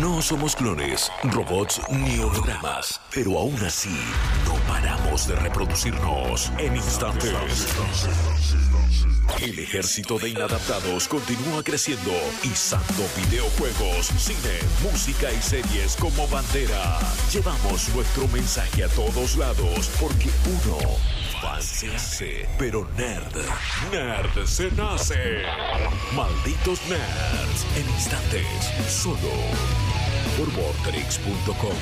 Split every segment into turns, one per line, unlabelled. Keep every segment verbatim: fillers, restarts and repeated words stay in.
No somos clones, robots ni hologramas, pero aún así no paramos de reproducirnos en instantes. El ejército de inadaptados continúa creciendo, izando videojuegos, cine, música y series como bandera. Llevamos nuestro mensaje a todos lados, porque uno fan se hace, pero nerd, nerd se nace. Malditos nerds, en instantes, solo por Vorterix punto com.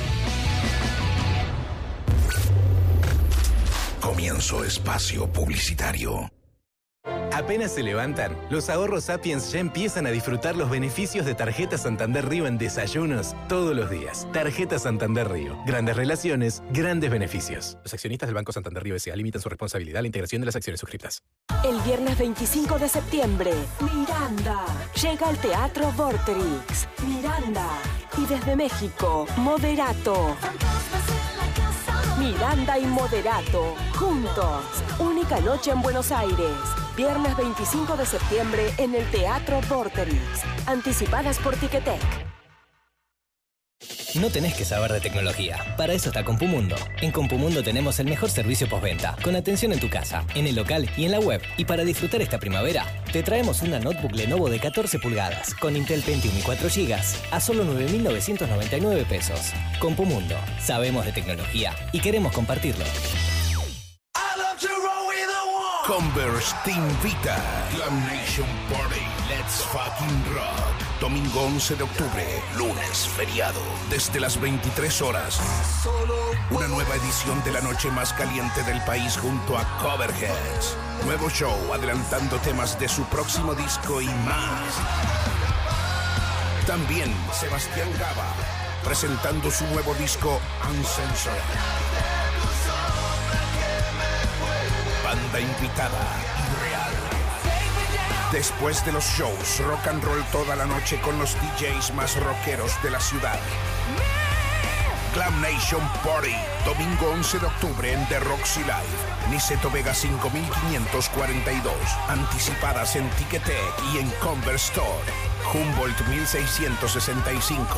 Comienzo espacio publicitario.
Apenas se levantan, los ahorros Sapiens ya empiezan a disfrutar los beneficios de Tarjeta Santander Río en desayunos todos los días. Tarjeta Santander Río. Grandes relaciones, grandes beneficios. Los accionistas del Banco Santander Río S A limitan su responsabilidad a la integración de las acciones suscriptas.
El viernes veinticinco de septiembre, Miranda llega al Teatro Vorterix. Miranda. Y desde México, Moderato. Miranda y Moderato, juntos. Única noche en Buenos Aires. Viernes veinticinco de septiembre en el Teatro Vorterix. Anticipadas por Ticketek.
No tenés que saber de tecnología. Para eso está Compumundo. En Compumundo tenemos el mejor servicio postventa, con atención en tu casa, en el local y en la web. Y para disfrutar esta primavera, te traemos una notebook Lenovo de catorce pulgadas, con Intel Pentium y cuatro gigas, a solo nueve mil novecientos noventa y nueve pesos. Compumundo. Sabemos de tecnología y queremos compartirlo.
Converse te invita. Glam Nation Party. Let's fucking rock. Domingo once de octubre, lunes, feriado, desde las veintitrés horas. Una nueva edición de la noche más caliente del país junto a Coverheads. Nuevo show adelantando temas de su próximo disco y más. También Sebastián Gaba presentando su nuevo disco Uncensored. Banda invitada y real. Después de los shows, rock and roll toda la noche con los D Js más rockeros de la ciudad. Glam Nation Party, domingo once de octubre en The Roxy Live. Niceto Vega cinco mil quinientos cuarenta y dos. Anticipadas en Ticketek y en Converse Store. Humboldt mil seiscientos sesenta y cinco.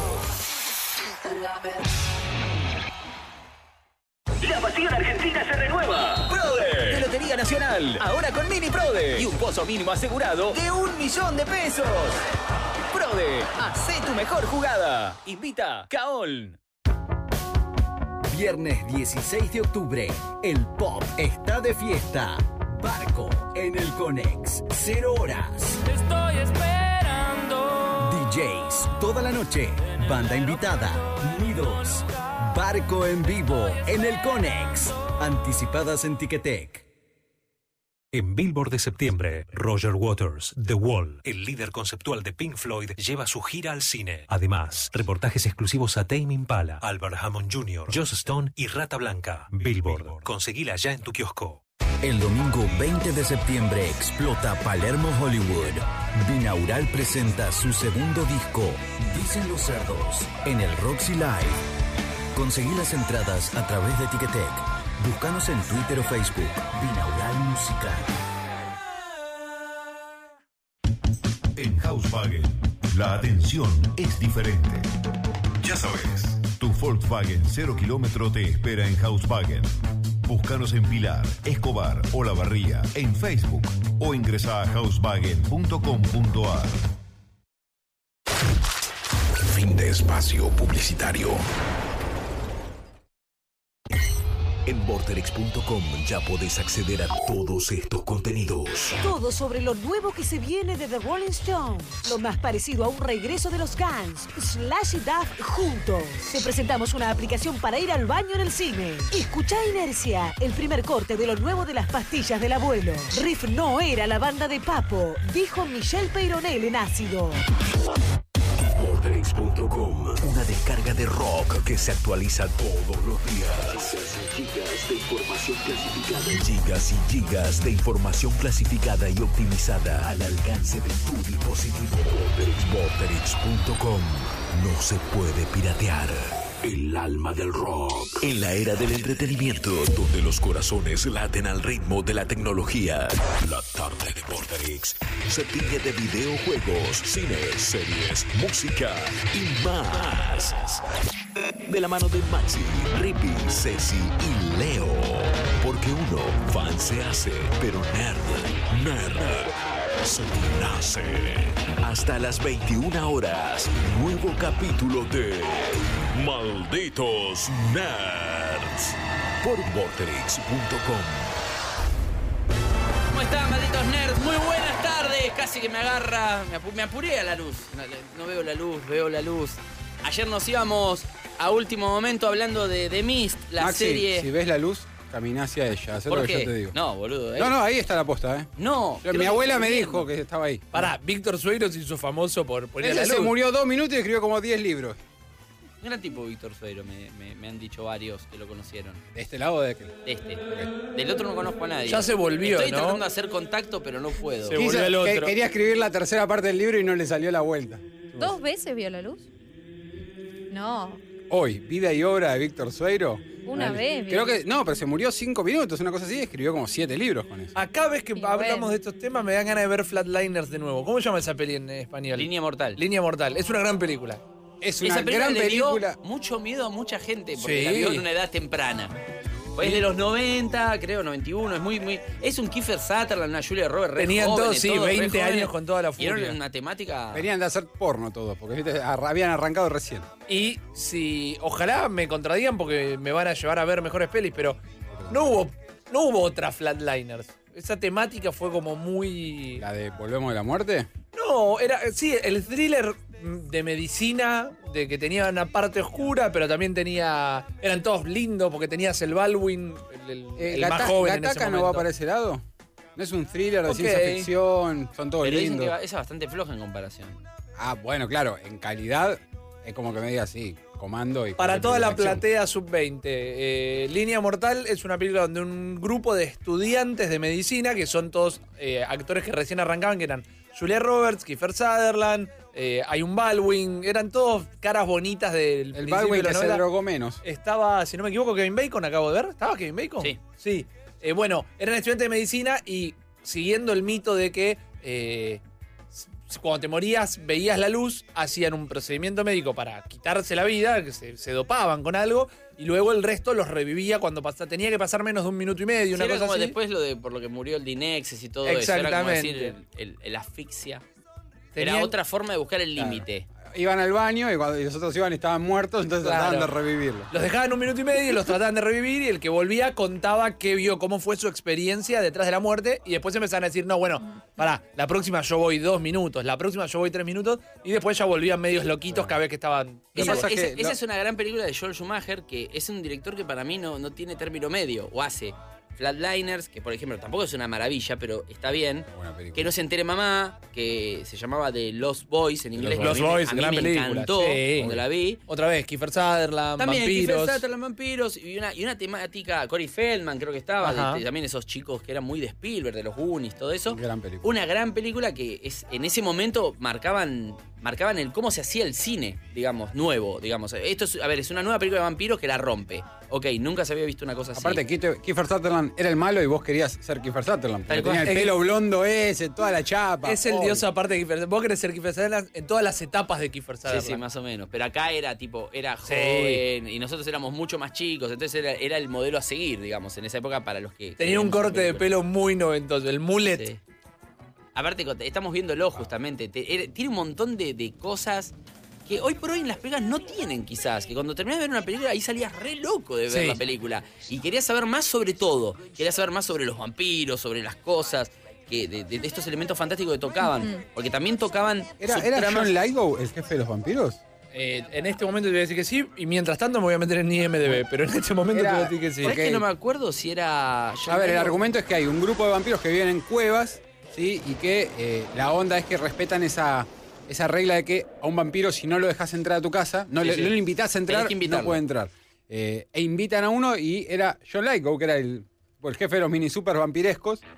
La pasión argentina se renueva. ¡Prode! De Lotería Nacional. Ahora con Mini Prode. Y un pozo mínimo asegurado de un millón de pesos. Prode, hacé tu mejor jugada. Invita Kaol.
Viernes dieciséis de octubre, el pop está de fiesta. Barco en el Conex. Cero horas.
Estoy esperando.
D Js toda la noche. Banda invitada. Nidos. Barco en vivo en el Conex. Anticipadas en Ticketek.
En Billboard de septiembre, Roger Waters, The Wall, el líder conceptual de Pink Floyd, lleva su gira al cine. Además, reportajes exclusivos a Tame Impala, Albert Hammond junior, Joss Stone y Rata Blanca. Billboard, conseguila ya en tu kiosco.
El domingo veinte de septiembre explota Palermo Hollywood. Binaural presenta su segundo disco, Dicen los Cerdos, en el Roxy Live. Conseguí las entradas a través de Ticketek. Búscanos en Twitter o Facebook. Binaural Musical.
En Hauswagen, la atención es diferente. Ya sabes, tu Volkswagen cero kilómetro te espera en Hauswagen. Búscanos en Pilar, Escobar o La Barría en Facebook o ingresa a hauswagen punto com punto a r.
Fin de espacio publicitario. En Vorterix punto com ya podés acceder a todos estos contenidos.
Todo sobre lo nuevo que se viene de The Rolling Stones. Lo más parecido a un regreso de los Guns. Slash y Duff juntos. Te presentamos una aplicación para ir al baño en el cine. Escucha Inercia, el primer corte de lo nuevo de las pastillas del abuelo. Riff no era la banda de Papo, dijo Michelle Peyronel en Ácido.
Vorterix punto com, una descarga de rock que se actualiza todos los días. Gigas de información clasificada. Gigas y gigas de información clasificada y optimizada al alcance de tu dispositivo. Vorterix punto com, no se puede piratear. el alma del rock. En la era del entretenimiento, donde los corazones laten al ritmo de la tecnología. La tarde de Vorterix se tiñe de videojuegos, cine, series, música y más. De la mano de Maxi, Rippy, Ceci y Leo. Porque uno fan se hace, pero nerd, nerd se nace. Hasta las veintiuna horas, nuevo capítulo de Malditos Nerds por Vorterix punto com.
¿Cómo están, malditos nerds? Muy buenas tardes. Casi que me agarra, me, apu me apuré a la luz. No, no veo la luz, veo la luz. Ayer nos íbamos a último momento hablando de The Mist, la
Maxi,
serie.
Si ves la luz, camina hacia ella. Haz lo que yo te digo.
No, boludo. ¿eh?
No, no, ahí está la posta, ¿eh?
No.
Mi abuela me dijo que estaba ahí.
Pará, Víctor Sueiro se hizo famoso por poner a la
Ese
luz.
se murió dos minutos y escribió como diez libros.
Gran tipo Víctor Sueiro, me, me, me han dicho varios que lo conocieron.
¿De este lado o de aquel?
De este. Del otro no conozco a nadie.
Ya se volvió,
Estoy
¿no?
tratando de hacer contacto, pero no puedo.
Se volvió el otro.
Que, quería escribir la tercera parte del libro y no le salió la vuelta.
¿Dos veces vio la luz? No.
Hoy, vida y obra de Víctor Sueiro.
Una
Vale.
vez.
Creo
vi.
que, no, pero se murió cinco minutos, una cosa así, y escribió como siete libros con eso.
Acá ves que
Y
hablamos
bueno.
de estos temas, me dan ganas de ver Flatliners de nuevo. ¿Cómo se llama esa peli en español?
Línea Mortal.
Línea Mortal. Es una gran película.
Es una
Esa película
gran
le dio
película.
mucho miedo a mucha gente porque
Sí.
la vio en una edad temprana. Pues es de los noventa, creo, noventa y uno. Es muy, muy. Es un Kiefer Sutherland, una Julia Roberts. Re
Tenían
jóvenes,
todos, sí,
re
veinte
jóvenes.
años con toda la
Y era
furia.
una temática.
Venían de hacer porno todos, porque ¿viste? Ar- habían arrancado recién.
Y si. Ojalá me contradigan porque me van a llevar a ver mejores pelis, pero no hubo, no hubo otra Flatliners. Esa temática fue como muy.
¿La de Volvemos de la Muerte?
No, era. Sí, el thriller de medicina, de que tenía una parte oscura, pero también tenía. Eran todos lindos porque tenías el Baldwin, el, el-
Eh,
el
la
más
ta-
joven
¿La
en ese
taca no
momento.
va para ese lado? ¿No es un thriller de
Ok.
ciencia ficción? Son todos
Pero dicen que
lindos.
va- esa es bastante floja en comparación.
Ah, bueno, claro, en calidad es como que me diga así, comando y...
Para toda la
acción.
platea sub veinte, eh, Línea Mortal es una película donde un grupo de estudiantes de medicina, que son todos eh, actores que recién arrancaban, que eran Julia Roberts, Kiefer Sutherland, eh, hay un Baldwin, eran todos caras bonitas del
El
principio
Baldwin
de la
que se
novela.
drogó menos.
Estaba, si no me equivoco, Kevin Bacon, acabo de ver. ¿Estaba Kevin Bacon?
Sí.
Sí. Eh, bueno, eran estudiantes de medicina y siguiendo el mito de que eh, s- cuando te morías, veías la luz, hacían un procedimiento médico para quitarse la vida, que se, se dopaban con algo, y luego el resto los revivía cuando pasaba. Tenía que pasar menos de un minuto y medio,
Sí,
una
era
cosa
como
así.
después lo de por lo que murió el Dinexes y todo eso. Era como decir
Exactamente.
el, el- el asfixia.
Tenían-
Era otra forma de buscar el
Claro.
límite.
Iban al baño y cuando y los otros iban y estaban muertos, entonces
Claro.
trataban de revivirlo.
Los dejaban un minuto y medio y los trataban de revivir, y el que volvía contaba qué vio, cómo fue su experiencia detrás de la muerte, y después empezaban a decir, no, bueno, pará, la próxima yo voy dos minutos, la próxima yo voy tres minutos, y después ya volvían medios loquitos cada vez que estaban...
Esa,
pasa
esa-
que
esa
lo-
es una gran película de Joel Schumacher, que es un director que para mí no, no tiene término medio, o hace Flatliners, que por ejemplo tampoco es una maravilla, pero está bien.
Buena película.
Que no se entere mamá, que se llamaba The Lost Boys en inglés.
Lost
que a mí me-
Boys,
a mí
gran
me
película,
encantó
sí.
cuando la vi.
Otra vez, Kiefer Sutherland,
También
vampiros.
Kiefer Sutherland, vampiros, y una, y una temática, Corey Feldman creo que estaba,
Ajá.
de- de- también esos chicos que eran muy de Spielberg, de los Goonies, todo eso.
Gran película.
Una gran película que es, en ese momento marcaban, marcaban el cómo se hacía el cine, digamos, nuevo, digamos. Esto es, a ver, es una nueva película de vampiros que la rompe. Ok, nunca se había visto una cosa así.
Aparte, Kiefer Kiefer Sutherland era el malo y vos querías ser Kiefer Sutherland. Porque
Tal cual.
tenía el
Es
pelo blondo ese, toda la chapa.
Es el
Oh.
dios aparte de Kiefer Sutherland. Vos querés ser Kiefer Sutherland en todas las etapas de Kiefer
Sí,
Sutherland.
sí, más o menos. Pero acá era tipo, era
Sí.
joven y nosotros éramos mucho más chicos. Entonces era, era el modelo a seguir, digamos, en esa época para los que.
Tenía un
queríamos
corte de
películas.
pelo muy noventoso, el mullet.
Sí. Aparte, estamos viéndolo justamente. Te- era- tiene un montón de, de cosas que hoy por hoy en las películas no tienen, quizás. Que cuando terminás de ver una película, ahí salías re loco de ver
Sí.
la película. Y querías saber más sobre todo. Querías saber más sobre los vampiros, sobre las cosas. Que de, de- de estos elementos fantásticos que tocaban. Porque también tocaban.
¿Era, ¿Era
subtramas-
John Lithgow el jefe de los vampiros?
Eh, en este momento te voy a decir que sí, y mientras tanto me voy a meter en I M D B, pero en este momento
Era-
te voy a decir que sí.
¿Sabés
Ok.
que no me acuerdo si era.
A ver, el argumento es que hay un grupo de vampiros que viven en cuevas, ¿sí? Y que eh, la onda es que respetan esa, esa regla de que a un vampiro, si no lo dejas entrar a tu casa, no,
Sí,
le,
sí.
no le invitas a entrar,
Tenés que invitarlo.
no puede entrar. Eh, e invitan a uno y era John Lithgow, que era el, el jefe de los mini super vampirescos,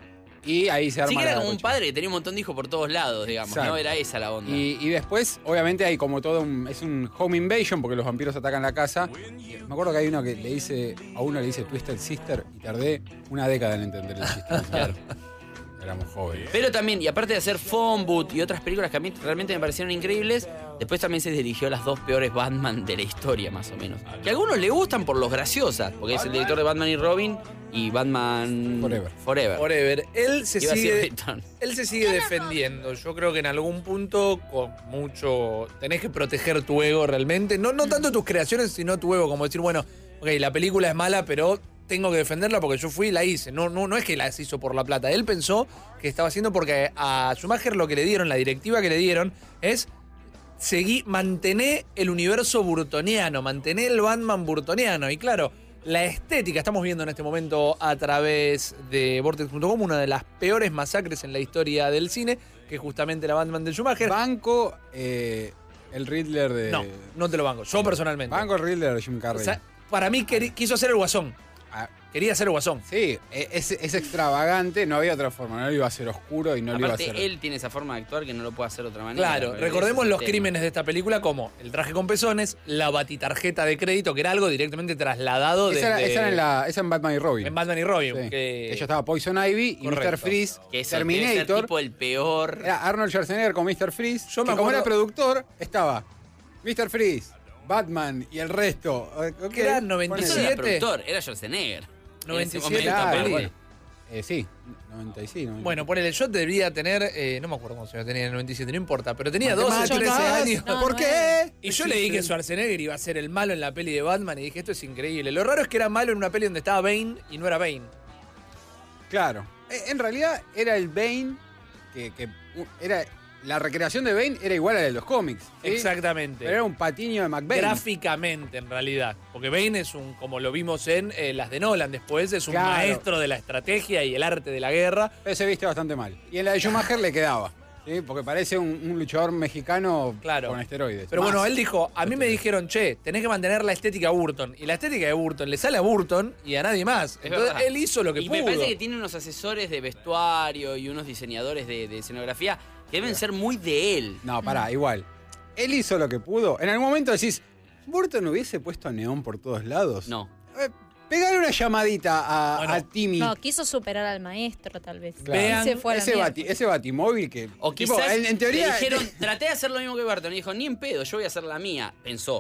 Y ahí se arma
Sí, que era
la
como un
cochina.
padre que tenía un montón de hijos por todos lados, digamos,
Exacto.
¿no? Era esa la onda.
Y, y después, obviamente, hay como todo un. Es un home invasion porque los vampiros atacan la casa. Y me acuerdo que hay uno que le dice. A uno le dice Twisted Sister y tardé una década en entender el chiste.
Claro.
Éramos jóvenes.
Pero también, y aparte de hacer Phone Booth y otras películas que a mí realmente me parecieron increíbles, después también se dirigió a las dos peores Batman de la historia, más o menos. Que a algunos le gustan por los graciosas, porque es el director de Batman y Robin y Batman
Forever.
Forever.
Forever. Él se
Iba a decir
sigue,
Return.
él se sigue defendiendo. Yo creo que en algún punto, con mucho. Tenés que proteger tu ego realmente. No, no tanto tus creaciones, sino tu ego. Como decir, bueno, ok, la película es mala, pero tengo que defenderla porque yo fui y la hice. No, no, no es que las hizo por la plata. Él pensó que estaba haciendo porque a Schumacher lo que le dieron, la directiva que le dieron, es seguí, mantener el universo burtoniano, mantener el Batman burtoniano. Y claro, la estética, estamos viendo en este momento a través de Vortex punto com una de las peores masacres en la historia del cine, que es justamente la Batman de Schumacher.
Banco, eh, el Riddler de.
No, no te lo banco. Yo personalmente.
Banco el Riddler de Jim
O
Carrey.
sea, para mí queri- quiso hacer el Guasón.
Ah,
Quería hacer el Guasón.
sí, es, es extravagante, no había otra forma. No lo iba a hacer oscuro y no lo iba a
Aparte,
hacer.
él tiene esa forma de actuar que no lo puede hacer de otra manera.
Claro,
pero
recordemos
ese es
los
el tema.
crímenes de esta película como el traje con pezones, la batitarjeta de crédito, que era algo directamente trasladado
Esa era,
desde-
esa era en, la, esa en Batman y Robin.
en Batman y Robin.
Sí.
que-
Ella estaba Poison Ivy y
Correcto.
mister Freeze,
Que eso debe ser
Terminator.
tipo el peor.
Era Arnold Schwarzenegger con mister Freeze.
Yo me
que como
acuerdo-
era productor, estaba mister Freeze, Batman y el resto. Ok,
¿Qué era?
ponele.
noventa y
Eso
siete.
era productor, era Schwarzenegger.
noventa y
En ese
siete
momento,
Claro,
pero
bueno. Eh, sí, noventa y seis, noventa y seis.
Bueno, ponele, yo debería tener, eh, no me acuerdo cómo se tenía en el noventa y siete, no importa, pero tenía
Matemáticas,
doce, trece años.
No,
¿Por
no
qué?
Y yo leí que Schwarzenegger iba a ser el malo en la peli de Batman y dije, esto es increíble. Lo raro es que era malo en una peli donde estaba Bane y no era Bane.
Claro. Eh, En realidad era el Bane que, que u- era la recreación de Bane era igual a la de los cómics. ¿sí?
Exactamente.
Pero era un patiño de McBain.
Gráficamente, en realidad. Porque Bane es un, como lo vimos en eh, las de Nolan después, es un
Claro.
maestro de la estrategia y el arte de la guerra.
Pero se viste bastante mal. Y en la de Schumacher le quedaba. ¿sí? Porque parece un, un luchador mexicano
Claro.
con esteroides.
Pero
Más.
bueno, él dijo, a mí me dijeron, che, tenés que mantener la estética Burton. Y la estética de Burton le sale a Burton y a nadie más.
Es
Entonces
verdad.
él hizo lo que
y
pudo.
me parece que tiene unos asesores de vestuario y unos diseñadores de, de escenografía que deben ser muy de él.
No, pará, igual. Él hizo lo que pudo. En algún momento decís, ¿Burton hubiese puesto neón por todos lados?
No.
Eh, pegale una llamadita a,
Bueno.
a Timmy.
No, quiso superar al maestro, tal vez.
Claro.
Vean
Se fue a la
ese,
mierda.
bati- ese batimóvil que.
O
tipo,
quizás
en, en teoría.
le dijeron, traté de hacer lo mismo que Burton. Y dijo, ni en pedo, yo voy a hacer la mía. Pensó.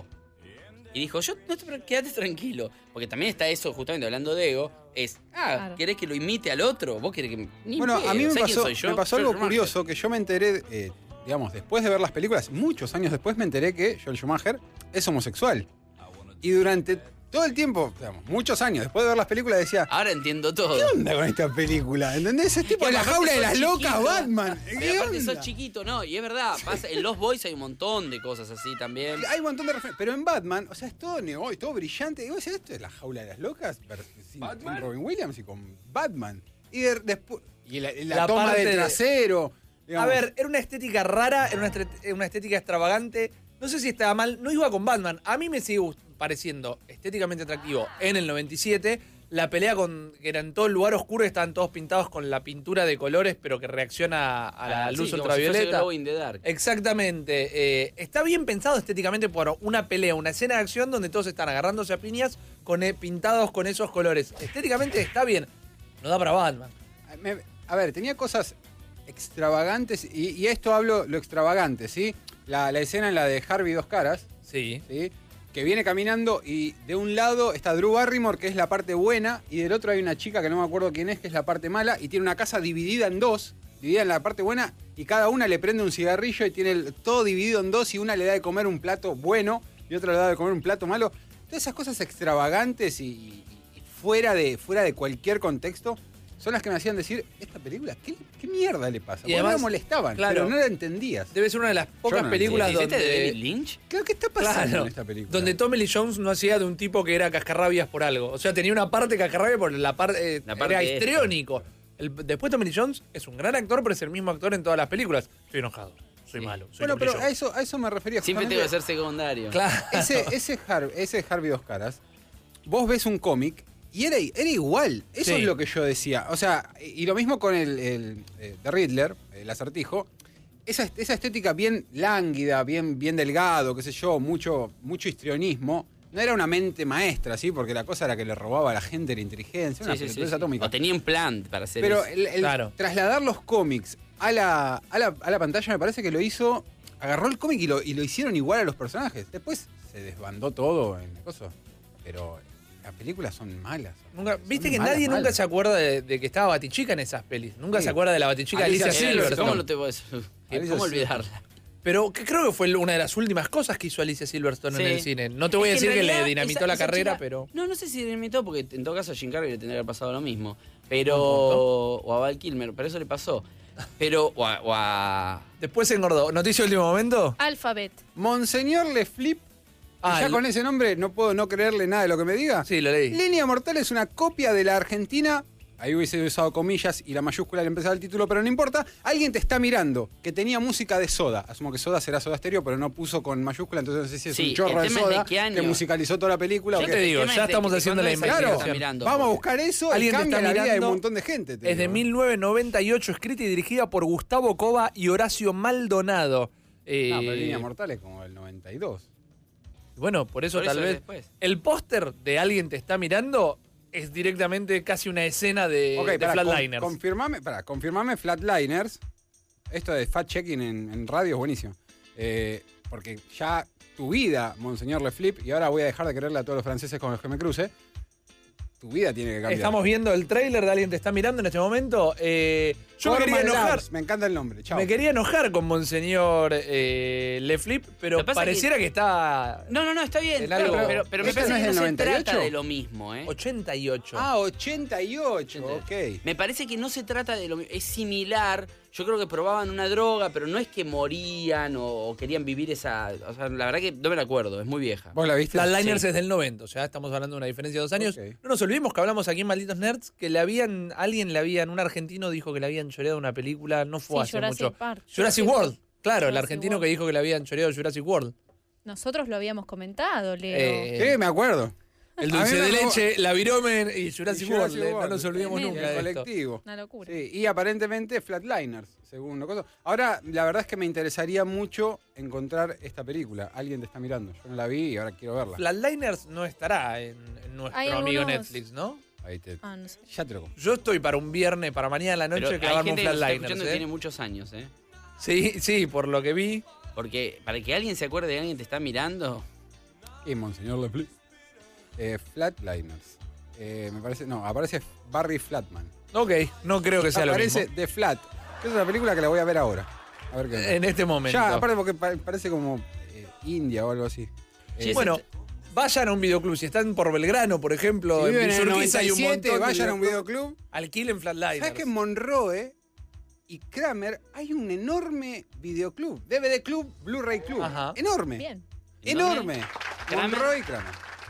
Y dijo, yo, no te, quédate tranquilo. Porque también está eso, justamente hablando de ego, es, ah,
Claro.
¿querés que lo imite al otro? ¿Vos querés que...? Ni en
Bueno,
pedo.
a mí me
¿Sabés quién
pasó,
soy yo?
me pasó
Joel
algo
Schumacher.
curioso que yo me enteré, eh, digamos, después de ver las películas, muchos años después me enteré que Joel Schumacher es homosexual. Y durante todo el tiempo, digamos, muchos años después de ver las películas decía,
Ahora entiendo todo.
¿qué onda con esta película? ¿Entendés? Es tipo
Que
la
aparte
jaula de
sos
las
chiquito.
locas Batman.
Pero
¿Qué
aparte
onda?
sos chiquito, ¿no? Y es verdad, pasa- en Los Boys hay un montón de cosas así también.
Hay un montón de referencias. Pero en Batman, o sea, es todo neón y todo brillante. Y vos decís, esto es la jaula de las locas, pero sin, sin Robin Williams y con Batman. Y de- después. Y la, la
La
toma
parte
del
de-
trasero.
A
digamos.
ver, era una estética rara, era una, estre- una estética extravagante. No sé si estaba mal, no iba con Batman. A mí me sigue gust- pareciendo estéticamente atractivo en el noventa y siete. La pelea con que era en todo el lugar oscuro y estaban todos pintados con la pintura de colores, pero que reacciona a la
Ah, sí,
luz
como si fuese
ultravioleta.
Glow in the Dark.
Exactamente. eh, está bien pensado estéticamente por una pelea, una escena de acción donde todos están agarrándose a piñas con, eh, pintados con esos colores. Estéticamente está bien. No da para Batman.
Me- a ver, tenía cosas extravagantes. Y, y esto hablo lo extravagante, ¿sí? La, la escena en la de Harvey Dos Caras.
Sí.
¿sí? Que viene caminando y de un lado está Drew Barrymore, que es la parte buena, y del otro hay una chica que no me acuerdo quién es, que es la parte mala, y tiene una casa dividida en dos, dividida en la parte buena, y cada una le prende un cigarrillo y tiene el- todo dividido en dos, y una le da de comer un plato bueno y otra le da de comer un plato malo. Todas esas cosas extravagantes y, y- y fuera, de, fuera de cualquier contexto son las que me hacían decir, esta película, ¿qué, qué mierda le pasa?
Y
Porque no
además,
me molestaban,
claro,
pero no la entendías.
Debe ser una de las pocas
no
películas
¿Es este
donde...
de David Lynch?
¿Qué, qué está pasando
Claro,
en esta película?
donde Tommy Lee Jones no hacía de un tipo que era cascarrabias por algo. O sea, tenía una parte cascarrabia por la parte... eh,
La parte
era
esta.
histriónico. El- después Tommy Lee Jones es un gran actor, pero es el mismo actor en todas las películas. Estoy enojado, soy
Sí.
malo, soy
Bueno,
Tommy
pero
Lee
a
Jones.
eso, a eso me refería.
Siempre
justamente.
tengo que ser secundario.
Claro.
Ese, ese, Har- ese Harvey Dos Caras, vos ves un cómic Y era, era igual, eso
Sí.
es lo que yo decía. O sea, y lo mismo con el, el eh, de Riddler, el acertijo. Esa, esa estética bien lánguida, bien, bien delgado, qué sé yo, mucho, mucho histrionismo. No era una mente maestra, ¿sí? Porque la cosa era que le robaba a la gente la inteligencia, una
Sí, sí, sí,
pelotudez
sí.
atómica.
O tenía un plan para hacer
Pero
eso.
el, el
Claro.
trasladar los cómics a la, a, la, a la pantalla me parece que lo hizo. Agarró el cómic y lo, y lo hicieron igual a los personajes. Después se desbandó todo en cosas. Pero las películas son malas.
Nunca,
Son
Viste que
malas,
nadie nunca
malas.
se acuerda de, de que estaba Batichica en esas pelis. Nunca
Sí.
se acuerda de la Batichica
Alicia
Alicia Silverstone.
¿Cómo no te puedes.?
Alicia
¿Cómo
Silverstone.
olvidarla?
Pero que creo que fue una de las últimas cosas que hizo Alicia Silverstone
Sí.
en el cine. No te voy a
Es que
decir
en
que le
realidad
dinamitó
esa-
la
esa
carrera,
chica-
pero.
No, no sé si dinamitó, porque en todo caso a Jim Carrey le tendría que haber pasado lo mismo. Pero.
¿No
O a Val Kilmer, pero eso le pasó. Pero. O a. o a-
Después se engordó. ¿Noticia de último momento?
Alphabet.
Monseñor Le Flip.
Ah,
y ya
el-
con ese nombre no puedo no creerle nada de lo que me diga.
Sí, lo leí.
Línea Mortal es una copia de la Argentina. Ahí hubiese usado comillas y la mayúscula le empezaba el título, pero no importa. Alguien te está mirando, que tenía música de Soda. Asumo que Soda será Soda Stereo, pero no puso con mayúscula, entonces no sé si es
Sí,
un chorro
el
de
tema es de
Soda
qué año.
que musicalizó toda la película.
Yo
o
te
qué.
digo,
tema
ya
es de
estamos
que
haciendo la
cuando esa
Claro,
gente
investigación.
está mirando,
vamos a
porque-
buscar eso y
Alguien te
cambia
está
la vida de
mirando.
un montón de gente. te
Es de
digo.
mil novecientos noventa y ocho, escrita y dirigida por Gustavo Cova y Horacio Maldonado. Eh,
No, pero Línea Mortal es como el noventa y dos.
Bueno, por eso
Por
tal
eso es
vez.
después.
El póster de Alguien te está mirando es directamente casi una escena de,
Ok,
de
pará, con-
Flatliners.
confirmame, pará, confirmame Flatliners. Esto de fact-checking en, en radio es buenísimo. Eh, porque ya tu vida, Monseñor Le Flip, y ahora voy a dejar de quererle a todos los franceses con los que me cruce, tu vida tiene que cambiar.
Estamos viendo el tráiler de Alguien te está mirando en este momento. Eh, yo me
Norman
quería enojar.
Labs, me encanta el nombre, chao.
Me quería enojar con Monseñor eh, Le Flip, pero
Lo que pasa
pareciera
que-
que, está
No, no, no, está bien.
En
Pero,
algo-
pero, pero me
¿Este
parece
no es
que no
del
se
noventa y ocho?
trata de lo mismo, ¿eh?
ochenta y ocho.
Ah, ochenta y ocho, ok.
Me parece que no se trata de lo mismo. Es similar. Yo creo que probaban una droga, pero no es que morían o, o querían vivir esa. O sea, la verdad que no me la acuerdo, es muy vieja.
¿Vos la viste?
Flatliners
Sí.
es del noventa, o sea, estamos hablando de una diferencia de dos años.
Ok.
No nos olvidemos que hablamos aquí en Malditos Nerds que le habían, alguien le habían, un argentino dijo que le habían choreado una película, no fue
Sí,
hace
Jurassic
mucho.
Park.
Jurassic World, claro, el
Jurassic
argentino
World.
que dijo que le habían choreado Jurassic World.
Nosotros lo habíamos comentado, Leo.
Eh,
Sí, me acuerdo.
el
a
dulce
mí me
de
robó-
leche, la Viromen y Jurassic,
Y
World,
Jurassic
eh, no
World.
nos olvidemos
Tremendo.
nunca
El
de esto.
colectivo.
Una locura.
Sí, y aparentemente Flatliners, según lo que. Ahora, la verdad es que me interesaría mucho encontrar esta película. Alguien te está mirando. Yo no la vi y ahora quiero verla.
Flatliners no estará en, en nuestro
Hay
amigo
algunos-
Netflix, ¿no?
Ahí te.
Ah, no sé.
Ya te lo compro.
Yo estoy para un viernes, para mañana a la
Pero
noche,
hay
clavarme un
gente que nos está
Flatliners.
escuchando que
¿eh?
tiene muchos años, ¿eh?
Sí, sí, por lo que vi.
Porque para que alguien se acuerde de que alguien te está mirando.
Y Monseñor Le Flip. Eh, Flatliners. Eh, me parece. No, aparece Barry Flatman.
Ok, no creo que sea lo
aparece
mismo.
The Flat. Que es una película que la voy a ver ahora. A ver qué.
En este momento.
Ya, aparte porque pa- parece como eh, India o algo así.
Sí,
Eh,
Bueno, vayan a un videoclub. Si están por Belgrano, por ejemplo,
si
en
viven en el
Villurquiza hay un
noventa y siete,
montón de
vayan a un
videoclubs.
videoclub.
Alquilen Flatliners.
¿Sabes que en Monroe y Kramer hay un enorme videoclub? D V D Club, Blu-ray Club.
Ajá.
Enorme.
Bien.
Enorme.
Kramer.
Monroe y Kramer.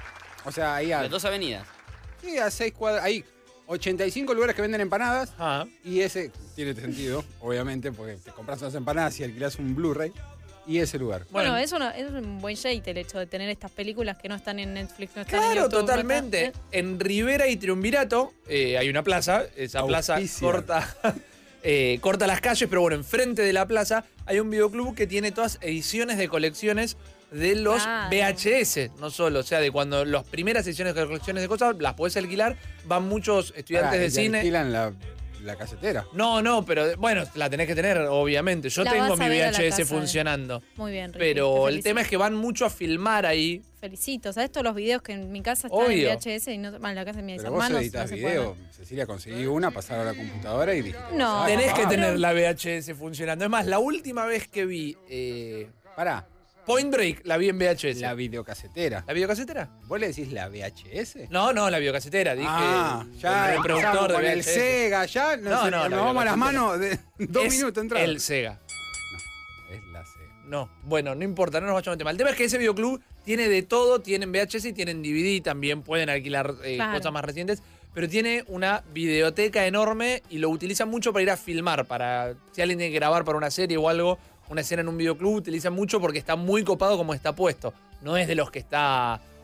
O sea, ahí
Las
a,
dos avenidas.
sí, a seis cuadras. Hay ochenta y cinco lugares que venden empanadas.
Ajá.
Y ese tiene sentido, obviamente, porque te compras unas empanadas y alquilas un Blu-ray. Y ese lugar.
Bueno,
Bueno.
es, una, es un buen shade el hecho de tener estas películas que no están en Netflix, no están en
Claro,
YouTube, no
totalmente.
están-
En Rivera y Triunvirato eh, hay una plaza. Esa plaza
Auspicia.
corta, eh, corta las calles, pero bueno, enfrente de la plaza hay un videoclub que tiene todas ediciones de colecciones de los
Claro.
V H S, no solo, o sea, de cuando las primeras ediciones de colecciones de cosas las podés alquilar, van muchos estudiantes
Pará,
de
y te
cine.
alquilan la, la casetera.
No, no, pero bueno, la tenés que tener, obviamente. Yo
La
tengo
vas a
mi
ver a la
V H S
casa de-
funcionando.
Muy bien, Ricky,
Pero
te
el
felicito.
tema es que van mucho a filmar ahí.
Felicito. ¿Sabes todos los videos que en mi casa están
Obvio.
en V H S y no bueno, en la casa de mis
Pero vos
hermanos?
editas
no se puede
video.
ver?
Cecilia, conseguí una, pasar a la computadora y dije.
No.
Tenés que
ah,
tener la V H S funcionando. Es más, la última vez que vi eh,
Pará,
Point Break la vi en V H S.
la videocasetera.
¿La videocasetera?
¿Vos le decís la V H S?
No, no, la videocasetera. Dije
ah, ya
el reproductor de
con
V
el
H S.
Sega, ya no,
No,
sé,
no,
nos
la
vamos a las
videocasetera.
manos de dos
Es
minutos entrar.
el Sega.
Es la Sega.
No, bueno, no importa, no nos vayamos a tema. El tema es que ese videoclub tiene de todo, tienen V H S y tienen D V D también, pueden alquilar eh,
Claro.
cosas más recientes, pero tiene una videoteca enorme y lo utilizan mucho para ir a filmar, para si alguien tiene que grabar para una serie o algo, una escena en un videoclub, utilizan mucho porque está muy copado como está puesto. No es de los que está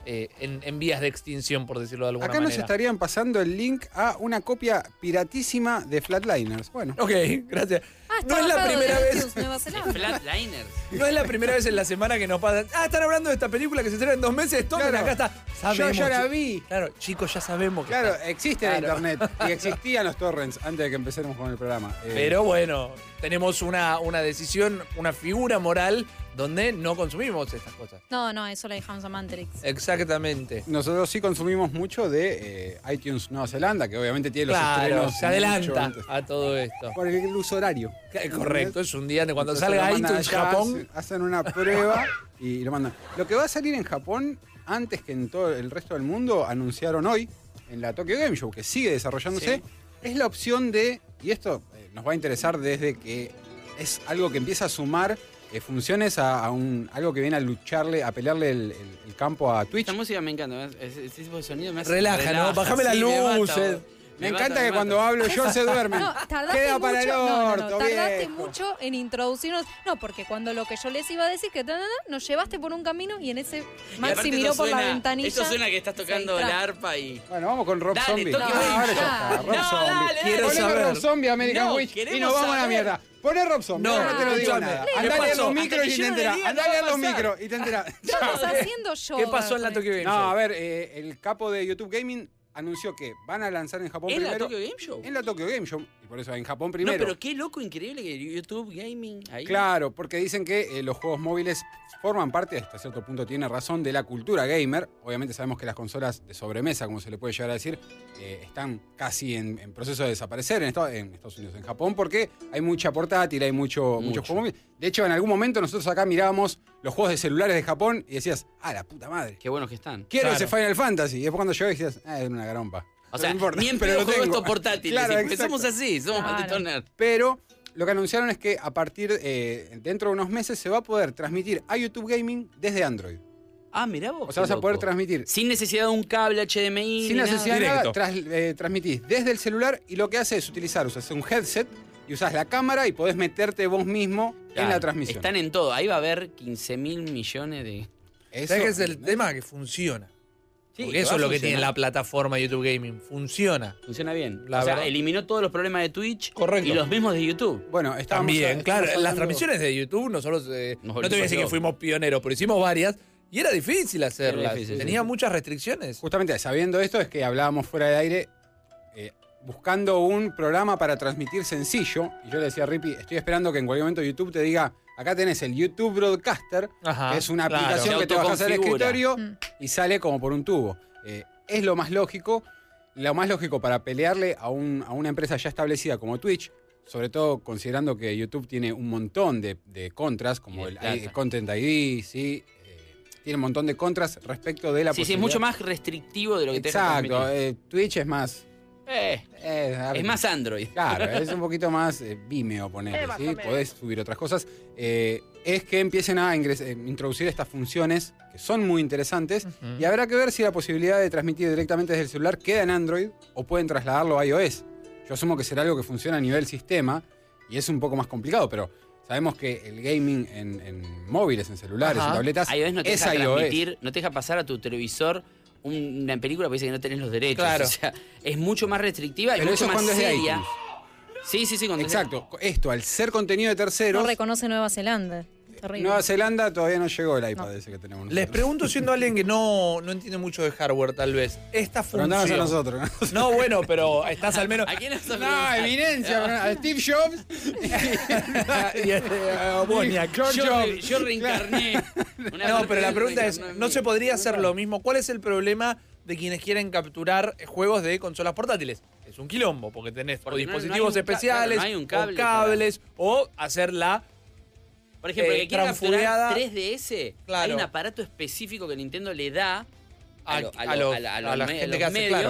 eh, en, en vías de extinción, por decirlo de alguna
Acá
manera.
nos estarían pasando el link a una copia piratísima de Flatliners. Bueno.
Ok, gracias.
Ah,
No es la
basado
primera
de
vez.
Latios, Nueva Zelanda.
Flatliners.
No es la primera vez en la semana que nos pasan. Ah, están hablando de esta película que se estrena en dos meses. Tomen,
Claro.
acá está.
Yo
Sabemos,
ya la
chi-
vi.
Claro, chicos, ya sabemos que
Claro,
está.
existe
Claro.
la internet y existían los torrents antes de que empecemos con el programa. Eh,
Pero bueno, tenemos una, una decisión, una figura moral donde no consumimos estas cosas.
No, no, eso lo dejamos a Mantrix.
Exactamente.
Nosotros sí consumimos mucho de eh, iTunes Nueva Zelanda, que obviamente tiene los
Claro,
estrenos.
se
mucho
adelanta
antes.
a todo esto.
Por el uso horario.
Eh, Correcto, es un día de cuando
Entonces
salga
lo mandan
iTunes
allá,
Japón.
hacen- Hacen una prueba y lo mandan. Lo que va a salir en Japón, antes que en todo el resto del mundo, anunciaron hoy, en la Tokyo Game Show, que sigue desarrollándose,
Sí.
es la opción de, y esto eh, nos va a interesar desde que es algo que empieza a sumar eh, funciones a, a un, algo que viene a lucharle, a pelearle el, el- el campo a Twitch.
Esta música me encanta. Ese, ese tipo de sonido me hace.
Relaja, ¿no? Bájame las
Sí, me mata,
luces.
boludo.
Me,
mata,
encanta
me
que
mata.
cuando hablo yo se duermen.
No, tardaste
Queda
mucho,
para el
no, no, no,
orto,
tardaste
viejo.
mucho en introducirnos. No, porque cuando lo que yo les iba a decir que ta, ta, ta, nos llevaste por un camino y en ese
Y
Maxi
aparte
miró
esto
por la
suena-
ventanilla.
Esto suena que estás tocando
distrae.
la arpa y.
Bueno, vamos con Rob
Dale,
Zombie.
Tokyo
Ah,
Game
ahora ya
Show.
está, Rob
No,
Zombie.
dale, dale.
Quiero
Poneme
saber.
Rob Zombie, American
No,
Witch y
queremos
nos vamos a la
saber.
mierda. Poné Rob Zombie,
No,
no, te lo digo
escúchame.
nada.
¿Qué
Andá a leer
pasó?
los micros
Hasta
y
que
te
yo no le
enterás.
diga,
Andá
no
a leer
va a
los
pasar.
micros y te enterás.
¿Qué estás haciendo yo?
¿Qué pasó en la Tokyo Game
No,
Show?
a ver, eh, el capo de YouTube Gaming anunció que van a lanzar en Japón
¿En la
primero.
Tokyo Game Show?
En la Tokyo Game Show. Y por eso en Japón
No,
primero.
pero qué loco, increíble que YouTube Gaming ahí.
Claro, porque dicen que eh, los juegos móviles forman parte, hasta cierto punto tiene razón, de la cultura gamer. Obviamente sabemos que las consolas de sobremesa, como se le puede llegar a decir, eh, están casi en, en proceso de desaparecer en Estados, en Estados Unidos, en Japón, porque hay mucha portátil, hay mucho,
Mucho.
muchos juegos móviles. De hecho, en algún momento nosotros acá mirábamos los juegos de celulares de Japón y decías, ah, la puta madre.
Qué buenos que están.
Quiero
Claro.
ese Final Fantasy. Y después cuando llegó decías, ah, es una garompa.
O sea,
No importa,
ni en
pero
pedo
lo
juego
tengo.
estos portátiles.
Claro,
sí, porque
exacto.
somos así, somos
Claro.
malditos nerds.
Pero lo que anunciaron es que a partir, eh, dentro de unos meses, se va a poder transmitir a YouTube Gaming desde Android.
Ah, mirá vos.
O sea,
qué
vas a poder
loco.
transmitir
Sin necesidad de un cable H D M I.
sin
ni
necesidad de
nada.
nada,
Directo.
tras- eh, transmitís desde el celular y lo que hace es utilizar, usas un headset y usas la cámara y podés meterte vos mismo en
Claro,
la transmisión.
Están en todo. Ahí va a haber quince mil millones de.
Eso,
¿Sabes qué es el tema? Que funciona.
Sí,
Porque
que
eso
va
es
a
lo que tiene
funcionar.
la plataforma YouTube Gaming. Funciona.
Funciona bien.
La
o sea,
verdad.
eliminó todos los problemas de Twitch
Correcto.
y los mismos de YouTube.
Bueno, estábamos
También,
estamos
claro.
hablando-
Las transmisiones de YouTube, nosotros. eh,
Nos
no te voy a decir que
volvimos
fuimos pioneros, pero hicimos varias. Y era difícil hacerlas.
difícil,
Tenía
sí.
muchas restricciones.
Justamente sabiendo esto es que hablábamos fuera de aire eh, buscando un programa para transmitir sencillo. Y yo le decía a Rippy, estoy esperando que en cualquier momento YouTube te diga, acá tenés el YouTube Broadcaster,
Ajá,
que es una
claro.
aplicación
Se
que te bajas al
autoconfigura.
escritorio
Mm.
y sale como por un tubo. Eh, es lo más lógico. Lo más lógico para pelearle a, un- a una empresa ya establecida como Twitch, sobre todo considerando que YouTube tiene un montón de, de contras, como
Y de
el
plata.
I- Content I D, ¿sí? Eh, tiene un montón de contras respecto de la
Sí, sí, es
posibilidad.
mucho más restrictivo de lo que te deja
Exacto,
transmitir.
eh, Twitch es más...
Eh,
eh,
es más Android.
Claro, es un poquito más eh, Vimeo, ponerle, ¿sí? Podés subir otras cosas. Eh, es que empiecen a ingres- eh, introducir estas funciones que son muy interesantes
Ujú.
y habrá que ver si la posibilidad de transmitir directamente desde el celular queda en Android o pueden trasladarlo a iOS. Yo asumo que será algo que funciona a nivel sistema y es un poco más complicado, pero sabemos que el gaming en, en móviles, en celulares,
Ajá.
en tabletas,
iOS no te
es
deja
iOS.
transmitir, no te deja pasar a tu televisor una película porque dice que no tenés los derechos.
Claro.
O sea, es mucho más restrictiva y
Pero
mucho
eso es
más
cuando es de
seria.
iTunes.
Sí, sí, sí, cuando es de-
Exacto. Esto, al ser contenido de
No
terceros,
reconoce Nueva Zelanda. Terrible.
Nueva Zelanda todavía no llegó el iPad
No.
ese que tenemos
Les
nosotros.
pregunto, siendo alguien que no, no entiende mucho de hardware, tal vez. Esta
Preguntanos
función.
a nosotros. ¿no?
No, bueno, pero estás al menos.
¿A quién nos
No, eminencia, a Steve Jobs.
Y, eh, Wozniak.
George
Yo, re-
Jobs.
yo reencarné. Una
No,
parte
pero
de
la
él
pregunta es,
reencarnó en
¿no
mí.
se podría hacer lo mismo? ¿Cuál es el problema de quienes quieren capturar juegos de consolas portátiles? Es un quilombo, porque tenés o
Porque no- no hay
dispositivos
un ca-
especiales,
claro, no hay un cable
o cables, o hacerla.
Por ejemplo,
eh,
que quiera
transfureada.
capturar tres D S,
Claro.
hay un aparato específico que Nintendo le da a,
A-
lo- a
a
lo-
los-
a la, a
a
los
la
me-
gente
los
que hace,
medios
claro.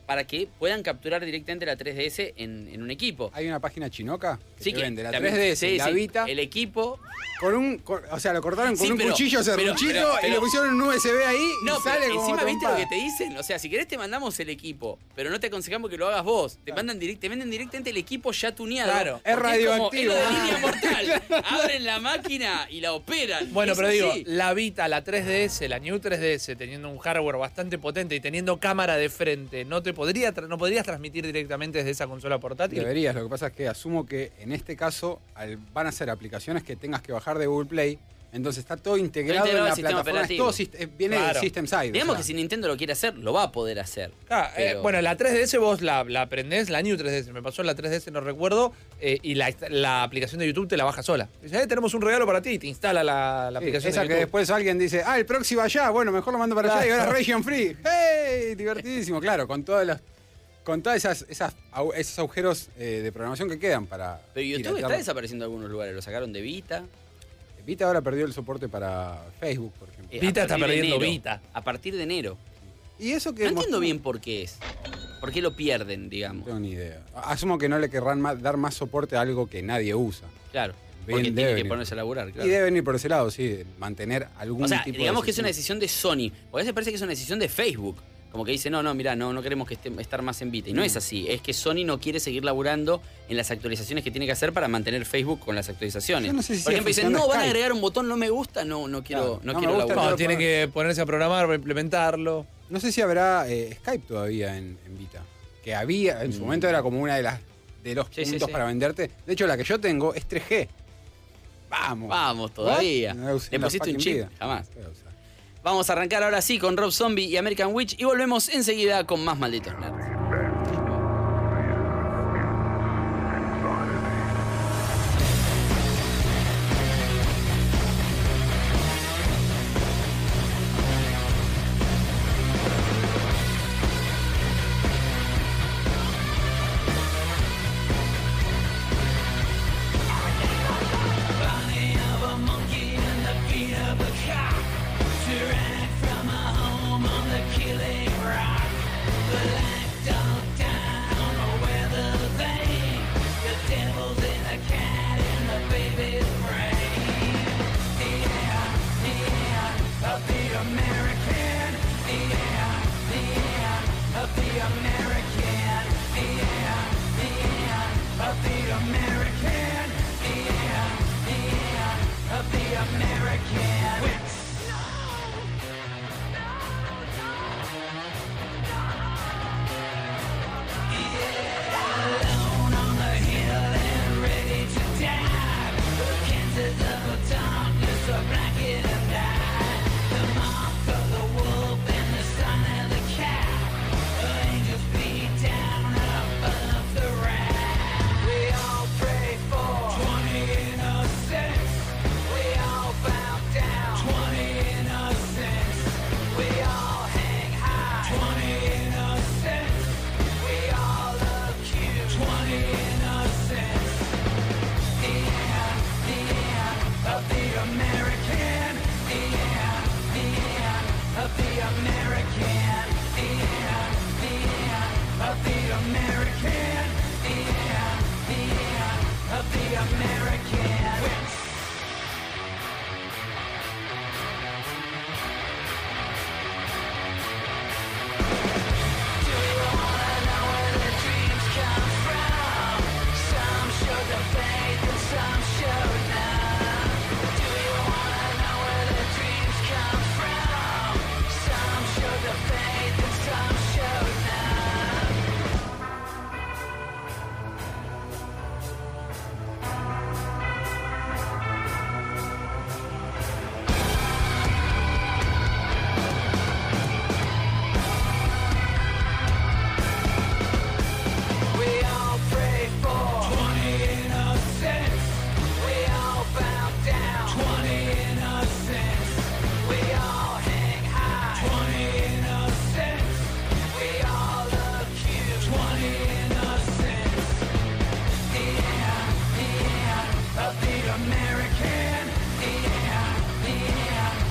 para que puedan capturar directamente la tres D S en, en un equipo.
Hay una página chinoca que
Sí,
te
que
vende la
también-
tres D S,
sí,
la
sí,
Vita.
el equipo.
Con un, con- o sea, lo cortaron con
Sí,
un
pero-
cuchillo serruchito
pero- pero-
y le pusieron un U S B ahí
No,
y sale
pero
como
encima viste lo
trompada.
que te dicen. O sea, si querés te mandamos el equipo, pero no te aconsejamos que lo hagas vos. Te mandan direct, te venden directamente el equipo ya tuneado.
Claro.
porque
Es radioactivo.
como- Es lo de línea mortal. Abren la máquina y la operan.
Bueno,
Es
pero digo,
así.
la Vita, la tres D S, la New tres D S, teniendo un hardware bastante potente y teniendo cámara de frente, ¿no te podría tra- no podrías transmitir directamente desde esa consola portátil?
Deberías, lo que pasa es que asumo que en este caso al- van a ser aplicaciones que tengas que bajar de Google Play, entonces está todo integrado,
integrado
en
al
la
sistema
plataforma, es
operativo.
todo sist- eh, viene
Claro.
del System Side.
Digamos
o sea.
que si Nintendo lo quiere hacer, lo va a poder hacer.
Ah, eh,
Pero-
bueno, la tres D S vos la, la aprendés, la New tres D S, me pasó la tres D S, no recuerdo, eh, y la, la aplicación de YouTube te la baja sola. Dice, eh, tenemos un regalo para ti, y te instala la, la
Sí,
aplicación
esa
de
que
YouTube.
después alguien dice, ah, el próximo allá, bueno, mejor lo mando para allá y ahora es region free. ¡Hey! Divertidísimo, claro, con todas las con todas esas, esas au- esos agujeros eh, de programación que quedan para.
Pero YouTube
piratearlo.
está desapareciendo en algunos lugares. Lo sacaron de Vita.
Vita ahora perdió el soporte para Facebook, por ejemplo.
Eh, a
Vita está
partir de
perdiendo
enero.
Vita.
A partir de enero.
Y eso que
No
mostró-
entiendo bien por qué es. ¿Por qué lo pierden, digamos?
No tengo ni idea. Asumo que no le querrán más- dar más soporte a algo que nadie usa.
Claro.
Bien,
Porque tiene
debe
que
venir.
ponerse a laburar, claro.
Y debe venir por ese lado, sí, de mantener algún
O sea,
tipo
digamos
de
que es una
decisión.
decisión de Sony. Porque a veces parece que es una decisión de Facebook. Como que dice, no, no, mira, no, no queremos que esté, estar más en Vita. Y no
Mm.
es así. Es que Sony no quiere seguir laburando en las actualizaciones que tiene que hacer para mantener Facebook con las actualizaciones.
Yo no sé si
Por
es
ejemplo, dicen,
función de
no, van a
Skype.
agregar un botón, no me gusta, no, no quiero,
Claro,
no
no me
quiero
gusta,
laburar.
No, tiene que ponerse a programar para implementarlo.
No sé si habrá eh, Skype todavía en, en Vita. Que había, en su
Mm.
momento era como una de las de los
Sí, sí,
puntos
sí.
para venderte. De hecho, la que yo tengo es tres G. Vamos.
Vamos, todavía.
What? No la usé
Le
en la
pusiste un
fucking
chip,
vida.
jamás.
Voy a usar.
Vamos a arrancar ahora sí con Rob Zombie y American Witch y volvemos enseguida con más Malditos Nerds.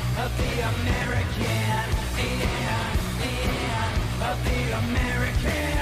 American, yeah, yeah, of the American.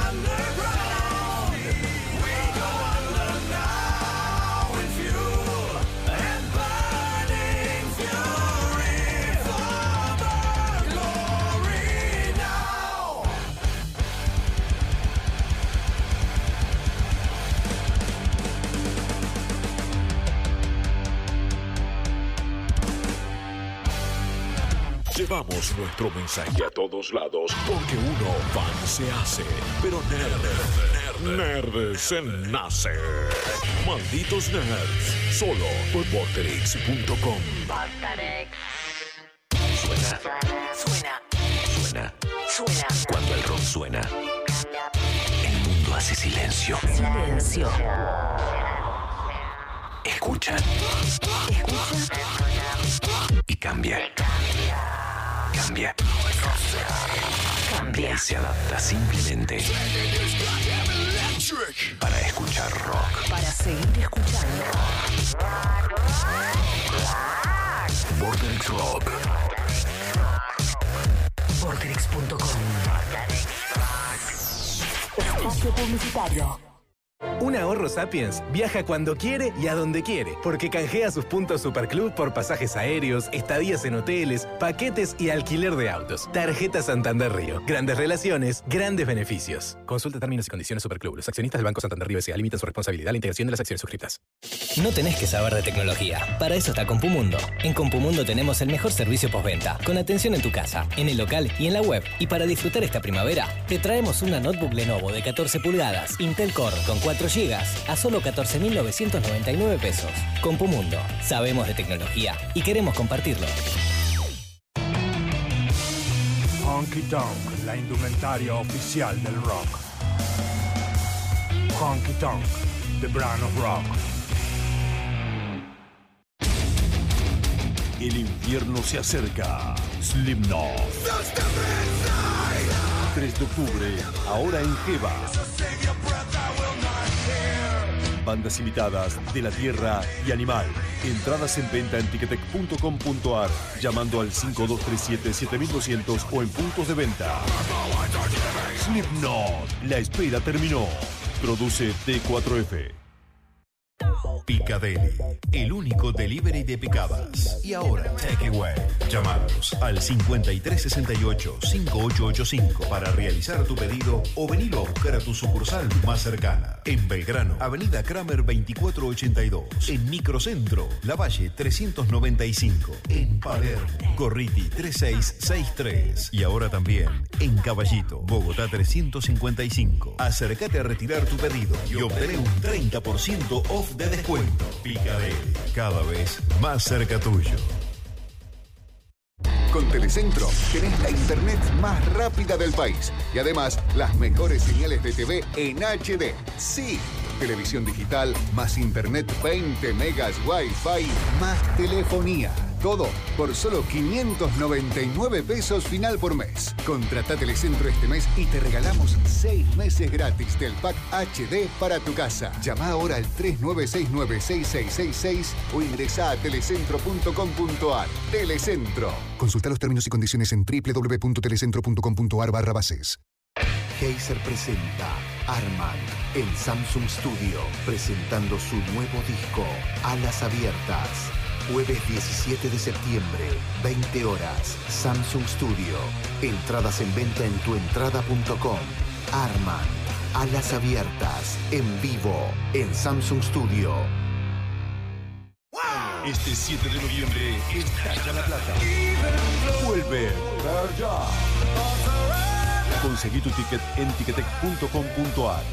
Llevamos nuestro mensaje a todos lados porque uno fan se hace, pero nerd, nerd, nerd se nace. Malditos nerds, solo por Vorterix punto com.
Suena, suena, suena, suena. Cuando el rock suena, el mundo hace silencio.
Silencio.
Escucha. Escucha. Y cambia. Cambia. Cambia y se adapta simplemente para escuchar rock.
Para seguir escuchando.
Vorterix Rock.
Vorterix punto com. Espacio publicitario.
Un ahorro Sapiens viaja cuando quiere y a donde quiere, porque canjea sus puntos Superclub por pasajes aéreos, estadías en hoteles, paquetes y alquiler de autos. Tarjeta Santander Río. Grandes relaciones, grandes beneficios. Consulta términos y condiciones Superclub. Los accionistas del Banco Santander Río S A limitan su responsabilidad a la integración de las acciones suscritas.
No tenés que saber de tecnología. Para eso está Compumundo. En Compumundo tenemos el mejor servicio postventa, con atención en tu casa, en el local y en la web. Y para disfrutar esta primavera, te traemos una notebook Lenovo de catorce pulgadas, Intel Core con cuatro gigas, a solo catorce mil novecientos noventa y nueve pesos. Compumundo. Sabemos de tecnología y queremos compartirlo.
Honky Tonk, la indumentaria oficial del rock. Honky Tonk, the brand of rock.
El infierno se acerca. Slipknot. tres de octubre, ahora en Jeva. Bandas invitadas de La Tierra y Animal. Entradas en venta en ticketek punto com punto ar, llamando al cinco dos tres siete siete mil doscientos o en puntos de venta. Slipknot, la espera terminó. Produce T cuatro F.
Picadeli, el único delivery de picadas. Y ahora, Takeaway. Llamados al cincuenta y tres sesenta y ocho, cincuenta y ocho ochenta y cinco para realizar tu pedido o venirlo a buscar a tu sucursal más cercana. En Belgrano, Avenida Kramer veinticuatro ochenta y dos. En Microcentro, Lavalle trescientos noventa y cinco. En Palermo, Corriti treinta y seis sesenta y tres. Y ahora también en Caballito, Bogotá trescientos cincuenta y cinco. Acércate a retirar tu pedido y obtener un treinta por ciento off de descuento. Picadeli, cada vez más cerca tuyo.
Con Telecentro tenés la internet más rápida del país y además las mejores señales de T V en H D. Sí, televisión digital más internet veinte megas Wi-Fi más telefonía. Todo por solo quinientos noventa y nueve pesos final por mes. Contratá Telecentro este mes y te regalamos seis meses gratis del pack H D para tu casa. Llama ahora al tres nueve seis nueve seis seis seis seis o ingresá a telecentro punto com punto ar. Telecentro. Consulta los términos y condiciones en doble u doble u doble u punto telecentro punto com punto ar barra bases.
Geyser presenta Arman en Samsung Studio, presentando su nuevo disco, Alas Abiertas. Jueves diecisiete de septiembre, veinte horas, Samsung Studio. Entradas en venta en tuentrada punto com. Arman, Alas Abiertas, en vivo, en Samsung Studio.
Este siete de noviembre, estalla La Plata. Vuelve Pearl Jam. Conseguí tu ticket en ticketek punto com punto ar.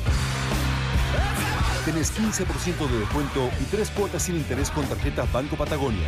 Tenés quince por ciento de descuento y tres cuotas sin interés con tarjetas Banco Patagonia.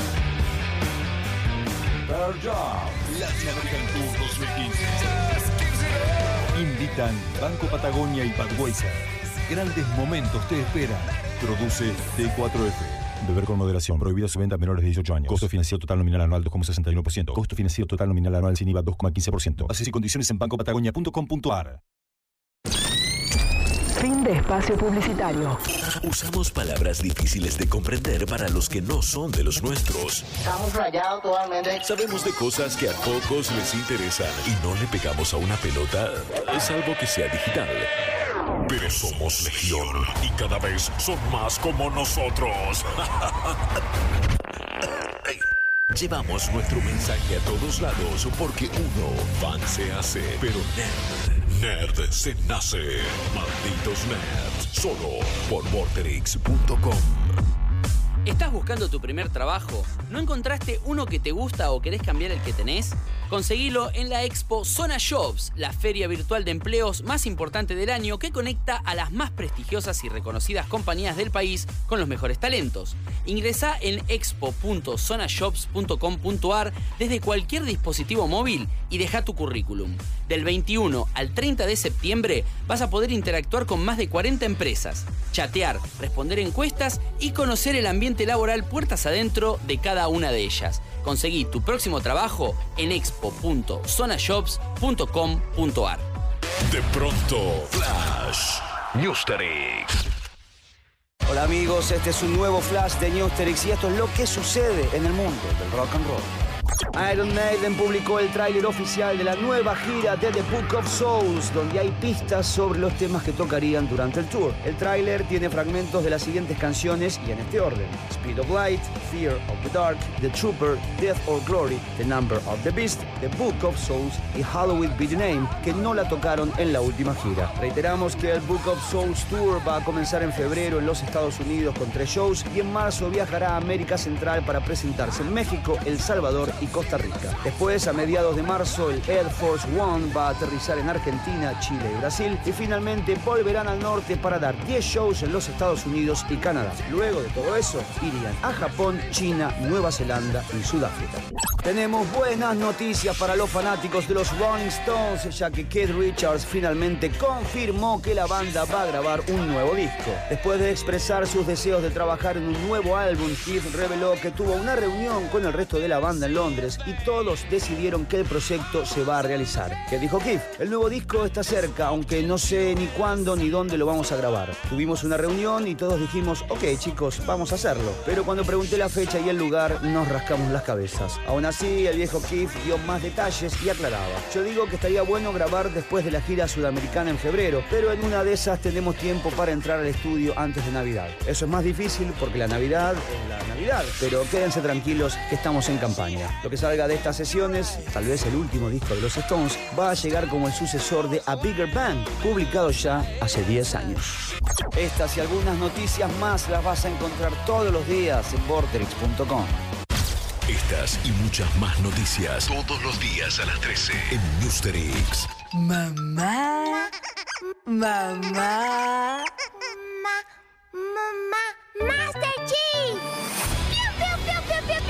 Pearl Jam, Latin American Tour dos mil quince. Invitan Banco Patagonia y Budweiser. Grandes momentos te esperan. Produce T cuatro F. Beber con moderación. Prohibida su venta a menores de dieciocho años. Costo financiero total nominal anual dos coma sesenta y uno por ciento. Costo financiero total nominal anual sin I V A dos coma quince por ciento. Bases y condiciones en banco patagonia punto com punto ar.
Fin de espacio publicitario.
Usamos palabras difíciles de comprender para los que no son de los nuestros.
Estamos rayados totalmente.
Sabemos de cosas que a pocos les interesan y no le pegamos a una pelota, salvo que sea digital. Pero somos legión y cada vez son más como nosotros. Llevamos nuestro mensaje a todos lados porque uno, fan se hace, pero nerd, nerd se nace. Malditos nerds, solo por Vorterix punto com.
¿Estás buscando tu primer trabajo? ¿No encontraste uno que te gusta o querés cambiar el que tenés? Conseguilo en la Expo Zona Jobs, la feria virtual de empleos más importante del año que conecta a las más prestigiosas y reconocidas compañías del país con los mejores talentos. Ingresá en expo punto zona jobs punto com punto a r desde cualquier dispositivo móvil y deja tu currículum. Del veintiuno al treinta de septiembre vas a poder interactuar con más de cuarenta empresas, chatear, responder encuestas y conocer el ambiente laboral puertas adentro de cada una de ellas. Conseguí tu próximo trabajo en expo punto zona jobs punto com punto a r.
De pronto, Flash Newsterix.
Hola amigos, este es un nuevo Flash de Newsterix y esto es lo que sucede en el mundo del rock and roll. Iron Maiden publicó el tráiler oficial de la nueva gira de The Book of Souls, donde hay pistas sobre los temas que tocarían durante el tour. El tráiler tiene fragmentos de las siguientes canciones y en este orden: Speed of Light, Fear of the Dark, The Trooper, Death or Glory, The Number of the Beast, The Book of Souls y Hallowed Be the Name, que no la tocaron en la última gira. Reiteramos que el Book of Souls Tour va a comenzar en febrero en los Estados Unidos con tres shows y en marzo viajará a América Central para presentarse en México, El Salvador y Costa Rica. Después, a mediados de marzo, el Air Force One va a aterrizar en Argentina, Chile y Brasil y finalmente volverán al norte para dar diez shows en los Estados Unidos y Canadá. Luego de todo eso, irían a Japón, China, Nueva Zelanda y Sudáfrica. Tenemos buenas noticias para los fanáticos de los Rolling Stones, ya que Keith Richards finalmente confirmó que la banda va a grabar un nuevo disco. Después de expresar sus deseos de trabajar en un nuevo álbum, Keith reveló que tuvo una reunión con el resto de la banda en Londres y todos decidieron que el proyecto se va a realizar. ¿Qué dijo Keith? El nuevo disco está cerca, aunque no sé ni cuándo ni dónde lo vamos a grabar. Tuvimos una reunión y todos dijimos, ok chicos, vamos a hacerlo. Pero cuando pregunté la fecha y el lugar, nos rascamos las cabezas. Aún así, el viejo Keith dio más detalles y aclaraba. Yo digo que estaría bueno grabar después de la gira sudamericana en febrero, pero en una de esas tenemos tiempo para entrar al estudio antes de Navidad. Eso es más difícil porque la Navidad es la Navidad, pero quédense tranquilos que estamos en campaña. Lo que salga de estas sesiones, tal vez el último disco de los Stones, va a llegar como el sucesor de A Bigger Bang, publicado ya hace diez años. Estas y algunas noticias más las vas a encontrar todos los días en Vorterix punto com.
Estas y muchas más noticias todos los días a las trece en Newsterix.
Mamá, mamá, mamá, mamá, Master Chief. ¡Piu, piu, piu, piu, piu,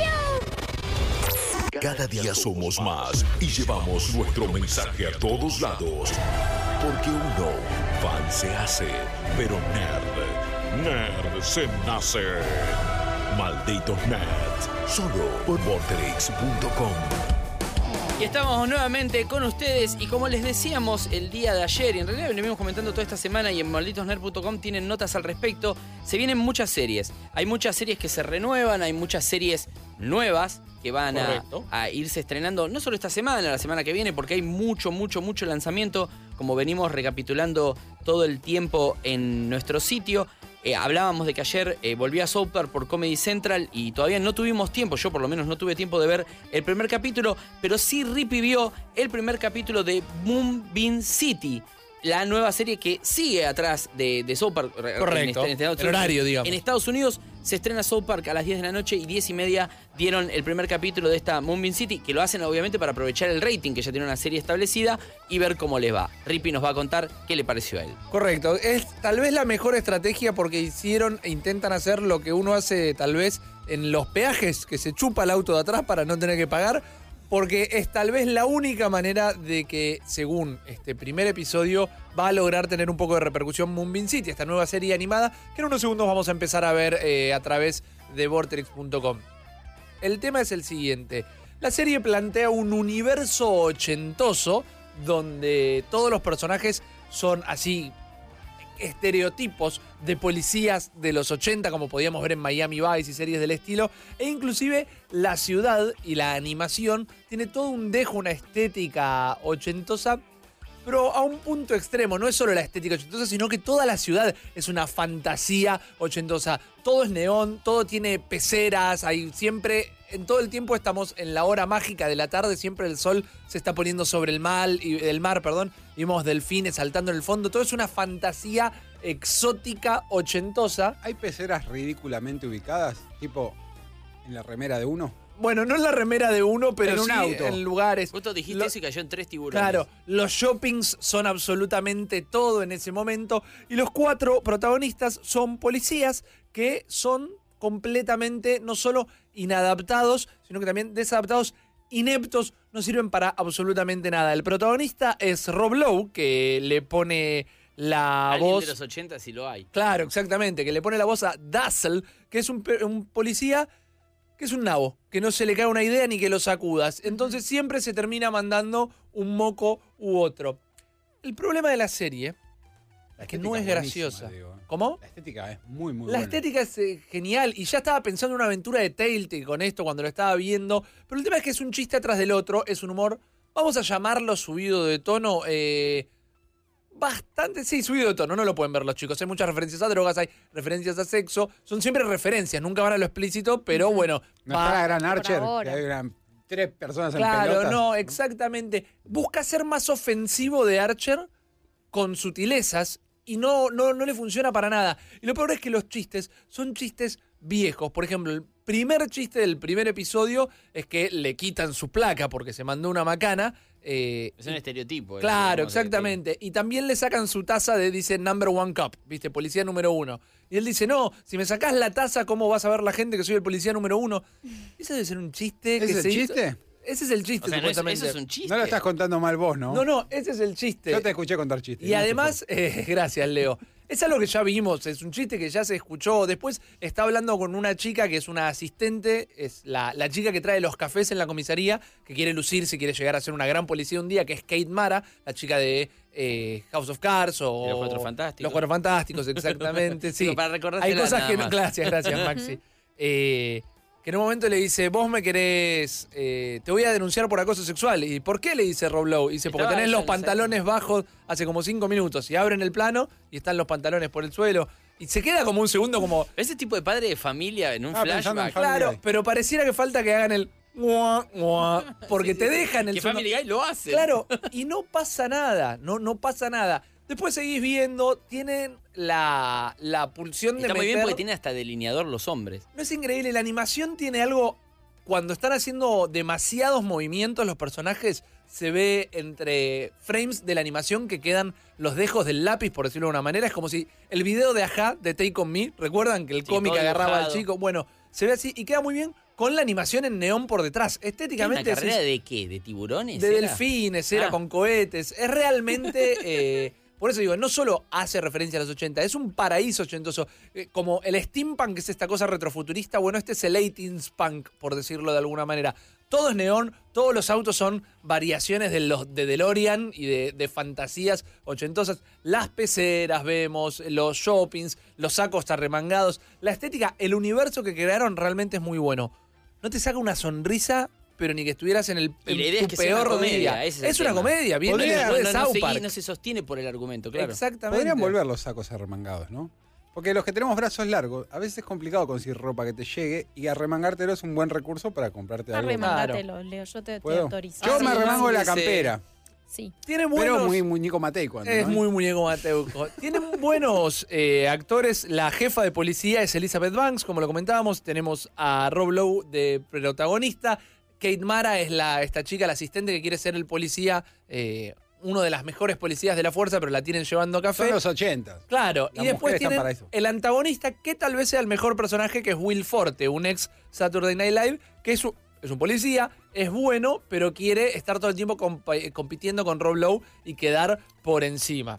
piu!
Cada día somos más y llevamos nuestro mensaje a todos lados. Porque uno, fan se hace, pero nerd, nerd se nace. Malditos nerds, solo por Vorterix punto com.
Y estamos nuevamente con ustedes y como les decíamos el día de ayer, y en realidad lo venimos comentando toda esta semana y en malditos nerd punto com tienen notas al respecto, se vienen muchas series. Hay muchas series que se renuevan, hay muchas series nuevas que van a, a irse estrenando, no solo esta semana, la semana que viene, porque hay mucho, mucho, mucho lanzamiento, como venimos recapitulando todo el tiempo en nuestro sitio. Eh, hablábamos de que ayer eh, volví a South Park por Comedy Central y todavía no tuvimos tiempo, yo por lo menos no tuve tiempo de ver el primer capítulo, pero sí Rippy vio el primer capítulo de Moonbeam City, la nueva serie que sigue atrás de, de South Park.
Correcto, en, en, en, el horario, digamos.
En Estados Unidos se estrena South Park a las diez de la noche y diez y media dieron el primer capítulo de esta Moonbeam City, que lo hacen obviamente para aprovechar el rating, que ya tiene una serie establecida, y ver cómo les va. Rippy nos va a contar qué le pareció a él.
Correcto, es tal vez la mejor estrategia porque hicieron e intentan hacer lo que uno hace tal vez en los peajes, que se chupa el auto de atrás para no tener que pagar, porque es tal vez la única manera de que, según este primer episodio, va a lograr tener un poco de repercusión Moonbeam City, esta nueva serie animada que en unos segundos vamos a empezar a ver eh, a través de Vorterix punto com. El tema es el siguiente. La serie plantea un universo ochentoso donde todos los personajes son así estereotipos de policías de los ochenta, como podíamos ver en Miami Vice y series del estilo, e inclusive la ciudad y la animación tiene todo un dejo, una estética ochentosa, pero a un punto extremo. No es solo la estética ochentosa, sino que toda la ciudad es una fantasía ochentosa. Todo es neón, todo tiene peceras, hay siempre, en todo el tiempo estamos en la hora mágica de la tarde, siempre el sol se está poniendo sobre el mar, y, el mar, perdón, y vemos delfines saltando en el fondo. Todo es una fantasía exótica ochentosa.
¿Hay peceras ridículamente ubicadas? Tipo, en la remera de uno.
Bueno, no en la remera de uno, pero
En un
sí
auto.
en lugares.
Justo dijiste
Lo-
eso y cayó en tres tiburones.
Claro, los shoppings son absolutamente todo en ese momento y los cuatro protagonistas son policías que son completamente no solo inadaptados, sino que también desadaptados, ineptos, no sirven para absolutamente nada. El protagonista es Rob Lowe, que le pone la
Alguien
voz...
de los ochenta si lo hay.
Claro, exactamente, que le pone la voz a Dazzle, que es un, pe- un policía que es un nabo, que no se le cae una idea ni que lo sacudas. Entonces siempre se termina mandando un moco u otro. El problema de la serie es que no es graciosa. ¿Cómo?
La estética es muy, muy
La
buena.
estética es eh, genial y ya estaba pensando en una aventura de Telltale con esto cuando lo estaba viendo, pero el tema es que es un chiste atrás del otro, es un humor, vamos a llamarlo subido de tono, eh, bastante, sí, subido de tono, no lo pueden ver los chicos, hay muchas referencias a drogas, hay referencias a sexo, son siempre referencias, nunca van a lo explícito, pero bueno.
No
va-
está la gran Archer, que
ahora.
hay una- tres personas en
Claro,
pelotas.
no, exactamente. Busca ser más ofensivo de Archer con sutilezas y no, no, no le funciona para nada. Y lo peor es que los chistes son chistes viejos. Por ejemplo, el primer chiste del primer episodio es que le quitan su placa porque se mandó una macana. eh,
Es un estereotipo. eh,
Claro,
digamos, de-
exactamente. Y también le sacan su taza de, dice, number one cop, ¿viste? Policía número uno. Y él dice, no, si me sacás la taza, ¿cómo vas a ver la gente que soy el policía número uno? Ese debe ser un chiste.
¿Ese
que
es el
se hizo-
chiste?
Ese es el chiste,
O sea, no es-
supuestamente.
eso es un chiste.
No lo estás contando mal vos, ¿no?
No, no, ese es el chiste.
Yo te escuché contar chistes.
Y
no sé
además, eh, gracias, Leo. Es algo que ya vimos, es un chiste que ya se escuchó. Después está hablando con una chica que es una asistente, es la, la chica que trae los cafés en la comisaría, que quiere lucirse, quiere llegar a ser una gran policía un día, que es Kate Mara, la chica de eh, House of Cards o...
Y Los Cuatro Fantásticos.
Los Cuatro Fantásticos, exactamente, sí.
Digo, para recordártela
Hay cosas
nada
que no...
más.
Gracias, gracias, Maxi. Eh, que en un momento le dice, vos me querés, eh, te voy a denunciar por acoso sexual. ¿Y por qué? Le dice Rob Lowe. Y dice, porque
Estaba
tenés
eso
los
en
pantalones bajos hace como cinco minutos. Y abren el plano y están los pantalones por el suelo. Y se queda como un segundo como...
Ese tipo de padre de familia en un
Ah, pensando en
flashback.
Family
Claro,
Guy.
pero pareciera que falta que hagan el... mua, mua, porque te dejan el
Que
sonido.
Family Guy lo hace.
Claro, y no pasa nada, no, no pasa nada. Después seguís viendo, tienen la, la pulsión de
Está muy
meter...
bien porque tiene hasta delineador los hombres.
No es increíble, la animación tiene algo... Cuando están haciendo demasiados movimientos los personajes, se ve entre frames de la animación que quedan los dejos del lápiz, por decirlo de una manera. Es como si el video de Ajá, de Take On Me, ¿recuerdan que el
Sí,
cómic
todo
agarraba al
dibujado.
chico? Bueno, se ve así y queda muy bien con la animación en neón por detrás.
¿Una
Estéticamente
carrera
es-
de qué? ¿De tiburones?
de
era?
delfines, era
Ah.
con cohetes. Es realmente. eh, por eso digo, no solo hace referencia a los ochenta, es un paraíso ochentoso. Eh, como el steampunk, que es esta cosa retrofuturista, bueno, este es el eighteenth punk, por decirlo de alguna manera. Todo es neón, todos los autos son variaciones de los de DeLorean y de, de fantasías ochentosas. Las peceras vemos, los shoppings, los sacos arremangados. La estética, el universo que crearon realmente es muy bueno. No te saca una sonrisa, pero ni que estuvieras en el
Y la
en
idea
tu
es que sea una
peor
comedia.
día.
ese
Es,
es el
una
tema.
comedia, bien
Podría-
de
No, no, no,
South
seguí-
Park.
no se sostiene por el argumento, claro.
Exactamente.
Podrían volver los sacos arremangados, ¿no? Porque los que tenemos brazos largos, a veces es complicado conseguir ropa que te llegue y arremangártelo es un buen recurso para comprarte algo.
Arremangátelo, Leo, yo te, te
¿Puedo?
autorizo.
Yo
Sí,
me arremango
sí,
la
sí.
campera.
Sí.
Tiene
Pero
buenos...
muy muñeco Mateico.
Es muy muñeco Mateuco. Tienen buenos eh, actores. La jefa de policía es Elizabeth Banks, como lo comentábamos. Tenemos a Rob Lowe de protagonista. Kate Mara es la, esta chica, la asistente que quiere ser el policía, eh, uno de las mejores policías de la fuerza, pero la tienen llevando café.
Son los ochenta.
Claro,
Las
y después
mujeres están
tienen
para eso.
el antagonista, que tal vez sea el mejor personaje, que es Will Forte, un ex Saturday Night Live, que es un, es un policía, es bueno, pero quiere estar todo el tiempo compa- compitiendo con Rob Lowe y quedar por encima.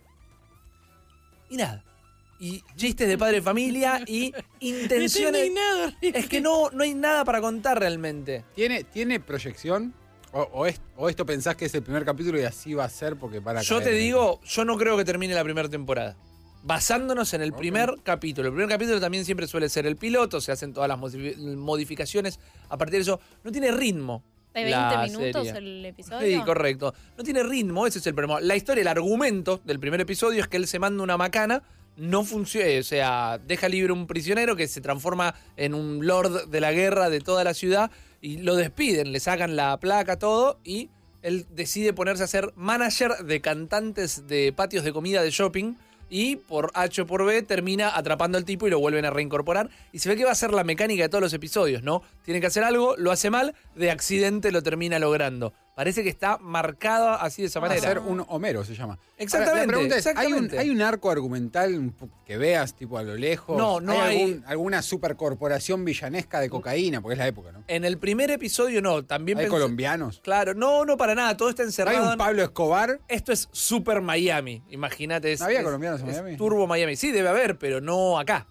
Y nada. Y chistes de padre de familia y intenciones. Es que no, no hay nada para contar realmente.
¿Tiene, ¿tiene proyección? O, o, es- ¿O esto pensás que es el primer capítulo y así va a ser porque para
Yo
caer
te
en-
digo, yo no creo que termine la primera temporada. basándonos en el primer capítulo. El primer capítulo también siempre suele ser el piloto, se hacen todas las modifi- modificaciones. A partir de eso, no tiene ritmo.
¿De
la
veinte minutos
serie.
el episodio?
Sí, correcto. No tiene ritmo, ese es el problema. La historia, el argumento del primer episodio es que él se manda una macana, no funciona, o sea, deja libre un prisionero que se transforma en un lord de la guerra de toda la ciudad y lo despiden, le sacan la placa, todo, y él decide ponerse a ser manager de cantantes de patios de comida de shopping. Y por H o por B termina atrapando al tipo y lo vuelven a reincorporar. Y se ve que va a ser la mecánica de todos los episodios, ¿no? Tiene que hacer algo, lo hace mal, de accidente lo termina logrando. Parece que está marcado así de esa
Va a
manera.
ser un Homero, se llama.
Exactamente.
Ahora, la pregunta es, ¿hay un,
exactamente.
¿hay un arco argumental un po- que veas tipo a lo lejos?
No, no hay-
algún- alguna supercorporación villanesca de cocaína? Porque es la época, ¿no?
En el primer episodio no, también
¿Hay
pensé-
colombianos?
Claro, no, no para nada, todo está
¿No
encerrado.
hay un
en-
Pablo Escobar?
Esto es Super Miami, imagínate. es-
¿No había
es-
colombianos en
es
Miami?
Turbo Miami, sí, debe haber, pero no acá.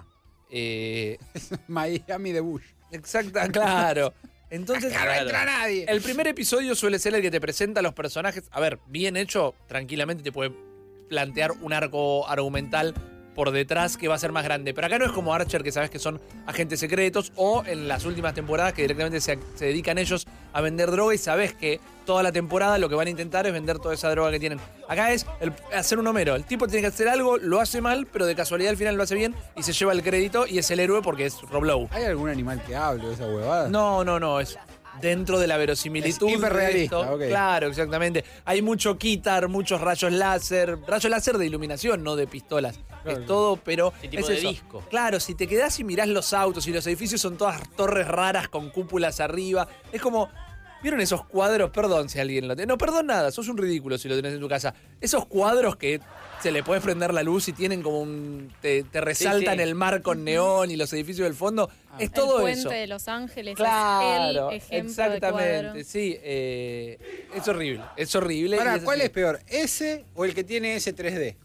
Eh,
Miami de Bush.
Exacta, claro. Entonces,
Acá no entra nadie.
El primer episodio suele ser el que te presenta a los personajes. A ver, bien hecho, tranquilamente te puede plantear un arco argumental por detrás que va a ser más grande. Pero acá no es como Archer, que sabes que son agentes secretos, o en las últimas temporadas que directamente se, se dedican ellos a vender droga y sabes que toda la temporada lo que van a intentar es vender toda esa droga que tienen. Acá es el, hacer un Homero. El tipo tiene que hacer algo, lo hace mal, pero de casualidad al final lo hace bien y se lleva el crédito y es el héroe porque es Rob Lowe.
¿Hay algún animal que hable de esa huevada?
No, no, no, es dentro de la verosimilitud.
Es hiperrealista,
de esto.
ok.
Claro, exactamente. Hay mucho quitar, muchos rayos láser, rayos láser de iluminación, no de pistolas.
Claro.
Es todo, pero
Sí, tipo
es
de
eso.
disco.
Claro, si te quedás y mirás los autos y los edificios son todas torres raras con cúpulas arriba, es como... ¿Vieron esos cuadros? Perdón si alguien lo tiene. No, perdón nada, sos un ridículo si lo tenés en tu casa. Esos cuadros que se le puede prender la luz y tienen como un... Te, te resaltan
Sí, sí.
el mar con neón y los edificios del fondo. Es todo
el puente
eso.
de Los Ángeles
Claro,
es el ejemplo de
exactamente,
cuadro.
sí. eh, es horrible, es horrible.
Pará,
y es
¿cuál
así.
es peor? ¿Ese o el que tiene ese tres D?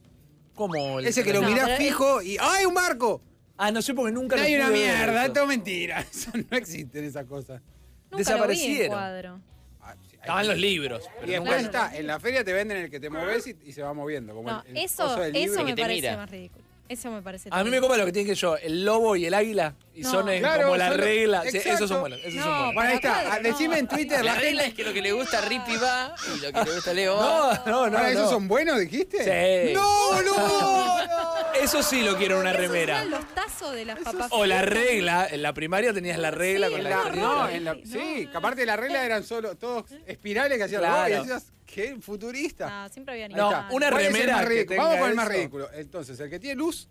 ¿Cómo? el-
Ese que lo
No,
mirás
pero
fijo y ¡ay, un barco!
Ah, no sé porque nunca
No
lo
hay una
pude ver
mierda,
eso.
todo mentira. Eso no existen esas cosas.
Nunca
Desaparecieron.
Lo vi en cuadro.
Estaban los libros.
Y
Pero
después
nunca-
está, en la feria te venden el que te moves y, y se va moviendo. Como
No,
el, el
eso,
coso del libro.
eso me
que te
parece
mira.
más ridículo. Eso me parece
A mí me
terrible.
copa lo que tienen que yo, el lobo y el águila, y
No.
son eh,
Claro,
como la
son los-
regla. Sí,
exacto.
esos son buenos, esos
No,
son buenos.
Bueno, ahí está.
Para
Ah, Decime en Twitter,
La
la
regla
gente.
es que lo que le gusta a Rippy va y lo que le gusta a Leo va.
No, no, no.
Pará, ¿esos
no.
son buenos, dijiste?
Sí.
¡No, no! no.
Eso sí lo quiero en una
Esos
remera.
eran los tazos de las papas
O la
fritas.
regla, en la primaria tenías la regla
Sí,
con
En
la
la-
horrible.
no, en la-
No.
sí, que aparte de la regla eran solo todos espirales que hacían
Claro.
los y decías, qué futurista.
No, siempre había
Ahí
No,
está.
una
¿Cuál es el
remera
más
que
ridículo?
tenga
Vamos con el más
eso.
ridículo. Entonces, el que tiene luz,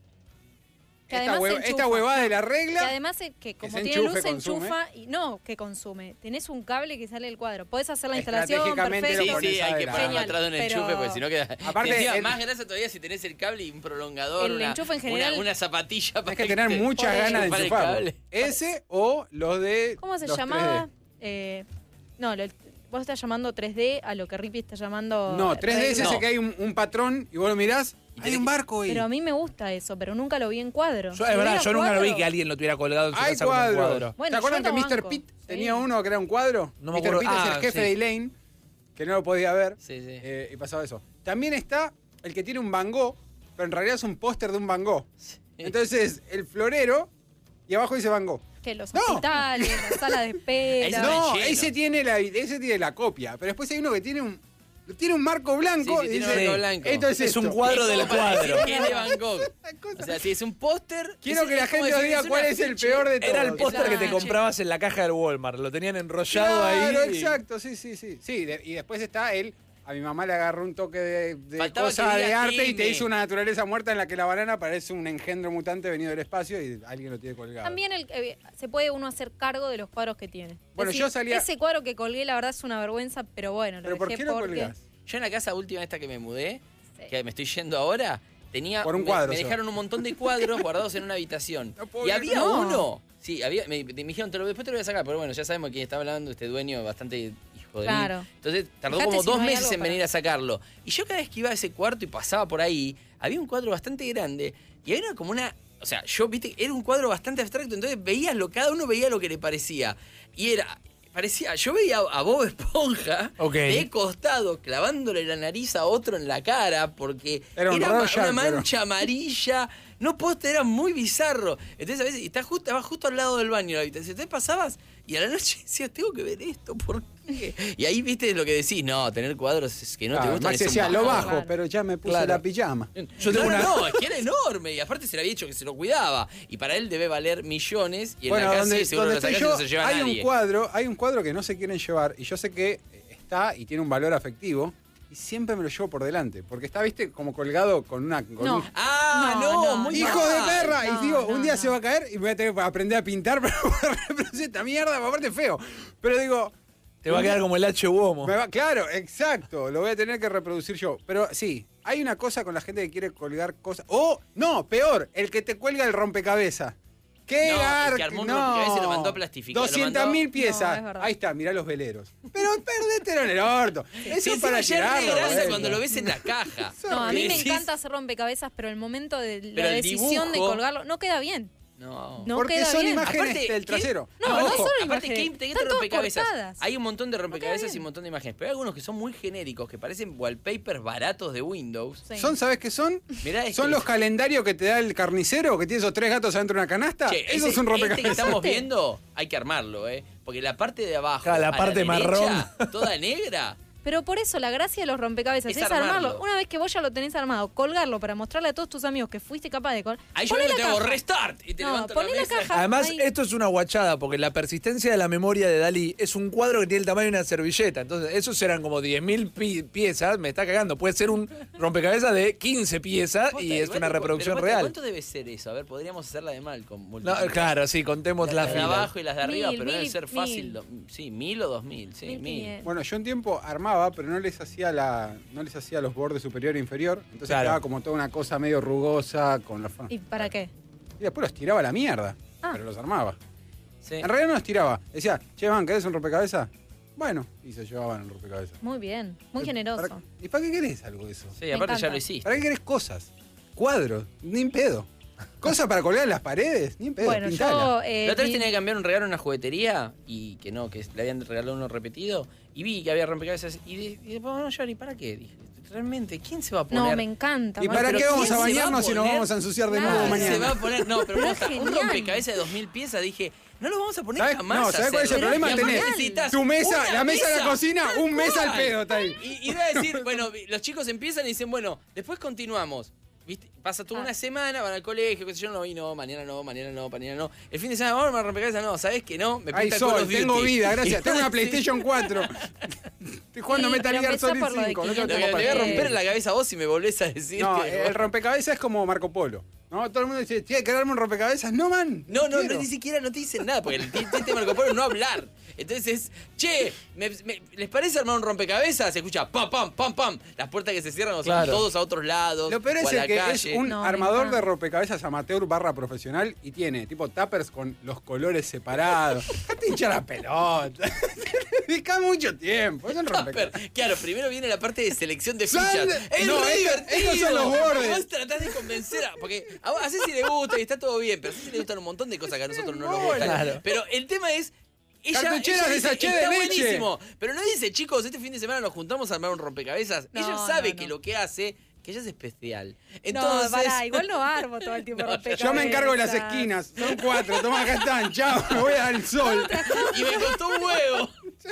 Que
esta,
además
hue-
se
esta
enchufa.
huevada de la
Que
regla,
además, eh, que como
se
tiene
enchufe,
luz, se
consume.
enchufa y no, que consume. Tenés un cable que sale del cuadro. Podés hacer la instalación,
Estratégicamente
perfecto.
Sí,
lo pones
sí, hay que
adelante.
ponerlo
Genial,
atrás de un enchufe,
pero-
porque si no queda.
Aparte,
y encima,
el-
más grasa todavía si tenés el cable y un prolongador.
El
una,
enchufe en
una-
general-
Una, zapatilla para
hay que tener
te-
muchas
Por
ganas de
enchufar el
enchufarlo.
cable.
Ese o los de.
¿Cómo se
los
llamaba? Eh, no, lo- vos estás llamando tres D a lo que Rippy está llamando.
tres D. No, tres D es
regla.
ese
No.
que hay un, un patrón y vos lo mirás. Hay un barco ahí.
Pero a mí me gusta eso, pero nunca lo vi en cuadro.
Yo,
Si
es verdad,
hubiera
yo nunca lo vi
cuadro-
que alguien lo tuviera colgado en su
Hay
casa con un
cuadros.
cuadro.
Bueno,
¿Te acuerdan
yo
que
lo
mister
banco.
Pitt
Sí.
tenía uno que era un cuadro?
No me
mister
acuerdo.
Pitt es
Ah,
el jefe
sí.
de Elaine, que no lo podía ver.
Sí, sí.
eh, y pasaba eso. También está el que tiene un Van Gogh, pero en realidad es un póster de un Van Gogh. Entonces, el florero, y abajo dice Van Gogh.
Que los
No.
hospitales, las salas de espera.
Ese
No,
lleno.
ese tiene, la, ese tiene la copia. Pero después hay uno que tiene un, tiene un marco blanco.
Sí, sí,
y
tiene
dice,
un marco blanco.
Esto es,
Es
esto.
un cuadro del cuadro.
Que es de Van Gogh. O sea, si es un póster.
Quiero
es-
que la
es como
gente nos
decir,
diga
es
cuál
un
es el
afiche.
peor de todos.
Era el póster que te
Claro.
comprabas en la caja del Walmart. Lo tenían enrollado
Claro,
ahí. y-
exacto, sí, sí, sí. Sí, de- y después está él. A mi mamá le agarró un toque de, de
Faltaba
cosa
que
de
diga
arte y te
Tine.
hizo una naturaleza muerta en la que la banana parece un engendro mutante venido del espacio y alguien lo tiene colgado.
También el, eh, se puede uno hacer cargo de los cuadros que tiene.
Bueno,
Es
yo
decir,
salía-
Ese cuadro que colgué, la verdad, es una vergüenza, pero bueno, lo
¿Pero por
dejé
qué lo
porque...
colgás?
Yo en la casa última esta que me mudé,
Sí.
que me estoy yendo ahora, tenía.
Por un
me-
cuadro,
Me,
se va.
dejaron un montón de cuadros guardados en una habitación.
No puedo
y
creer.
había
No.
uno. Sí, había, me, me dijeron, te lo, después te lo voy a sacar, pero bueno, ya sabemos quién está hablando, este dueño bastante hijo de
Claro.
mí. Entonces tardó
Fíjate
como
si
dos
no hay
meses
algo
en
para-
venir a sacarlo. Y yo cada vez que iba a ese cuarto y pasaba por ahí, había un cuadro bastante grande y era como una. O sea, yo, viste, era un cuadro bastante abstracto, entonces veías lo, cada uno veía lo que le parecía. Y era. parecía, yo veía a Bob Esponja
Ok.
de costado clavándole la nariz a otro en la cara porque
Era
era,
un
ma-
Roger,
una
pero-
mancha amarilla. No poste, era muy bizarro. Entonces a veces y está justo, estaba justo al lado del baño la habitación. Entonces pasabas y a la noche decías, tengo que ver esto, ¿por qué? Y ahí viste lo que decís, no, tener cuadros es que no te
Ah,
gustan.
Maxi
es un
decía, lo
bajón".
bajo, pero ya me puse
Claro.
la pijama.
Yo tengo no, no, no, es que era enorme. Y aparte se le había dicho que se lo cuidaba. Y para él debe valer millones. Y en
Bueno,
la casa
donde,
seguro
donde
lo sacás
estoy
y
yo,
no se lleva
hay
nadie.
un cuadro, hay un cuadro que no se quieren llevar y yo sé que está y tiene un valor afectivo y siempre me lo llevo por delante, porque está, viste, como colgado con una... con
No.
un-
Ah, no,
No,
muy
¡Hijo de
mal.
perra!
No,
y digo,
no,
un día
no.
se va a caer y me voy a tener que aprender a pintar para poder reproducir esta mierda, aparte es feo. Pero digo...
Te va a quedar como el H Uomo.
me va- claro, exacto, lo voy a tener que reproducir yo. Pero sí, hay una cosa con la gente que quiere colgar cosas... ¡Oh! No, peor, el que te cuelga el rompecabezas. ¡Qué
No, el
gar-
que armó un
no.
rompecabezas y lo mandó a plastificar, lo
doscientas mil
mandó-
piezas.
No, es verdad.
Ahí está, mirá los veleros. Pero perdétero en el orto. Eso
Sí,
es para
encima ya es re
tirarlo.
grasa
bueno.
cuando lo ves en la caja.
No, a mí
Que
me
decís,
encanta hacer rompecabezas, pero el momento de la
Pero el
decisión de
dibujo-
colgarlo no queda bien.
No.
No
Porque
queda
son
bien.
imágenes
Aparte,
del
¿qué?
trasero.
No,
Ah,
no
ojo.
solo
Aparte, ¿qué,
imágenes.
¿qué
Están todas
rompecabezas?
cortadas.
Hay un montón de rompecabezas
bien.
y un montón de imágenes, pero hay algunos que son muy genéricos, que parecen wallpapers baratos de Windows.
Sí.
¿Son, sabes qué son?
Mirá este.
¿Son los calendarios que te da el carnicero que tiene esos tres gatos adentro de una canasta?
Che,
Esos
ese-
son
Este que
rompecabezas.
estamos viendo, hay que armarlo, ¿eh? Porque la parte de abajo,
Claro, la
a
parte
derecha,
marrón.
toda negra.
Pero por eso la gracia de los rompecabezas
Es
es, armarlo.
armarlo.
Una vez que vos ya lo tenés armado, colgarlo para mostrarle a todos tus amigos que fuiste capaz de colgar.
Ahí yo le te hago restart y te
No,
levanto
poné
la
la
mesa.
caja.
Además,
ahí.
esto es una guachada, porque la persistencia de la memoria de Dalí es un cuadro que tiene el tamaño de una servilleta. Entonces, esos eran como diez mil pi- piezas, me está cagando. Puede ser un rompecabezas de quince piezas
Posta,
y es
igual,
una
pero
reproducción
posta,
real.
¿Cuánto debe ser eso? A ver, podríamos hacerla de mal con
No,
multiplicar.
claro, sí, contemos
las
la
de
fila.
abajo y las de arriba,
Mil,
pero debe
mil,
ser fácil.
mil.
do- sí, mil o dos mil, sí,
Mil
mil.
quinientos.
Bueno, yo un tiempo armaba, pero no les hacía la, no les hacía los bordes superior e inferior. Entonces
Claro.
quedaba como toda una cosa medio rugosa con los
¿Y para qué?
Y después los tiraba a la mierda.
Ah.
Pero los armaba.
Sí.
En realidad no los tiraba. Decía, che, man, ¿querés un rompecabezas? Bueno, y se llevaban el rompecabezas.
Muy bien, muy
Eh,
generoso.
¿Para- ¿Y para qué querés algo de eso?
Sí,
Me
aparte ya
encanta.
lo hiciste.
¿Para qué querés cosas? Cuadros, ni en pedo. ¿Cosas para colgar en las paredes? Ni en pedo,
Bueno,
pintala.
yo. eh,
La otra vez
vi-
tenía que cambiar un regalo en una juguetería y que no, que le habían regalado uno repetido y vi que había rompecabezas y, de- y después, bueno, yo, ¿y para qué? Dije, realmente, ¿quién se va a poner?
No, me encanta.
¿Y
Marco.
para
pero
qué vamos
¿quién
a
se va a
bañarnos si nos
poner?
vamos a ensuciar de
Claro.
nuevo
¿Quién
mañana?
se va a poner? No, pero,
Pero
posta,
es
un
genial.
rompecabezas de dos mil piezas, dije, no lo vamos a poner
¿Sabes?
jamás.
No,
a
¿sabes cuál es el
hacer.
problema?
Y aparte
Tenés
necesitas
tu mesa,
una
la mesa de la cocina,
tal
un mes al
cual.
pedo, está ahí.
Y, y va a decir, bueno, los chicos empiezan y dicen, bueno, después continuamos. ¿Viste? Pasa toda
Ah.
una semana, van al colegio, qué sé yo, no, y no, mañana no, mañana no, mañana no. El fin de semana, vamos a rompecabezas, no, ¿sabes qué no? Me
Ay,
pinta Call
Sol,
of Duty.
tengo vida, gracias.
Y
Tengo una
sí.
PlayStation cuatro. Estoy jugando
Sí,
Metal
pero
Gear
empezó
Solid
por lo de
cinco. No, tengo
Lo que
tiempo
te
para
voy a
eso.
romper en la cabeza a vos si me volvés a decir
No,
que...
el rompecabezas es como Marco Polo. ¿No? Todo el mundo dice, ¿tienes que darme un rompecabezas? No, man.
No, no,
quiero.
no, ni siquiera no te dicen nada, porque el chiste de Marco Polo no hablar. Entonces es, che, me- me- ¿les parece armar un rompecabezas? Se escucha pam, pam, pam, pam. Las puertas que se cierran o
Claro.
son todos a otros lados.
Lo peor
o
es
a
el
la
que es
calle.
un
No, me
armador
encanta.
de rompecabezas amateur barra profesional y tiene tipo tuppers con los colores separados. Dejate hinchar la pelota. Dedica mucho tiempo. Es un rompecabezas.
Pero, claro, primero viene la parte de selección de
Son-
fichas. Es
no,
re
estos-
divertido.
estos son los bordes.
Vos tratás de convencer a... Porque a, vos- a Ceci le gusta y está todo bien, pero a Ceci le gustan un montón de cosas que a nosotros no nos
Bueno.
gustan.
Claro.
Pero el tema es... Ella,
Cartucheras
ella
de
dice,
sachet de
está
leche.
buenísimo. Pero no dice, chicos, este fin de semana nos juntamos a armar un rompecabezas.
No,
ella sabe
no,
que
no.
lo que hace, que ella es especial.
No,
Entonces...
pará, igual no armo todo el tiempo
No,
rompecabezas.
Yo me encargo de las esquinas. Son cuatro. Toma, acá están. Chao. Me voy al sol.
y me costó un huevo.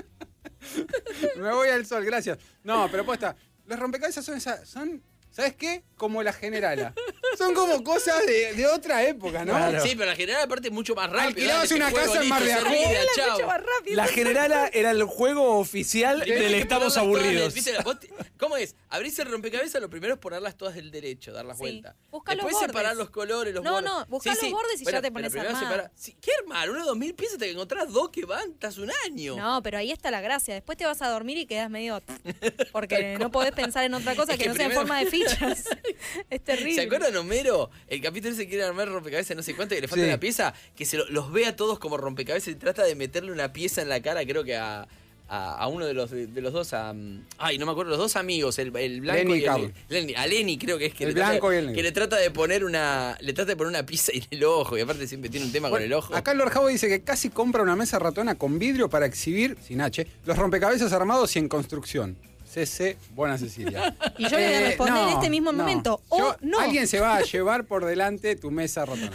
Me voy al sol. Gracias. No, pero posta. Los rompecabezas son esas. Son, ¿sabes qué? Como la generala. Son como cosas de, de otra época, ¿no?
Claro.
Sí, pero la general aparte es mucho más rápido.
Alquilabas
Dale,
una
te juego,
casa en Mar de
listo,
Ajó.
servida,
Era
chao.
mucho más rápido.
La generala era el juego oficial
Tenés
del
que
estamos
ponerlas todas
aburridos.
del- ¿viste? Vos te- ¿Cómo es? Abrís el rompecabezas, lo primero es ponerlas todas del derecho, dar la
Sí.
vuelta.
Buscá los
Después separar
bordes.
los colores, los
No,
bordes.
no, buscá los bordes y ya te pones a
primero
armar.
separa- Sí, ¿qué armar? Uno de dos mil piezas te encontrás dos que van, estás un año.
No, pero ahí está la gracia. Después te vas a dormir y quedas medio... Porque no podés pensar en otra cosa
Es
que,
que
no sea en
primero-
forma de fichas. Es terrible.
¿Se acuerdan, Homero? El capítulo ese quiere armar rompecabezas, no sé cuánto, que le falta
Sí.
una pieza, que se lo- los ve a todos como rompecabezas y trata de meterle una pieza en la cara, creo que a, a, a uno de los de, de los dos, a, ay, no me acuerdo, los dos amigos, el, el blanco
Lenny
y
y
el, Lenny, a Lenny creo que es que,
El
le trata,
blanco y el negro.
que le trata de poner una le trata de poner una pizza en el ojo y aparte siempre tiene un tema
Bueno,
con el ojo.
Acá Lord Howe dice que casi compra una mesa ratona con vidrio para exhibir, sin H, los rompecabezas armados y en construcción. C C, buena Cecilia.
Y yo le voy a responder
no,
en este mismo
no.
momento. O
Yo-
no.
Alguien se va a llevar por delante tu mesa ratona.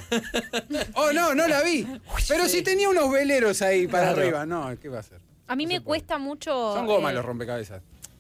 Oh, no, no la vi. Pero si tenía unos veleros ahí para
Claro.
arriba. No, ¿qué va a hacer?
A mí me cuesta mucho.
Son gomas
eh,
los rompecabezas.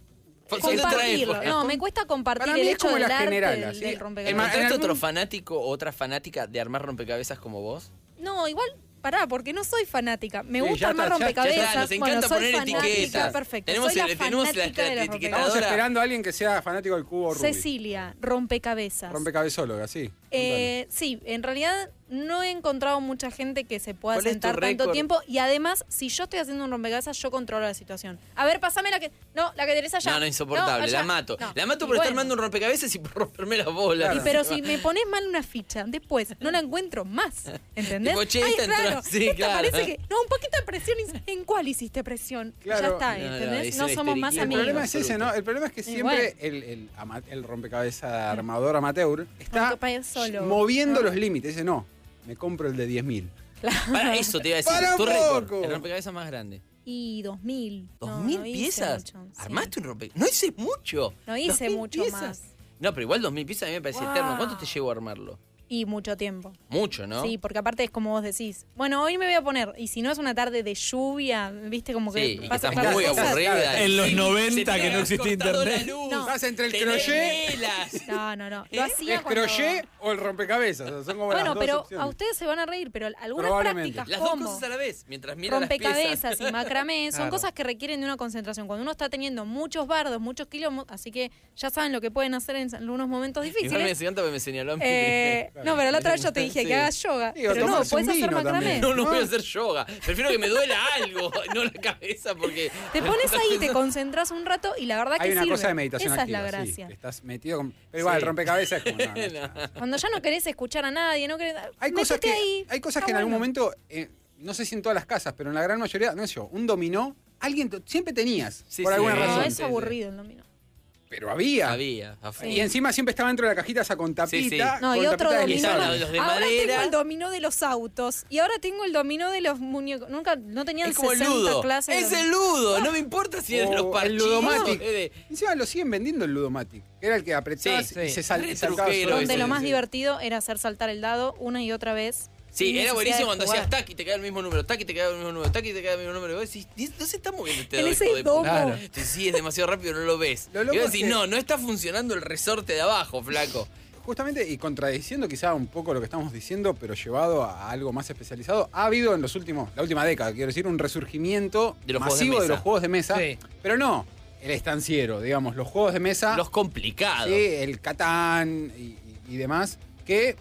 compartirlo. No, me cuesta compartir
Para mí
el
es
hecho
como
del
la
arte
general,
del,
así.
del rompecabezas.
¿Encontraste otro fanático o otra fanática de armar rompecabezas como vos?
No, igual, pará, porque no soy fanática. Me
Sí,
gusta
ya
armar
está, ya-
rompecabezas.
ya está, nos
bueno,
encanta
soy
poner
fanática,
etiquetas.
perfecto.
Tenemos
soy la
el- tenemos la-
fanática
la
de los
etiquetadora.
Estamos
rompecabezas.
esperando a alguien que sea fanático del cubo Rubik.
Cecilia, rompecabezas.
Rompecabezóloga, sí.
Eh, sí, en realidad no he encontrado mucha gente que se pueda
¿Cuál es tu
sentar tanto
récord?
tiempo y además, si yo estoy haciendo un rompecabezas, yo controlo la situación. A ver, pasame la que... No, la que tenés allá.
No, no, insoportable,
allá.
la mato.
No.
La mato
Y
por estar
bueno.
armando un rompecabezas y por romperme las bolas.
Y pero si me pones mal una ficha, después no la encuentro más. ¿Entendés?
Tipo, che,
Ay,
esta entró-
claro,
sí,
esta
claro.
parece que... No, un poquito de presión. ¿En cuál hiciste presión?
Claro.
Ya está,
No, no,
¿entendés?
es
No,
una
somos más
El
amigos.
problema es ese, ¿no? El problema es que
Y
siempre el, el, ama- el rompecabezas armador amateur está
Rompecabezólogo.
moviendo
¿no?
los límites. Dice, no, me compro el de diez mil.
Para eso te iba a decir,
Para
tu
un
récord,
poco.
el rompecabezas más grande.
Y dos mil.
¿Dos
No,
mil
no hice
piezas?
mucho, sí.
¿Armaste un rompecabezas? No hice mucho.
No hice
¿Dos mil
mucho
piezas?
más.
No, pero igual dos mil piezas a mí me parece
Wow.
eterno. ¿Cuánto te llevó a armarlo?
Y mucho tiempo.
Mucho, ¿no?
Sí, porque aparte es como vos decís. Bueno, hoy me voy a poner, y si no es una tarde de lluvia, viste como que
Sí, y que
pasa
estás
estas
muy
cosas.
aburrida.
En los
Sí,
noventa
se te
que no
ha
existía
cortado
internet.
la luz,
No.
Estás entre el
tenés
crochet,
velas.
No, no, no.
¿Eh?
Lo hacía
el
cuando...
crochet o el rompecabezas. O sea, son como las
Bueno,
dos
pero
opciones.
a ustedes se van a reír, pero algunas
Probablemente.
prácticas
Las dos
como
cosas a la vez, mientras mira las piezas.
rompecabezas y macramé son
Claro.
cosas que requieren de una concentración. Cuando uno está teniendo muchos bardos, muchos kilómetros, así que ya saben lo que pueden hacer en algunos momentos
Igual me
difíciles.
encanta porque me señaló a mí.
Eh, no, pero la otra vez yo te dije
Sí.
que hagas yoga.
Digo,
pero no,
tomarse
puedes
un
hacer
vino
macramé.
también.
No, no voy a hacer yoga. Prefiero que me duela algo, no la cabeza, porque...
Te pones ahí, te concentras un rato y la verdad que
Hay una
sirve.
cosa de meditación
Esa
activa.
es la
sí,
gracia.
que estás metido con... Pero igual,
Sí.
el rompecabezas es como... no, no,
No.
no.
Cuando ya no querés escuchar a nadie, no querés...
Hay cosas
métete
que,
ahí.
hay cosas
Está
que en algún
bueno.
momento, eh, no sé si en todas las casas, pero en la gran mayoría, no sé yo, un dominó, alguien te- siempre tenías,
Sí,
por
sí.
alguna
No,
No,
razón.
es aburrido el dominó.
Pero había.
Había, a full.
Y encima siempre estaba dentro de la cajita esa con tapita.
Sí, sí.
No,
con
y otro
tapita
dominó.
deslizable.
Los- los de
ahora
madera.
tengo el dominó de los autos. Y ahora tengo el dominó de los muñecos. Nunca, no tenían
Es como el
sesenta
ludo.
clases. de
Es
dominó.
el ludo. No me importa si es de los
O el
parchitos.
Ludomatic.
es de-
Encima lo siguen vendiendo el Ludomatic, que era el que apretabas
Sí,
y
sí.
se sal-
Re
y saltaba
trujero
solo.
Donde
ese,
lo más
sí.
divertido era hacer saltar el dado una y otra vez.
Sí,
sin
era
necesidad
buenísimo
de
cuando
jugar.
hacías tac y te cae el mismo número, tac y te cae el mismo número, tac y te cae el mismo número. Y vos decís, no se está moviendo este
En
dedo,
ese
hijo de
domo.
puta.
Claro.
Sí, sí, es demasiado rápido, no lo ves.
Lo
Y
loco
vos
es
decís,
que-
no, no está funcionando el resorte de abajo, flaco.
Justamente, y contradiciendo quizá un poco lo que estamos diciendo, pero llevado a algo más especializado, ha habido en los últimos, la última década, quiero decir, un resurgimiento
De los juegos de
masivo de,
mesa.
los juegos de mesa,
Sí.
pero no el estanciero, digamos, los juegos de mesa,
Los complicados.
sí, el Catán y, y- y demás, que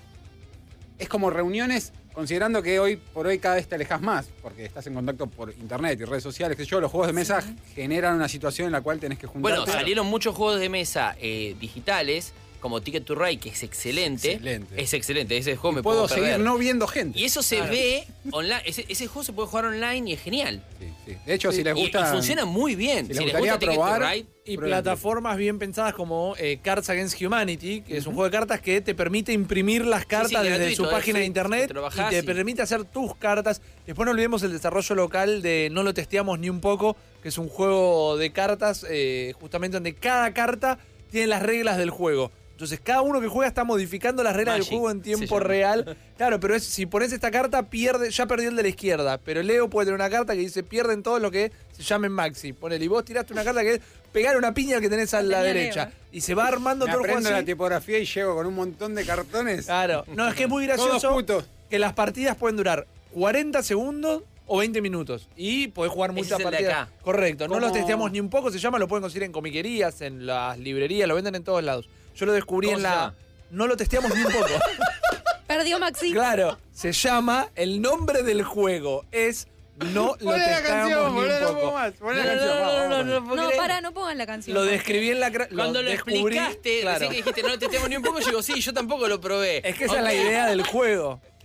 es como reuniones, considerando que hoy por hoy cada vez te alejas más, porque estás en contacto por internet y redes sociales, que yo, los juegos de mesa generan una situación en la cual tenés que juntarte.
Bueno, salieron muchos juegos de mesa eh, digitales, como Ticket to Ride, que es excelente.
Excelente.
Es excelente, ese juego
Y
me
puedo
puedo
seguir
perder.
no viendo gente.
Y eso se
Claro.
ve online. Ese, ese juego se puede jugar online y es genial.
Sí, sí. De hecho, si les
Y-
gusta...
y, funciona muy bien.
si les
Si les
gustaría
gusta Ticket to
probar,
Ride,
Y
Prueben.
plataformas bien pensadas como eh, Cards Against Humanity, que es un juego de cartas que te permite imprimir las cartas
sí,
desde
gratuito,
su
eh,
página de
sí,
internet
te lo
y
bajás
te
y-
permite hacer tus cartas. Después no olvidemos el desarrollo local de No lo testeamos ni un poco, que es un juego de cartas eh, justamente donde cada carta tiene las reglas del juego. Entonces cada uno que juega está modificando las reglas
Magic,
del juego en
se
tiempo
llama.
real. Claro, pero es, si pones esta carta, pierde, ya perdió el de la izquierda. Pero Leo puede tener una carta que dice pierden todos los que se llamen Maxi. Ponele, y vos tiraste una carta que es pegar una piña al que tenés a la
tenía
derecha.
Leo.
Y se va armando
Me
todo el juego
aprendo
así.
la tipografía y llego con un montón de cartones.
Claro. No, es que es muy
Todos
gracioso
putos.
que las partidas pueden durar cuarenta segundos o veinte minutos. Y podés jugar
Ese
muchas
es el de
partidas.
acá.
Correcto. No
¿Cómo?
los testeamos ni un poco. Se llama, lo pueden conseguir en comiquerías, en las librerías, lo venden en todos lados. Yo lo descubrí
¿Cómo
en
se
la.
llama?
No lo testeamos ni un poco.
Perdió Maxi.
Claro. Se llama. El nombre del juego es. No lo
Poné la
testeamos
canción,
ni un
poné, no
poco.
puedo más. Poné la
No,
canción,
no,
vamos,
no, no,
vamos.
no, no puedo
No,
creer.
pará, no pongan la canción.
Lo describí en la. cra-
Cuando lo
descubrí,
explicaste,
claro.
recién que dijiste no te tengo ni un poco, yo digo, sí, yo tampoco lo probé.
Es que esa
Ok.
es la idea del juego.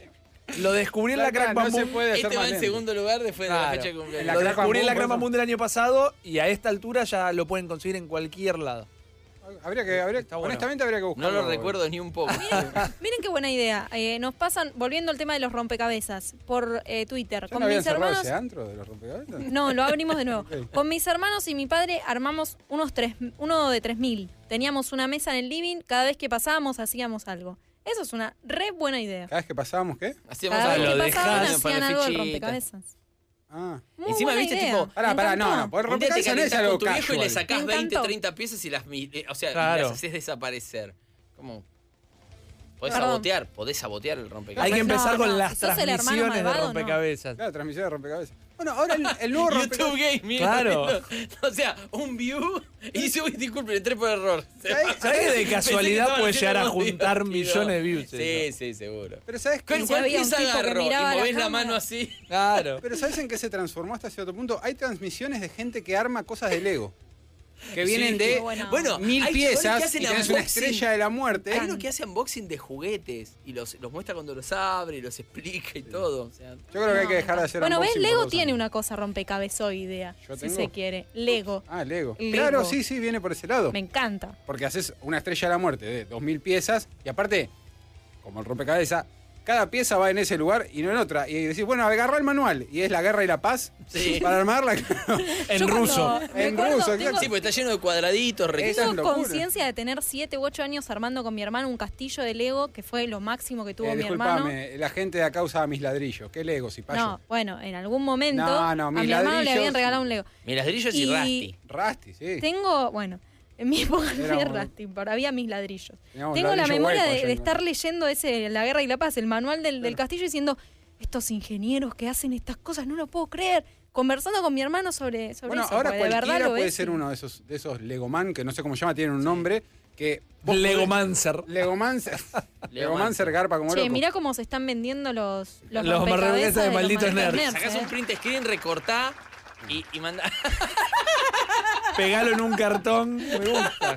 Lo descubrí en la
Claro,
Crack
no
Bam
se
Boom.
puede hacer
Este va
más
en
lento.
segundo lugar después de la
Claro.
fecha de cumpleaños.
La
Lo
Crack Bam
descubrí en la
Boom,
Crack
por
Bam Boom del año pasado y a esta altura ya lo pueden conseguir en cualquier lado.
Habría que, habría,
Está bueno.
honestamente habría que
No
buscarlo.
lo recuerdo ni un poco.
Miren qué buena idea. Eh, nos pasan, volviendo al tema de los rompecabezas, por eh, Twitter.
¿Ya
Con
no habían
mis
cerrado
hermanos.
ese antro de los rompecabezas?
No, lo abrimos de nuevo.
Ok.
Con mis hermanos y mi padre armamos unos tres, uno de tres mil. Teníamos una mesa en el living, cada vez que pasábamos hacíamos algo. Eso es una re buena idea.
¿Cada vez que pasábamos qué?
Hacíamos
Cada vez
algo.
que pasaban
dejás,
hacían
poner
algo del
fichitas.
rompecabezas.
Ah.
Muy
Encima,
buena
viste,
idea.
tipo.
Pará,
Me
pará,
encantó.
no, no. Por
Un día te
rompecabezas no es
calentás
algo
con tu viejo y le
casual.
sacás
Me
veinte,
encantó.
treinta piezas y las. mi- eh, o sea, y
Claro.
las haces desaparecer. ¿Cómo? Podés
Perdón.
sabotear, podés sabotear el rompecabezas.
Hay que empezar
no,
con
no.
las
¿Sos el hermano
transmisiones de
malvado o no?
rompecabezas.
Claro, transmisión de rompecabezas. Bueno, ahora el, el nuevo
YouTube
rompecabezas.
Gaming.
Claro.
O sea, un view y dice, uy, disculpen, entré por error.
¿Sabés-
¿Sabés que de
Pensé que
casualidad
estaba
puede llegar a
haciendo algo
juntar
divertido.
millones de views?
Sí, sí, seguro.
Pero ¿sabes qué?
¿Cuál,
Si
cuál
había un
pieza
tipo que
agarró? Y
miraba la
movés la,
cámara.
mano así.
Claro.
Pero ¿sabes en qué se transformó hasta cierto punto? Hay transmisiones de gente que arma cosas de Lego. Que vienen
Sí.
de
Bueno.
Bueno,
mil
hay chabones que
piezas
hacen
y tenés una
unboxing.
estrella de la muerte.
Hay uno que hace unboxing de juguetes y los, los muestra cuando los abre y los explica y todo. O sea,
Yo creo que hay que dejar de hacer
Bueno, ves,
unboxing por
Lego
dos
tiene
años.
una cosa rompecabezoidea,
¿Yo
si
tengo?
se quiere. Lego.
Ah, Lego.
Lego.
Claro, sí, sí, viene por ese lado.
Me encanta.
Porque haces una estrella de la muerte de dos mil piezas y aparte, como el rompecabezas, cada pieza va en ese lugar y no en otra. Y decís, bueno, agarrá el manual y es la guerra y la paz
Sí.
para armarla.
En
Yo
ruso.
cuando-
En
recuerdo,
ruso,
tengo-
exacto.
sí, porque está lleno de cuadraditos,
Esa es
rectos.
Tengo
locura.
conciencia de tener siete u ocho años armando con mi hermano un castillo de Lego, que fue lo máximo que tuvo
Eh,
mi hermano.
disculpame, la gente de acá usaba mis ladrillos. ¿Qué Legos y payo?
No, bueno, en algún momento
No, no,
a
mis
mi hermano le
ladrillos-
habían regalado un Lego.
Mi ladrillos y,
Y-
Rusty.
Rusty, sí.
Tengo, bueno, en mi época no
Era
había
un-
Rusty, pero había mis ladrillos.
Teníamos
Tengo la
ladrillo
memoria
hueco
de,
allá
de
en-
estar leyendo ese La Guerra y la Paz, el manual del, del castillo, diciendo, estos ingenieros que hacen estas cosas, no lo puedo creer. Conversando con mi hermano sobre, sobre
Bueno,
eso,
ahora
porque de verdad
cualquiera
lo
puede
es.
ser uno de esos, de esos Legoman, que no sé cómo se llama, tienen un nombre, que... vos podés-
Legomancer.
Legomancer. Legomancer garpa como
Che,
loco.
mirá cómo se están vendiendo los, los,
Los
rompecabezas
rompecabezas de
los
malditos
malditos
nerds.
Sacás
¿eh?
un print screen, recortá y, y mandá.
Pegalo en un cartón. Me gusta.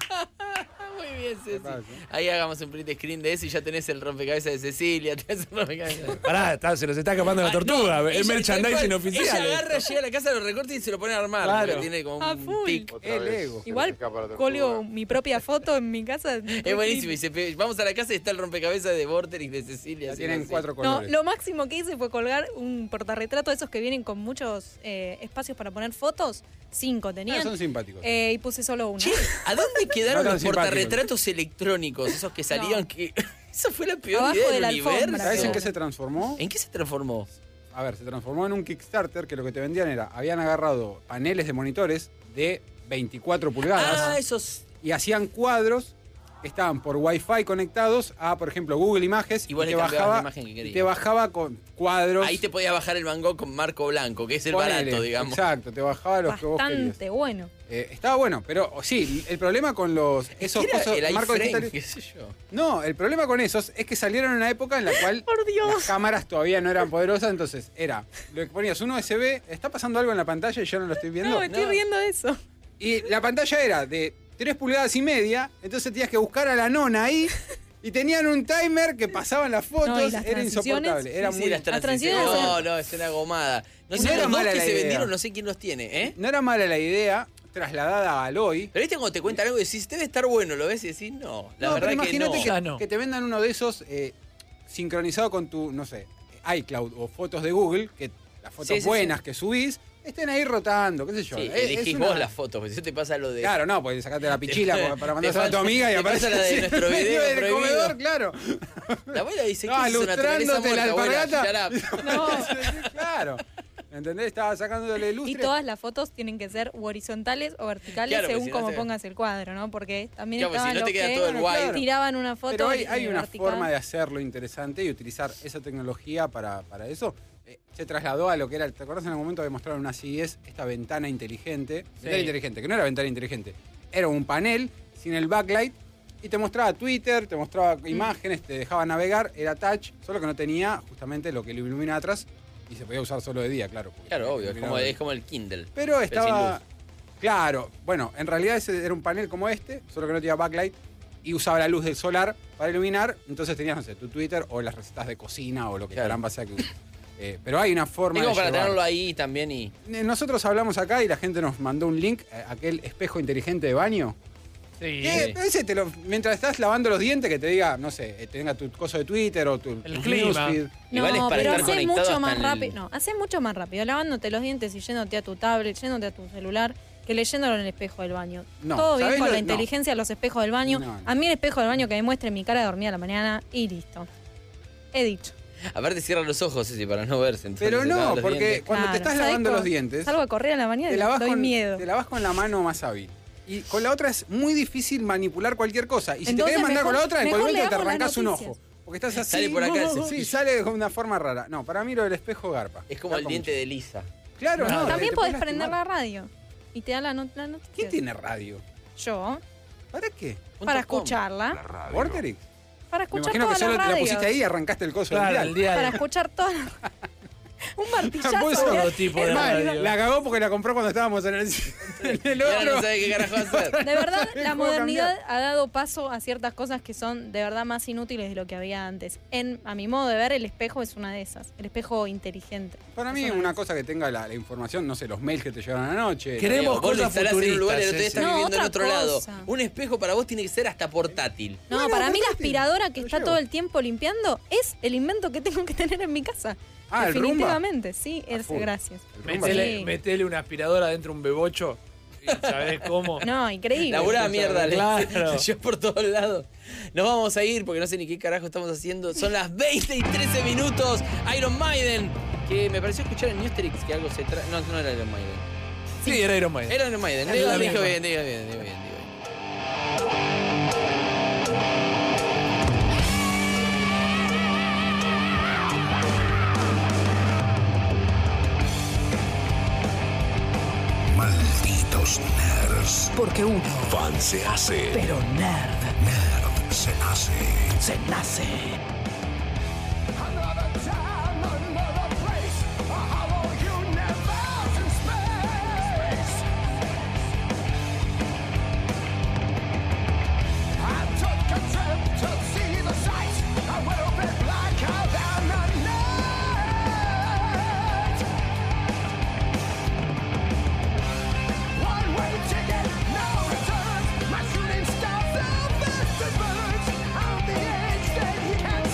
Muy bien, Ceci. Ahí hagamos un print screen de eso y ya tenés el rompecabezas de Cecilia. Tenés el rompecabezas.
Pará, está- se los está escapando la
Ah,
tortuga.
no,
el
ella-
merchandising
tal cual,
oficial.
Ella
esto.
agarra, llega a la casa, lo recorta y se lo pone a armar.
Claro.
porque Tiene como
A
un
full.
tic.
El Lego.
Igual colgo mi propia foto en mi casa.
Es buenísimo. Y se pe- vamos a la casa y está el rompecabezas de Vorterix de Cecilia.
Ya
así,
tienen
así.
cuatro
No,
colores.
lo máximo que hice fue colgar un portarretrato de esos que vienen con muchos eh, espacios para poner fotos. Cinco
Ah,
tenían.
son simpáticos.
Eh, y puse solo una.
Che, ¿a dónde quedaron
No tan
los
simpáticos.
portarretratos electrónicos? Esos que salieron que. Esa fue la peor
Abajo
idea
de
del
la
universo.
alfombra,
¿Sabes en
claro.
qué se transformó?
¿En qué se transformó?
A ver, se transformó en un Kickstarter que lo que te vendían era, habían agarrado paneles de monitores de veinticuatro pulgadas
Ah, esos.
y hacían cuadros que estaban por Wi-Fi conectados a, por ejemplo, Google Images
Y vos le
te
cambiabas
bajaba,
la imagen que querías.
y te bajaba con cuadros.
Ahí te podías bajar el Van Gogh con marco blanco, que es el
Ponele,
barato, digamos.
Exacto, te bajaba los que vos querías.
Bastante bueno.
Eh, estaba bueno, pero sí, el problema con los esos
¿Qué era
cosas,
el
marcos
iframe?
digitales.
¿Qué sé yo?
No, el problema con esos es que salieron en una época en la cual
Por Dios.
las cámaras todavía no eran poderosas, entonces era lo que ponías un U S B, está pasando algo en la pantalla y yo no lo estoy viendo.
No, me estoy
No.
riendo de eso.
Y la pantalla era de tres pulgadas y media, entonces tenías que buscar a la nona ahí y tenían un timer que pasaban las fotos,
No, y las
era
transiciones,
insoportable, era
Sí,
muy
las
transiciones
transiciones. No,
eran-
no, es una gomada. No
No
sé,
era
los dos
mala
que
la
se
idea.
vendieron, no sé quién los tiene, ¿eh?
no era mala la idea trasladada a Aloy.
Pero viste cuando te cuentan algo y decís, debe estar bueno, lo ves y decís, no. La
no,
verdad
pero
que
imagínate
no.
que,
Ya no.
que te vendan uno de esos eh, sincronizado con tu, no sé, iCloud o fotos de Google, que las fotos
Sí, sí,
buenas
sí.
que subís estén ahí rotando, qué sé yo.
Sí,
Es- es
elegís
una-
vos las fotos, porque si eso te pasa lo de.
Claro, no, pues sacate la pichila
Te-
para- para
te
mandársela a tu
falta-
amiga y
te
aparece
pasa la de
así en
nuestro
el medio
video
del
prohibido.
comedor, claro.
La abuela dice,
No,
¿qué es eso? Naturaleza
ilustrándote la
muerta,
alpargata.
abuela, shut up.
No.
Claro. ¿Entendés? Estaba sacándole
Y
lustre.
todas las fotos tienen que ser o horizontales o verticales
Claro, porque
según
si no
cómo
se-
pongas el cuadro, ¿no? Porque también
Claro, porque si
estaban
no
los
te queda
que
todo el guay.
tiraban una foto
Pero hay,
eh,
hay una
vertical.
forma de hacerlo interesante y utilizar esa tecnología para, para eso. Eh, se trasladó a lo que era, ¿te acuerdas en algún momento que mostraron una C E S, esta ventana inteligente? Ventana inteligente, que no era ventana inteligente, era un panel sin el backlight y te mostraba Twitter, te mostraba
Mm.
imágenes, te dejaba navegar, era touch, solo que no tenía justamente lo que lo ilumina atrás y se podía usar solo de día, claro. porque
Claro, obvio, es
iluminaba
como,
de-
es como el Kindle.
Pero
sin
estaba.
luz.
Claro, bueno, en realidad ese era un panel como este, solo que no tenía backlight. y usaba la luz del solar para iluminar, entonces tenías, no sé, tu Twitter o las recetas de cocina o lo que caramba sea que uses. Eh, pero hay una forma
Digo
de
para
llevar.
tenerlo ahí también y...
Nosotros hablamos acá y la gente nos mandó un link, eh, aquel espejo inteligente de baño.
Sí.
Que ese te lo, mientras estás lavando los dientes, que te diga, no sé, eh, tenga tu coso de Twitter o tu,
El
tu
clima.
newsfeed.
No,
Igual es para
pero
estar
hace
conectado
mucho
hasta
más
en el-
rápido. No, hace mucho más rápido. Lavándote los dientes y yéndote a tu tablet, yéndote a tu celular, que leyéndolo en el espejo del baño.
No,
Todo bien
¿sabés
con
lo-
la
no.
inteligencia de los espejos del baño.
No, no.
A mí el espejo del baño que me muestre mi cara dormida a la mañana y listo. He dicho.
Aparte cierra los ojos, sí, para no verse. entonces
Pero
se lavan
no,
los
porque
dientes.
cuando te
Claro,
estás
¿sabés
lavando
cómo?
los dientes,
Salgo a correr a la mañana
te
y
lavas,
doy
con,
miedo.
te lavas con la mano más hábil. Y con la otra es muy difícil manipular cualquier cosa. Y si
Entonces,
te querés mandar
mejor-
con la otra, en
mejor
cualquier momento te
leamos las
arrancás un
noticias.
ojo. Porque estás así.
Sale por acá ese-
Sí, sale de una forma rara. No, para mí lo del espejo garpa.
Es como el
Garpa
diente
mucho.
de Lisa.
Claro, no.
También
te
podés
podés
prender
lastimar.
la radio y te da la, not la noticia.
¿Quién tiene radio?
Yo.
¿Para qué?
Para escucharla.
¿Vorterix?
Para
Me
escuchar
imagino que
todas
solo
las
te la
radios.
pusiste ahí y arrancaste el coso
Claro,
del
el
dial.
dial.
Para escuchar todas las... Un martillazo.
Puso
¿eh?
todo tipo de
Mal,
radio.
la cagó porque la compró cuando estábamos en el, en el
Y ahora
otro.
no sabe qué carajo hacer.
De verdad,
No sabe
la
cómo
modernidad
cambiar.
ha dado paso a ciertas cosas que son de verdad más inútiles de lo que había antes. En, a mi modo de ver, el espejo es una de esas. El espejo inteligente.
Para mí,
Es una
una
de
cosa que tenga la, la información, no sé, los mails que te llegaron anoche.
Queremos
Vos lo
cosas
instalás en un lugar y el otro día
futuristas,
estás
sí, sí.
viviendo en
No,
otro
otra
lado.
cosa.
Un espejo para vos tiene que ser hasta portátil.
No,
Bueno,
para mí la
portátil.
aspiradora que
Lo
está
llevo.
todo el tiempo limpiando es el invento que tengo que tener en mi casa.
Ah, ¿el Roomba?
Definitivamente, sí, es,
full.
gracias.
Metele,
Sí.
metele una aspiradora dentro de un bebocho. y ¿Sabés cómo?
No, increíble.
Laburá mierda, le-
Claro.
yo por todos lados. Nos vamos a ir porque no sé ni qué carajo estamos haciendo. Son las veinte y trece minutos. Iron Maiden, que me pareció escuchar en Newsterix que algo se trae. No, no era Iron Maiden.
Sí, era Iron Maiden.
Era Iron Maiden.
Es
Digo,
la
dijo
misma.
bien, digo bien, digo bien, digo bien.
Malditos nerds.
Porque uno,
Fan se hace.
pero nerd,
Nerd se nace.
se nace.
Shooting stars, the best of birds, on the edge that he can't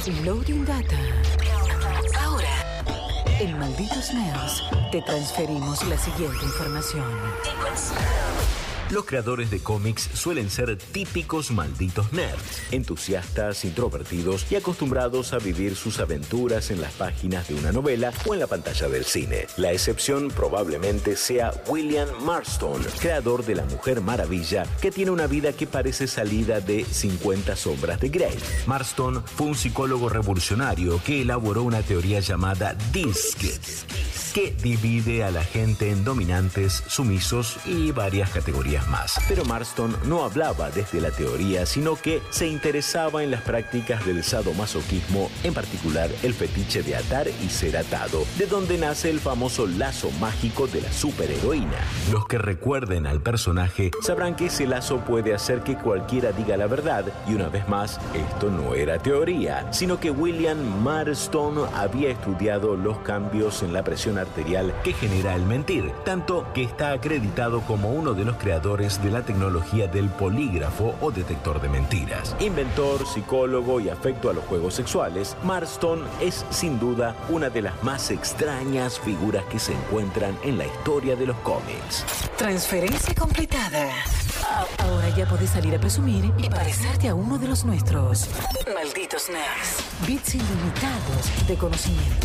Loading data. Ahora, en Malditos Nerds, te transferimos la siguiente información.
Los creadores de cómics suelen ser típicos malditos nerds, entusiastas, introvertidos y acostumbrados a vivir sus aventuras en las páginas de una novela o en la pantalla del cine. La excepción probablemente sea William Marston, creador de La Mujer Maravilla, que tiene una vida que parece salida de cincuenta sombras de Grey. Marston fue un psicólogo revolucionario que elaboró una teoría llamada DISC, que divide a la gente en dominantes, sumisos y varias categorías más. Pero Marston no hablaba desde la teoría, sino que se interesaba en las prácticas del sadomasoquismo, en particular el fetiche de atar y ser atado, de donde nace el famoso lazo mágico de la superheroína. Los que recuerden al personaje sabrán que ese lazo puede hacer que cualquiera diga la verdad, y una vez más, esto no era teoría, sino que William Marston había estudiado los cambios en la presión arterial que genera el mentir, tanto que está acreditado como uno de los creadores de la tecnología del polígrafo o detector de mentiras. Inventor, psicólogo y afecto a los juegos sexuales, Marston es sin duda una de las más extrañas figuras que se encuentran en la historia de los cómics.
Transferencia completada. Ahora ya podés salir a presumir y parecerte a uno de los nuestros. Malditos nerds. Bits ilimitados de conocimiento.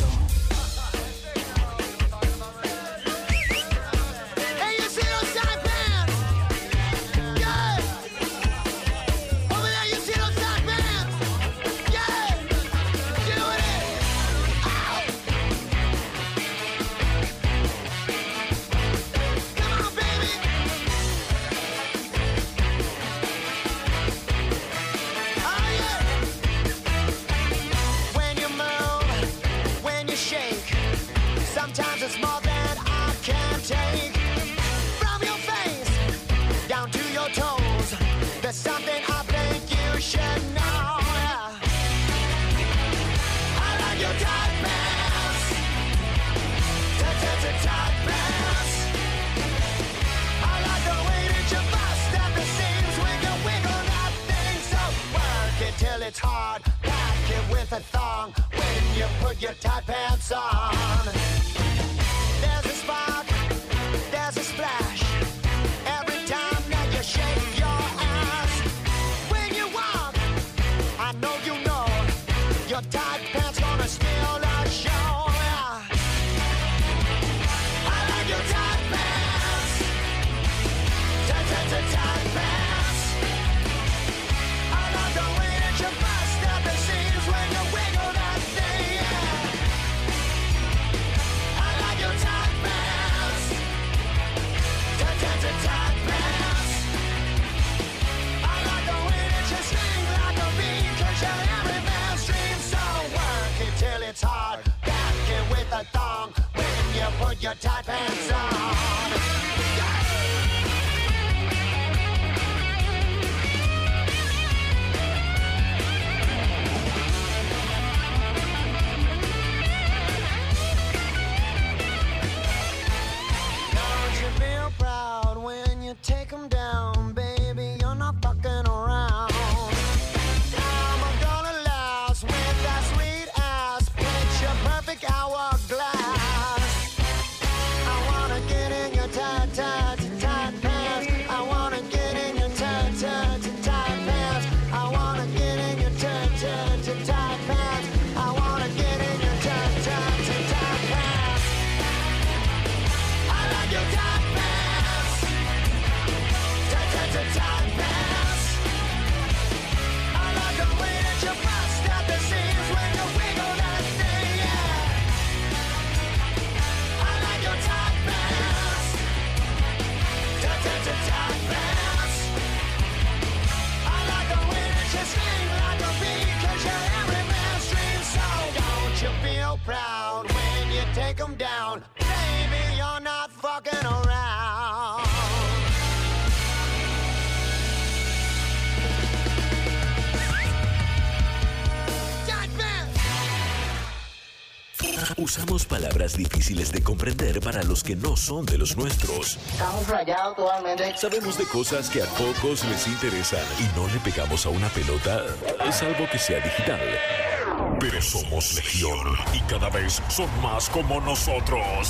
It's hard, pack it with a thong when you put your tight pants on. There's a spark, there's a splash every time that you shake your ass. When you walk, I know you know your tight pants gonna steal the show. I like your tight pants, tight, tight, tight, tight pants. I like the way that you bust at the seams when you wiggle that thing, yeah. I like your tight pants, tight, tight, tight, tight pants. I like the way that you sing like a bee, 'cause you're every man's dream. So work it till it's hard, back it with a thong when you put your tight pants on. Proud when you take them down, baby, you're not fucking around. I'm gonna last with that sweet ass, picture perfect hourglass. I wanna get in your tight, tight, tight pants. I wanna get in your tight, tight, tight pants. I wanna get in your tight, tight, tight pants. I wanna get in your tight, tight, tight pants. I like your tight pants, tight, tight, tight, tight pants. I like the way that you bust at the seams when you wiggle that thing, yeah. I like your tight pants, tight, tight, tight, tight pants. I like the way that you sing like a bee, 'cause you're every man's dream. So don't you feel proud when you take them down, baby, you're not fucking around.
Usamos palabras difíciles de comprender para los que no son de los nuestros.
Estamos rayados totalmente.
Sabemos de cosas que a pocos les interesan y no le pegamos a una pelota, salvo que sea digital. Porque somos legión y cada vez son más como nosotros.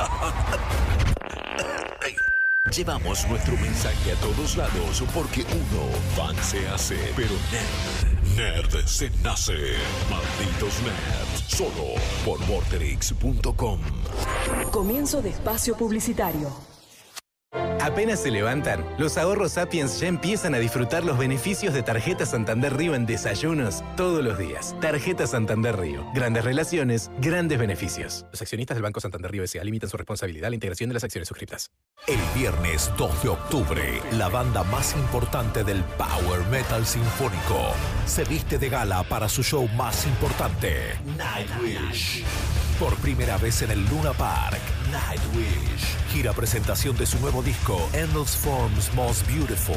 Llevamos nuestro mensaje a todos lados porque uno, fan se hace, pero nerd, nerd se nace. Malditos nerds, solo por vorterix punto com.
Comienzo de espacio publicitario.
Apenas se levantan, los ahorros Sapiens ya empiezan a disfrutar los beneficios de Tarjeta Santander Río en desayunos todos los días. Tarjeta Santander Río. Grandes relaciones, grandes beneficios. Los accionistas del Banco Santander Río S A limitan su responsabilidad a la integración de las acciones suscriptas.
El viernes dos de octubre, la banda más importante del Power Metal Sinfónico se viste de gala para su show más importante, Nightwish. Por primera vez en el Luna Park, Nightwish. Gira presentación de su nuevo disco, Endless Forms Most Beautiful.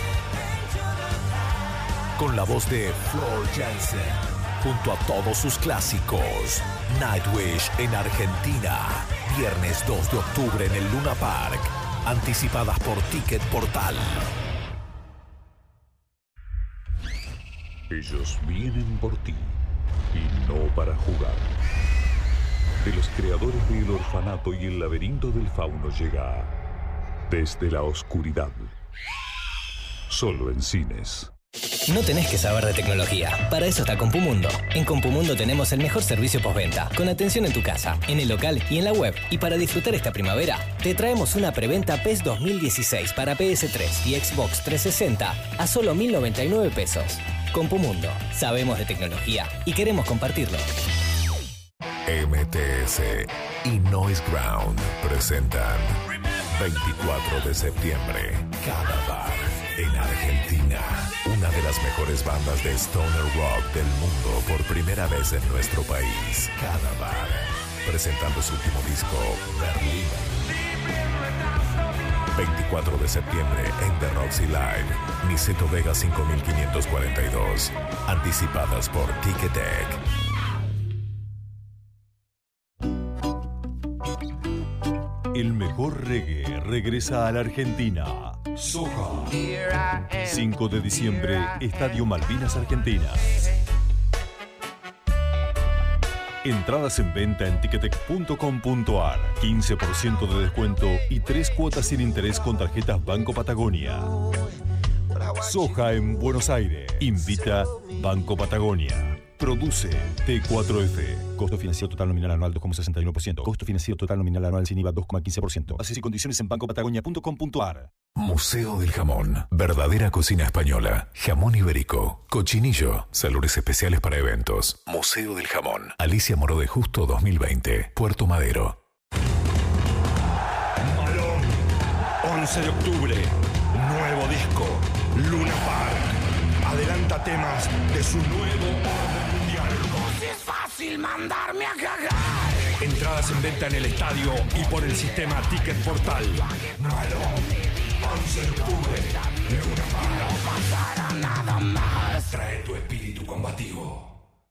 Con la voz de Floor Jansen, junto a todos sus clásicos. Nightwish en Argentina. Viernes dos de octubre en el Luna Park. Anticipadas por Ticket Portal.
Ellos vienen por ti y no para jugar. De los creadores del Orfanato y el Laberinto del Fauno llega Desde la Oscuridad. Solo en cines.
No tenés que saber de tecnología. Para eso está Compumundo. En Compumundo tenemos el mejor servicio postventa, con atención en tu casa, en el local y en la web. Y para disfrutar esta primavera, te traemos una preventa PES dos mil dieciséis para P S tres y Xbox trescientos sesenta a solo mil noventa y nueve pesos. Compumundo. Sabemos de tecnología y queremos compartirlo.
M T S y Noise Ground presentan veinticuatro de septiembre, Cadavar en Argentina. Una de las mejores bandas de stoner rock del mundo por primera vez en nuestro país. Cadavar, presentando su último disco, Berlín. veinticuatro de septiembre en The Roxy Live, Niceto Vega cinco mil quinientos cuarenta y dos. Anticipadas por Ticketek.
El mejor reggae regresa a la Argentina. Soja. cinco de diciembre, Estadio Malvinas, Argentina. Entradas en venta en ticketek punto com punto ar. quince por ciento de descuento y tres cuotas sin interés con tarjetas Banco Patagonia. Soja en Buenos Aires. Invita Banco Patagonia. Produce T cuatro F. Costo financiero total nominal anual dos coma sesenta y uno por ciento. Costo financiero total nominal anual sin I V A dos coma quince por ciento. Bases y condiciones en banco patagonia punto com punto ar.
Museo del Jamón. Verdadera cocina española. Jamón ibérico. Cochinillo. Sabores especiales para eventos. Museo del Jamón. Alicia Moró de Justo dos mil veinte. Puerto Madero.
Malón. once de octubre. Nuevo disco. Luna Park. Adelanta temas de su nuevo orden mundial.
Si es fácil mandarme a cagar.
Entradas en venta en el estadio y por el sistema Ticket Portal. Malón. once de octubre. Luna Park.
No pasará nada más.
Trae tu espíritu combativo.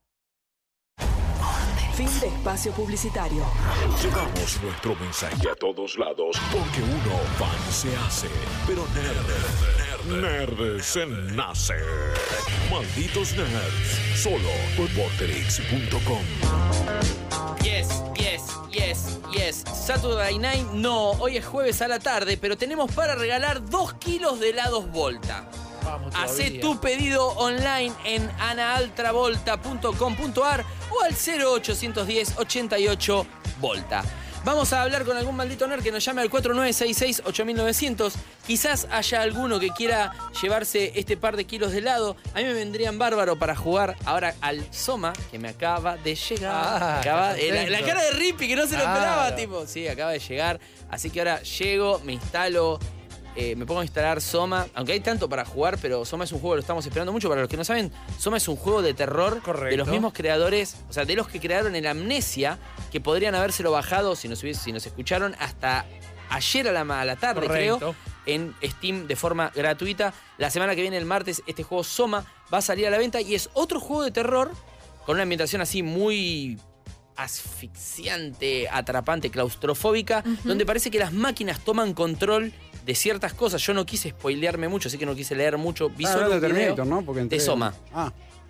Fin de espacio publicitario.
Llevamos nuestro mensaje a todos lados porque uno fan se hace, pero nerd, nerd, nerd se nace. Malditos nerds, solo por vorterix punto com.
Yes, yes, yes, yes. Saturday Night, no, hoy es jueves a la tarde, pero tenemos para regalar dos kilos de helados Volta. Hacé tu pedido online en analtravolta punto com punto ar o al cero ochocientos diez ochenta y ocho Volta. Vamos a hablar con algún maldito nerd que nos llame al cuatro nueve seis seis ocho nueve cero cero. Quizás haya alguno que quiera llevarse este par de kilos de helado. A mí me vendrían bárbaro para jugar ahora al Soma, que me acaba de llegar.
Ah,
Acaba- eh, la, la
contento.
cara de Rippy, que no se lo
Claro.
esperaba, tipo. Sí, acaba de llegar. Así que ahora llego, me instalo. Eh, me pongo a instalar Soma, aunque hay tanto para jugar, pero Soma es un juego que lo estamos esperando mucho. Para los que no saben, Soma es un juego de terror de los mismos creadores, o sea, de los que crearon el Amnesia, que podrían habérselo bajado, si nos, hubiese- si nos escucharon, hasta ayer a la, a la tarde,
Correcto.
creo, en Steam de forma gratuita. La semana que viene, el martes, este juego Soma va a salir a la venta y es otro juego de terror con una ambientación así muy asfixiante, atrapante, claustrofóbica, donde parece que las máquinas toman control de ciertas cosas. Yo no quise spoilearme mucho, así que no quise leer mucho. Vi
Ah,
solo
hablando
un
de
video
Terminator, ¿no? Porque entré-
de Soma.
Ah.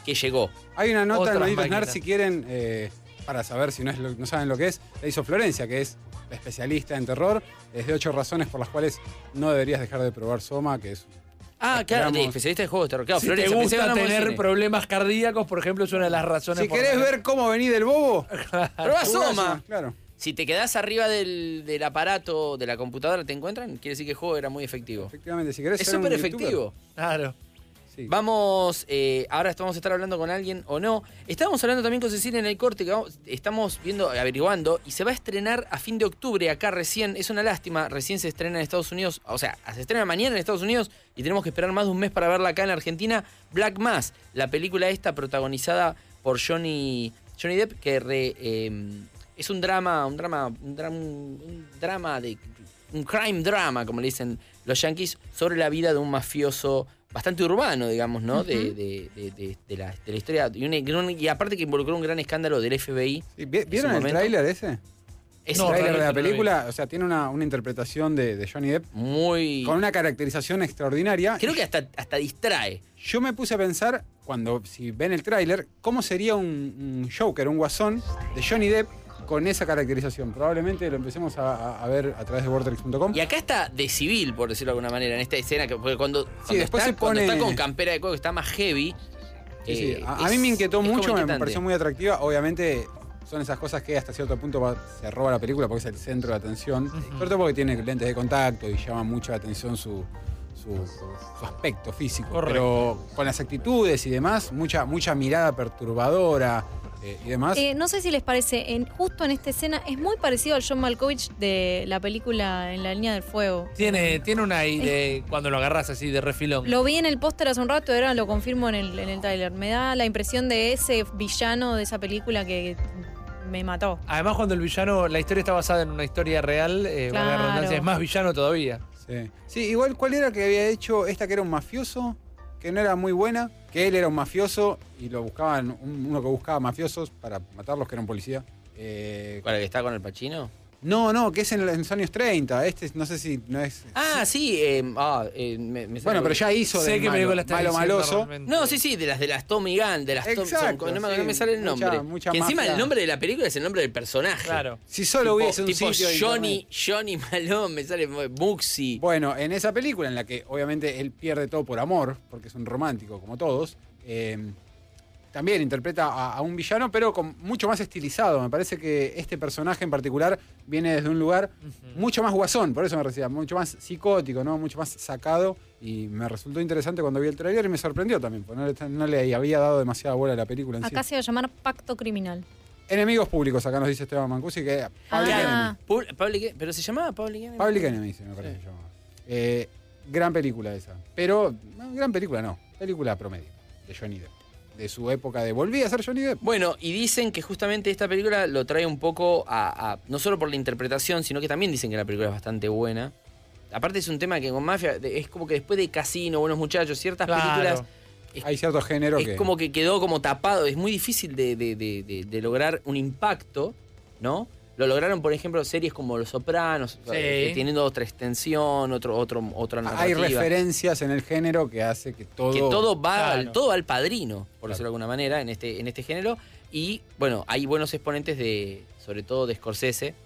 que llegó.
Hay una nota
Otras
en Malditos
máquinas.
Nerds, si quieren, eh, para saber si no, es lo- no saben lo que es, la hizo Florencia, que es especialista en terror. Es de ocho razones por las cuales no deberías dejar de probar Soma, que es...
Ah, claro, de
Esperamos-
especialista de juegos de terror. Claro,
Si
Florencia,
te
pensé que
gusta
hablamos de
tener
cine.
problemas cardíacos, por ejemplo, es una de las razones
Si
por
querés
las que-
ver cómo venís del bobo,
Probá Soma.
Claro.
Si te quedás arriba del, del aparato de la computadora, te encuentran, quiere decir que el juego era muy efectivo.
Efectivamente, si querés
Es
ser un
súper
youtuber.
efectivo.
Claro.
Sí.
Vamos, eh, ahora vamos a estar hablando con alguien o no. Estábamos hablando también con Cecilia en el corte, que vamos- estamos viendo, averiguando, y se va a estrenar a fin de octubre acá recién. Es una lástima, recién se estrena en Estados Unidos, o sea, se estrena mañana en Estados Unidos y tenemos que esperar más de un mes para verla acá en Argentina. Black Mass, la película esta protagonizada por Johnny, Johnny Depp, que re, eh, es un drama, un drama, un drama, un drama de un crime drama, como le dicen los yankees, sobre la vida de un mafioso bastante urbano, digamos, ¿no?
Ujú.
de, de- de- de- de la, de la historia. Y, un- y aparte que involucró un gran escándalo del F B I.
Sí, ¿vi-
en
¿Vieron
su
el
momento.
tráiler ese?
Es
el
un
tráiler de la
tráiler que no lo vi.
película, o sea, tiene una, una interpretación de, de Johnny Depp
muy
con una caracterización extraordinaria.
Creo que hasta, hasta distrae.
Yo me puse a pensar, cuando si ven el tráiler, cómo sería un, un Joker, un guasón de Johnny Depp con esa caracterización. Probablemente lo empecemos a, a- a ver a través de vortex punto com.
Y acá está de civil, por decirlo de alguna manera, en esta escena, que porque cuando, cuando,
después
está,
se
cuando
pone-
está con campera de cuero, que está más heavy.
Sí, sí.
eh,
A, a
es-
mí me inquietó
es como
mucho, me
inquietante.
pareció muy atractiva. Obviamente son esas cosas que hasta cierto punto va- se roba la película porque es el centro de atención. Sobre todo porque tiene lentes de contacto y llama mucho la atención su, su, su aspecto físico.
Correcto.
Pero con las actitudes y demás, mucha, mucha mirada perturbadora eh, y demás.
Eh, no sé si les parece, en, justo en esta escena es muy parecido al John Malkovich de la película En la línea del fuego.
Tiene, tiene un aire cuando lo agarras así de refilón.
Lo vi en el póster hace un rato, ahora lo confirmo en el, en el tráiler. Me da la impresión de ese villano de esa película que me mató.
Además, cuando el villano, la historia está basada en una historia real, eh, valga la
Claro.
redundancia, es más villano todavía.
Sí. Sí, igual, ¿cuál era que había hecho esta que era un mafioso? Que no era muy buena, que él era un mafioso y lo buscaban, un- uno que buscaba mafiosos para matarlos, que era un policía. Eh,
¿Para que está con el Pacino?
no, no, que es en, en los años treinta. Este no sé si no es.
Ah, sí. eh, ah, eh, me- me
Bueno,
sale-
pero ya hizo de malo, malo maloso.
No, sí, sí, de las de las Tommy Gun, de las Tom-
Exacto,
son- no, me,
sí,
no me sale el
mucha-
nombre.
mucha
que encima
mafia.
el nombre de la película es el nombre del personaje.
Claro.
Si solo
tipo,
hubiese un
tipo
sitio de
Johnny, Johnny Malone, me sale Buxi.
Bueno, en esa película en la que obviamente él pierde todo por amor, porque es un romántico como todos, eh, también interpreta a, a un villano, pero con mucho más estilizado. Me parece que este personaje en particular viene desde un lugar mucho más guasón, por eso me decía, mucho más psicótico, ¿no? Mucho más sacado. Y me resultó interesante cuando vi el trailer y me sorprendió también, porque no le, no le había dado demasiada bola a la película en
Acá
sí.
se va a llamar Pacto Criminal.
Enemigos públicos, acá nos dice Esteban Mancusi, que Public
Ah.
Enemy.
Pub- Public- pero se llamaba Public Enemy.
Public Enemy, sí, me parece que se llamaba. Eh, gran película esa. Pero, no, gran película no. Película promedio de Johnny Depp. De su época de volví a ser Johnny Depp.
Bueno, y dicen que justamente esta película lo trae un poco a, a- no solo por la interpretación, sino que también dicen que la película es bastante buena. Aparte es un tema que con Mafia, de- es como que después de Casino, Buenos Muchachos, ciertas
Claro.
películas...
Hay cierto género
es
que.
como que quedó como tapado, es muy difícil de, de- de- de- de lograr un impacto, ¿no? Lo lograron, por ejemplo, series como Los Sopranos, eh, teniendo otra extensión, otro, otro, otra
Hay
narrativa.
referencias en el género que hace que todo.
Que todo va, al,
Claro.
todo va al padrino, por decirlo de alguna manera, en este, en este género. Y bueno, hay buenos exponentes de, sobre todo de Scorsese,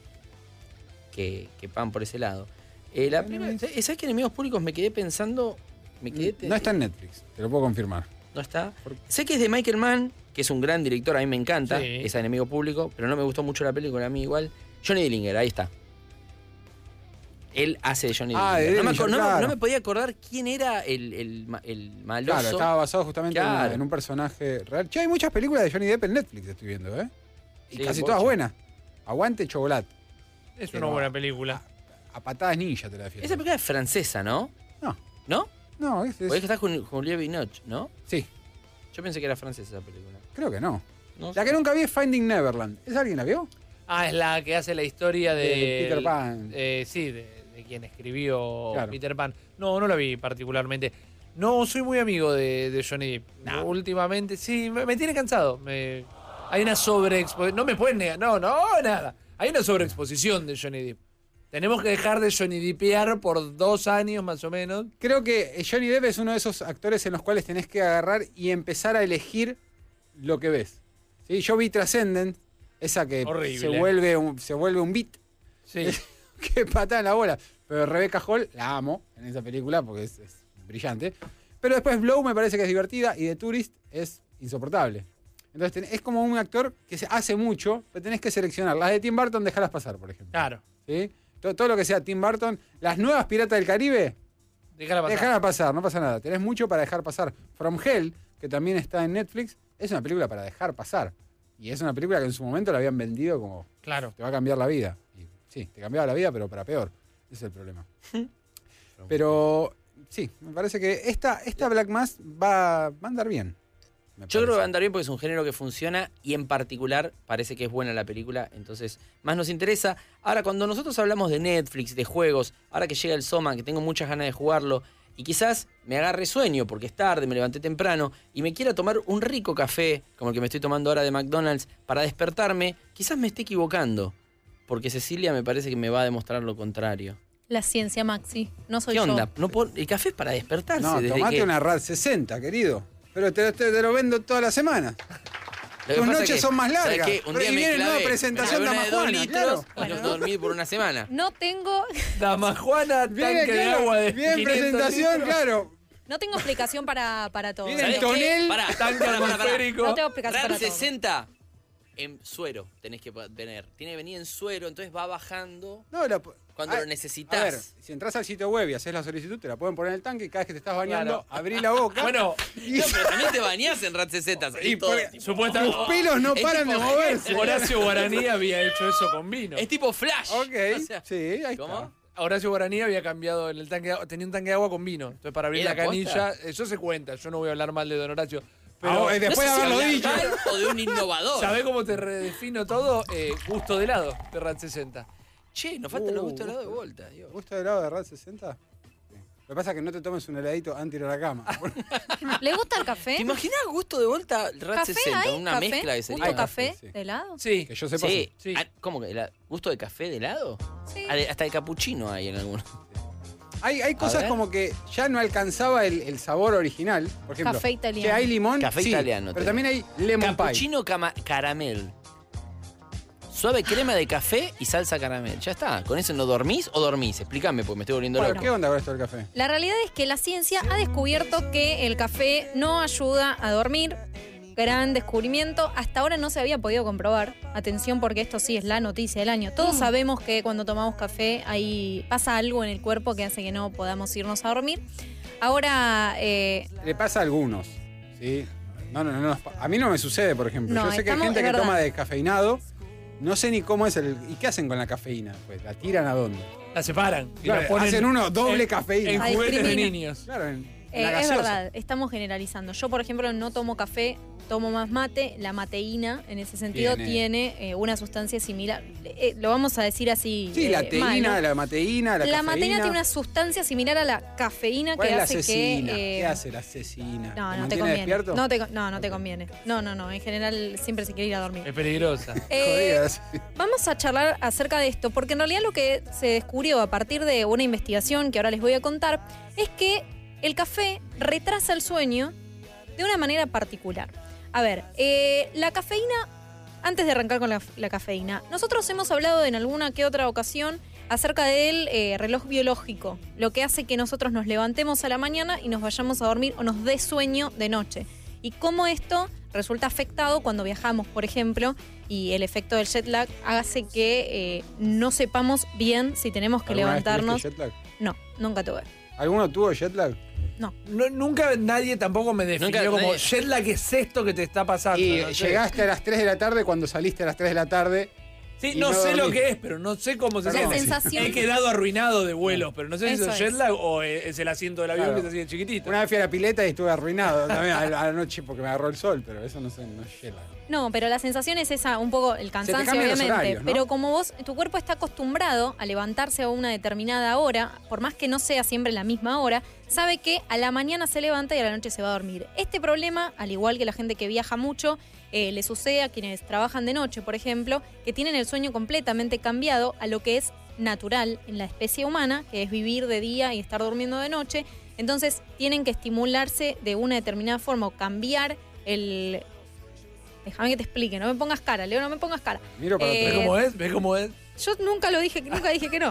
que, que van por ese lado. Eh, la primera- ¿Sabes qué Enemigos Públicos me quedé pensando? Me quedé
No está en Netflix, te lo puedo confirmar.
¿No está? Sé que es de Michael Mann, que es un gran director, a mí me encanta,
Sí.
es Enemigo Público, pero no me gustó mucho la película, a mí igual. Johnny Dillinger, ahí está. Él hace de Johnny
Ah,
Dillinger.
de
no, me,
Dillinger,
aco- no me-
claro.
no me podía acordar quién era el, el, ma- el maloso.
Claro, estaba basado justamente en,
Claro.
una- en un personaje real. Che, hay muchas películas de Johnny Depp en Netflix, estoy viendo, ¿eh? Y
Sí,
casi
bocha.
todas buenas. Aguante Chocolate.
Es
Pero
una buena película.
A patadas ninja te la defiendo.
Esa película es francesa, ¿no?
No.
¿No?
No, es, es-
Porque está con Juliette Binoche, ¿no?
Sí.
Yo pensé que era francesa esa película.
Creo que no.
No
La que nunca vi es Finding Neverland. ¿Esa alguien la vio?
Ah, es la que hace la historia de.
De Peter Pan.
eh, sí, de, de quien escribió
Claro.
Peter Pan. No, no la vi particularmente. No soy muy amigo de, de Johnny Depp. Últimamente, sí, me, me tiene cansado. Me, hay una sobreexposición. No me pueden negar. No, no, nada. Hay una sobreexposición de Johnny Depp. Tenemos que dejar de Johnny Deppear por dos años más o menos.
Creo que Johnny Depp es uno de esos actores en los cuales tenés que agarrar y empezar a elegir lo que ves. ¿Sí? Yo vi Transcendent, esa que
Horrible.
se vuelve, un, se vuelve un beat.
Sí.
Qué patada en la bola. Pero Rebecca Hall la amo en esa película porque es, es brillante. Pero después Blow me parece que es divertida y The Tourist es insoportable. Entonces tenés- es como un actor que se hace mucho, pero tenés que seleccionar. Las de Tim Burton, dejarlas pasar, por ejemplo.
Claro.
¿Sí? Todo, todo lo que sea Tim Burton. Las nuevas Piratas del Caribe,
Déjala pasar.
dejarlas pasar, no pasa nada. Tenés mucho para dejar pasar. From Hell, que también está en Netflix, es una película para dejar pasar. Y es una película que en su momento la habían vendido como
Claro.
te va a cambiar la vida. Y sí, te cambiaba la vida, pero para peor. Ese es el problema. Pero sí, me parece que esta, esta Black Mass va, va a andar bien. me
Yo creo que
parece.
va a andar bien porque es un género que funciona y en particular parece que es buena la película, entonces más nos interesa. Ahora, cuando nosotros hablamos de Netflix, de juegos, ahora que llega el Soma, que tengo muchas ganas de jugarlo, y quizás me agarre sueño porque es tarde, me levanté temprano, y me quiera tomar un rico café, como el que me estoy tomando ahora de McDonald's, para despertarme, quizás me esté equivocando, porque Cecilia me parece que me va a demostrar lo contrario.
La ciencia, Maxi. No soy
¿Qué
yo.
onda? No puedo- el café es para despertarse.
No,
desde
tomate
que-
una R A D sesenta, querido. Pero te, te- te lo vendo toda la semana.
Lo que
Tus
pasa
noches
que,
son más
¿sabes
largas.
qué? Un
Pero
día
y
me
viene
clavé,
nueva presentación
me
de
clavé una de dos
Damajuana,
litros
claro.
y no dormí por una semana.
No tengo,
Damajuana,
Viene,
tanque de
claro,
agua de
bien
quinientos
presentación,
litros.
claro.
no tengo explicación para, para todo.
Viene
¿Sabés
el
qué?
tonel,
Pará,
tanque
pará, pará, pará.
atmosférico.
No tengo explicación
R A
para
D
todo.
sesenta en suero tenés que tener. Tiene que venir en suero, entonces va bajando
No, la-
cuando
Ah,
lo necesitas.
A ver, si entras al sitio web y haces la solicitud, te la pueden poner en el tanque y cada vez que te estás bañando,
Claro.
abrí la boca.
Bueno,
No, pero también te bañás en R A D sesenta.
Y
todo,
por-
tipo-
supuestamente.
Tus pelos no
Es
paran
tipo-
de moverse.
Horacio Guaraní había hecho eso con vino.
Es tipo flash.
Ok,
O sea,
sí, ahí
¿cómo?
está.
Horacio Guaraní había cambiado en el tanque de agua, tenía un tanque de agua con vino. Entonces para abrir
¿Era
la canilla,
posta?
eso se cuenta, yo no voy a hablar mal de Don Horacio.
Pero
Pero
eh, después
no
de
sé si
haberlo
hablar
dicho.
mal o de un innovador.
¿sabés cómo te redefino todo? Eh, gusto de helado de R A D sesenta.
Che, nos faltan los
Uh,
gustos de helado de vuelta. Dios.
¿Gusto de helado de R A D sesenta? Sí. Lo que pasa es que no te tomes un heladito antes de ir a la cama.
¿Le gusta el café?
¿Te imaginás gusto de vuelta R A D
¿Café
sesenta?
hay?
Una
¿Café?
mezcla que sería.
¿Gusto
Hay
café
café, sí.
de helado?
Sí.
Que yo sepa.
Sí.
Sí.
Ah, ¿Cómo que? ¿La- ¿Gusto de café de helado?
Sí.
Ah, de- Hasta de capuchino hay en algunos.
Hay, hay cosas
ver.
como que ya no alcanzaba el, el sabor original. Por ejemplo,
Café italiano.
que hay limón,
Café
sí,
italiano,
pero
te
también hay lemon pie.
Capuchino cama- caramel. Suave crema de café y salsa caramel. Ya está. ¿Con eso no dormís o dormís? Explícame, porque me estoy volviendo
Bueno,
loco.
¿qué onda con esto del café?
La realidad es que la ciencia ha descubierto que el café no ayuda a dormir. Gran descubrimiento. Hasta ahora no se había podido comprobar. Atención, porque esto sí es la noticia del año. Todos sabemos que cuando tomamos café ahí pasa algo en el cuerpo que hace que no podamos irnos a dormir. Ahora, eh,
Le pasa a algunos, ¿sí? No, no, no, no. A mí no me sucede, por ejemplo.
No,
Yo sé que hay
estamos-
gente
es
que
verdad.
toma descafeinado. No sé ni cómo es el... ¿Y qué hacen con la cafeína? Pues, ¿la tiran a dónde?
La separan. y
Claro,
la ponen
hacen uno doble
en-
cafeína.
En
Ah,
juguetes de
discrimina.
niños.
Claro, en, en
eh,
la
es
gaseosa.
verdad, estamos generalizando. Yo, por ejemplo, no tomo café, tomo más mate. La mateína, en ese sentido,
Tiene-
tiene eh, una sustancia similar. Eh, lo vamos a decir así.
Sí,
eh,
la
mal,
teína,
¿no?
la mateína, la,
La
cafeína.
mateína tiene una sustancia similar a la cafeína
¿Cuál
que
es la
hace
cecina?
que. eh,
¿Qué hace la cecina?
No,
¿Te
no te
mantiene
conviene.
despierto?
No, te, no, no te conviene. No, no, no. En general siempre se quiere ir a dormir.
Es peligrosa.
Eh,
Jodidas.
Vamos a charlar acerca de esto, porque en realidad lo que se descubrió a partir de una investigación que ahora les voy a contar es que el café retrasa el sueño de una manera particular. A ver, eh, la cafeína, antes de arrancar con la, la cafeína, nosotros hemos hablado en alguna que otra ocasión acerca del eh, reloj biológico, lo que hace que nosotros nos levantemos a la mañana y nos vayamos a dormir o nos dé sueño de noche. Y cómo esto resulta afectado cuando viajamos, por ejemplo, y el efecto del jet lag hace que eh, no sepamos bien si tenemos que
¿Alguna vez
levantarnos.
tuviste jet lag?
No, nunca tuve.
¿Alguno tuvo jet lag?
No.
No, nunca nadie tampoco me definió
Nunca
como
nadie-
jet lag es esto que te está pasando.
Y
no sé.
llegaste a las tres de la tarde cuando saliste a las tres de la tarde.
Sí,
y
no, sé lo
dormiste.
que es, pero no sé cómo se
La
siente.
sensación-
He quedado arruinado de vuelos, pero no sé si
Eso
es jet
es.
lag o es el asiento del avión
Claro.
que está así de chiquitito.
Una vez fui a la pileta y estuve arruinado también a la a la noche porque me agarró el sol, pero eso no, sé, no es jet lag.
No, pero la sensación es esa, un poco el cansancio,
cambian los
obviamente.
horarios, ¿no?
Pero como vos, tu cuerpo está acostumbrado a levantarse a una determinada hora, por más que no sea siempre la misma hora, sabe que a la mañana se levanta y a la noche se va a dormir. Este problema, al igual que la gente que viaja mucho, eh, le sucede a quienes trabajan de noche, por ejemplo, que tienen el sueño completamente cambiado a lo que es natural en la especie humana, que es vivir de día y estar durmiendo de noche. Entonces tienen que estimularse de una determinada forma o cambiar el Déjame que te explique, no me pongas cara, Leo, no me pongas cara.
Miro para
Eh,
¿Ves cómo es? ¿Ves cómo es?
Yo nunca lo dije, nunca dije que no.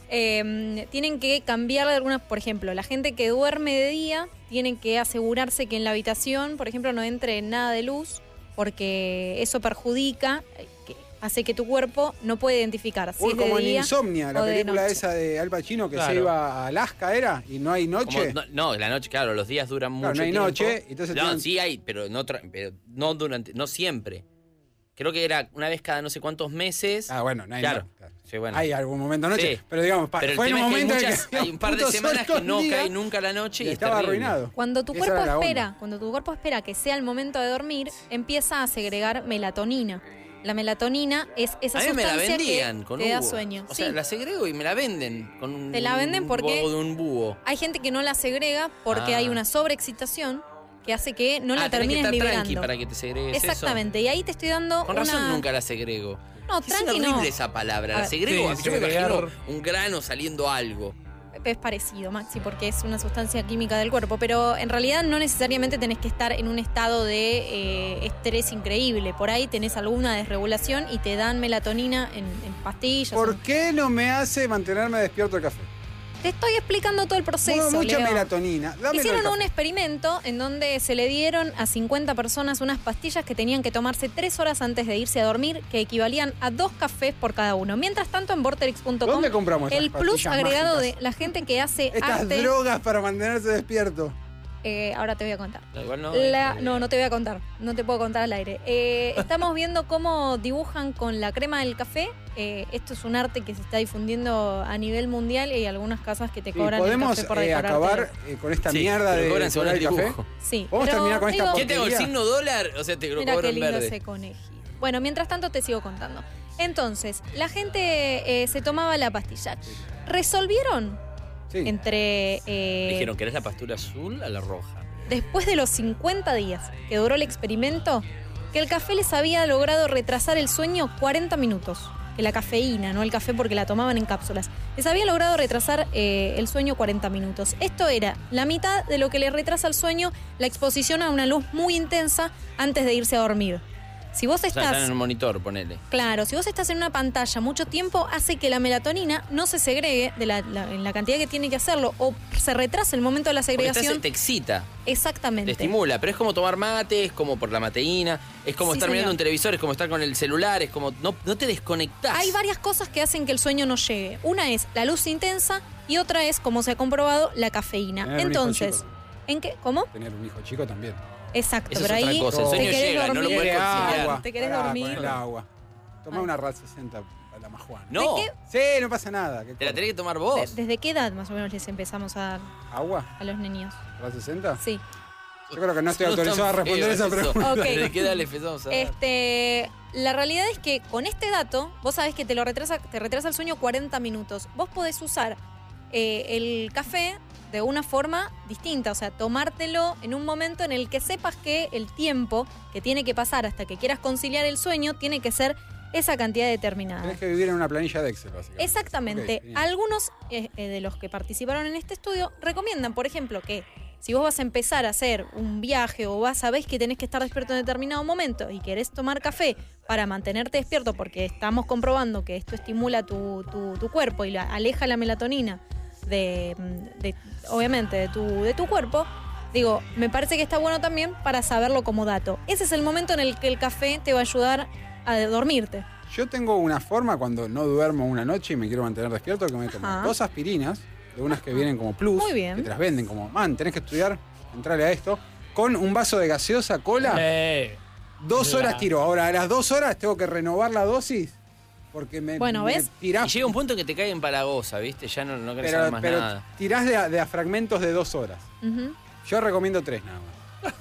Eh, tienen que cambiar de algunas, por ejemplo, la gente que duerme de día tienen que asegurarse que en la habitación, por ejemplo, no entre nada de luz, porque eso perjudica, que hace que tu cuerpo no puede identificar si
Uy,
es de
como en
día
Insomnia, la
o de
película
noche.
esa de Al Pacino que
Claro.
se iba a Alaska, ¿era? Y no hay noche.
Como- no, no, la noche, claro, los días duran
Claro,
mucho
no hay
tiempo.
noche, entonces
no,
tienen-
sí hay, pero no, tra- pero no durante, no siempre. Creo que era una vez cada no sé cuántos meses.
Ah, bueno, no hay
claro.
no- claro.
Sí, bueno.
Hay algún momento de noche,
Sí.
pero digamos, pa-
Pero el
fue en
tema
un
es que hay,
momento en
muchas-
que
hay un par de
puto
semanas
sol todo
que
el
no
día
cae nunca la noche y,
y
es
estaba
terrible.
arruinado.
Cuando tu
Esa
cuerpo
era la onda.
espera, cuando tu cuerpo espera que sea el momento de dormir, empieza a segregar melatonina. La melatonina es esa
A mí me la
sustancia
vendían
que
con
te da
Hugo.
sueño.
O
Sí.
sea, la segrego y me la venden con un
Te la venden
un
porque-
huevo de un búho.
Hay gente que no la segrega porque
Ah.
hay una sobreexcitación que hace que no
Ah,
la
tenés que
termines
estar
liberando.
tranqui para que te segregues eso.
Exactamente, y ahí te estoy dando
Con razón
una...
nunca la segrego.
No,
Es
tranqui
horrible
no.
esa palabra.
A
La
ver.
segrego,
Sí,
yo me
segregar.
imagino un grano saliendo algo.
Es parecido, Maxi, porque es una sustancia química del cuerpo, pero en realidad no necesariamente tenés que estar en un estado de eh, estrés increíble. Por ahí tenés alguna desregulación y te dan melatonina en, en pastillas.
¿Por qué no me hace mantenerme despierto el café?
Te estoy explicando todo el proceso.
Bueno, mucha
Leo.
melatonina. Dámelo
Hicieron
al
un
café.
experimento en donde se le dieron a cincuenta personas unas pastillas que tenían que tomarse tres horas antes de irse a dormir, que equivalían a dos cafés por cada uno. Mientras tanto, en Vorterix punto com,
¿Dónde compramos esas
el plus
pastillas
agregado
mágicas?
de la gente que hace
Estas
arte.
drogas para mantenerse despierto.
Eh, ahora te voy a contar.
No, igual no.
La- no, no te voy a contar. No te puedo contar al aire. Eh, estamos viendo cómo dibujan con la crema del café. Eh, esto es un arte que se está difundiendo a nivel mundial y hay algunas casas que te
Sí,
cobran el
podemos
café por
eh,
decorarte.
acabar eh, con esta
Sí,
mierda
te lo
de
cobran según
decorar
el
el café.
dibujo.
Sí,
Vamos a
pero
terminar con esta
digo-
¿Qué tengo el
porquería.
signo dólar? O sea, te lo
Mira
cobro
qué
en
lindo
verde.
ese conejito. Bueno, mientras tanto te sigo contando. Entonces, la gente eh, se tomaba la pastilla. ¿Resolvieron?
Sí.
Entre... eh,
Dijeron, ¿querés la pastura azul a la roja?
después de los cincuenta días que duró el experimento, que el café les había logrado retrasar el sueño cuarenta minutos. Que la cafeína, no el café porque la tomaban en cápsulas. Les había logrado retrasar eh, el sueño cuarenta minutos. Esto era la mitad de lo que les retrasa el sueño la exposición a una luz muy intensa antes de irse a dormir. Si vos
O sea,
estás...
están en un monitor, ponele.
Claro, si vos estás en una pantalla mucho tiempo, hace que la melatonina no se segregue de la, la- en la cantidad que tiene que hacerlo o se retrasa el momento de la
Porque estás-
segregación.
te excita,
Exactamente.
te estimula, pero es como tomar mate, es como por la mateína, es como
Sí,
estar
señor.
mirando un televisor, es como estar con el celular, es como no, no te desconectás.
Hay varias cosas que hacen que el sueño no llegue. Una es la luz intensa y otra es, como se ha comprobado, la cafeína.
Tener un hijo
Entonces,
chico.
¿en qué? ¿Cómo?
Tener un hijo chico también.
Exacto,
Eso es
pero
otra
ahí
cosa, el
te
sueño
querés
llega, no lo
dormir.
puedes
Quiere
conciliar.
agua.
Te querés
Pará,
dormir.
con el agua. Toma una R A D sesenta a la majuana.
No,
¿De qué?
Sí, no pasa nada. ¿Qué
te la
corre?
tenés que tomar
De-
vos.
¿Desde qué edad más o menos les empezamos a dar
¿Agua?
a los niños?
¿R A D sesenta?
Sí.
Yo creo que no estoy
No tan
autorizado a responder
feo
esa
eso.
pregunta.
Ok.
¿De qué edad le empezamos a dar?
Este, la realidad es que con este dato, vos sabés que te lo retrasa, te retrasa el sueño cuarenta minutos. Vos podés usar eh, el café de una forma distinta, o sea, tomártelo en un momento en el que sepas que el tiempo que tiene que pasar hasta que quieras conciliar el sueño tiene que ser esa cantidad determinada.
Tenés que vivir en una planilla de Excel, básicamente.
Exactamente.
Ok, genial.
Algunos eh, eh, de los que participaron en este estudio recomiendan, por ejemplo, que si vos vas a empezar a hacer un viaje o vas sabés que tenés que estar despierto en determinado momento y querés tomar café para mantenerte despierto porque estamos comprobando que esto estimula tu, tu- tu cuerpo y la, aleja la melatonina de, de- obviamente de tu, de tu cuerpo, digo, me parece que está bueno también para saberlo como dato. Ese es el momento en el que el café te va a ayudar a dormirte.
Yo tengo una forma cuando no duermo una noche y me quiero mantener despierto que me tomo
Ajá.
dos aspirinas, de unas que vienen como plus,
Muy bien.
que te las venden como, man, tenés que estudiar, entrale a esto, con un vaso de gaseosa, cola,
Eh,
dos
la-
horas tiro. Ahora, a las dos horas tengo que renovar la dosis porque me,
Bueno,
me
¿ves?
tirás,
Y llega un punto en que te cae en palagosa, ¿viste? Ya no, no querés
pero,
saber más
pero
nada.
tirás de a, de a fragmentos de dos horas.
Ujú.
Yo recomiendo tres nada más.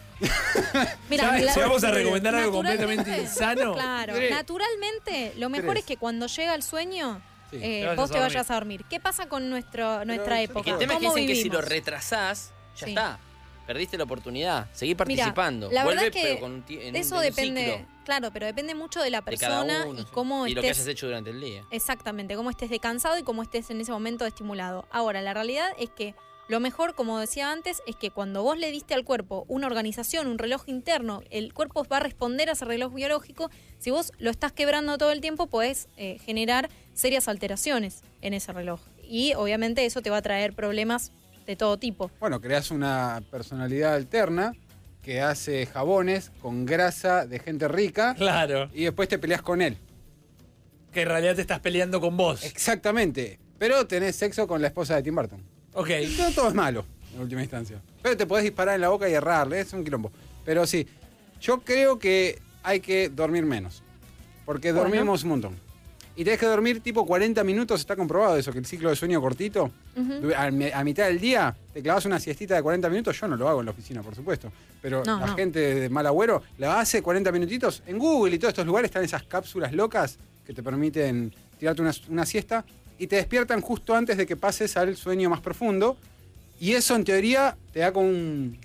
Mira,
¿sabes?
la-
Si vamos a recomendar algo
naturalmente-
completamente insano.
Claro,
Tres.
naturalmente, lo mejor
Tres.
es que cuando llega el sueño,
Sí.
eh,
Te vayas
vos
a
te
dormir.
vayas a dormir. ¿Qué pasa con nuestro, nuestra
yo-
época?
Es que el tema es que
¿Cómo
dicen que si lo
vivimos?
retrasás, ya
Sí.
está. Perdiste la oportunidad. Seguí
Mira,
participando.
la
Vuelve,
verdad que
pero con un ti- en,
eso
en un
depende,
ciclo
claro, pero depende mucho de la
de cada
persona
uno,
y
sí.
cómo
Y lo que
estés.
hayas hecho durante el día.
Exactamente, cómo estés de cansado y cómo estés en ese momento de estimulado. Ahora, la realidad es que Lo mejor, como decía antes, es que cuando vos le diste al cuerpo una organización, un reloj interno, el cuerpo va a responder a ese reloj biológico. Si vos lo estás quebrando todo el tiempo, podés eh, generar serias alteraciones en ese reloj. Y obviamente eso te va a traer problemas de todo tipo.
Bueno, creas una personalidad alterna que hace jabones con grasa de gente rica.
Claro.
Y después te peleas con él.
Que en realidad te estás peleando con vos.
Exactamente. Pero tenés sexo con la esposa de Tim Burton.
Ok.
No todo es malo, en última instancia. Pero te podés disparar en la boca y errarle, es un quilombo. Pero sí, yo creo que hay que dormir menos. Porque
Bueno.
dormimos un montón. Y tenés que dormir tipo cuarenta minutos, está comprobado eso, que el ciclo de sueño cortito.
Ujú.
A, mi- a mitad del día te clavas una siestita de cuarenta minutos, yo no lo hago en la oficina, por supuesto. Pero
No,
la
no.
gente de mal agüero la hace cuarenta minutitos. En Google y todos estos lugares están esas cápsulas locas que te permiten tirarte una, una siesta y te despiertan justo antes de que pases al sueño más profundo. Y eso, en teoría, te da como un...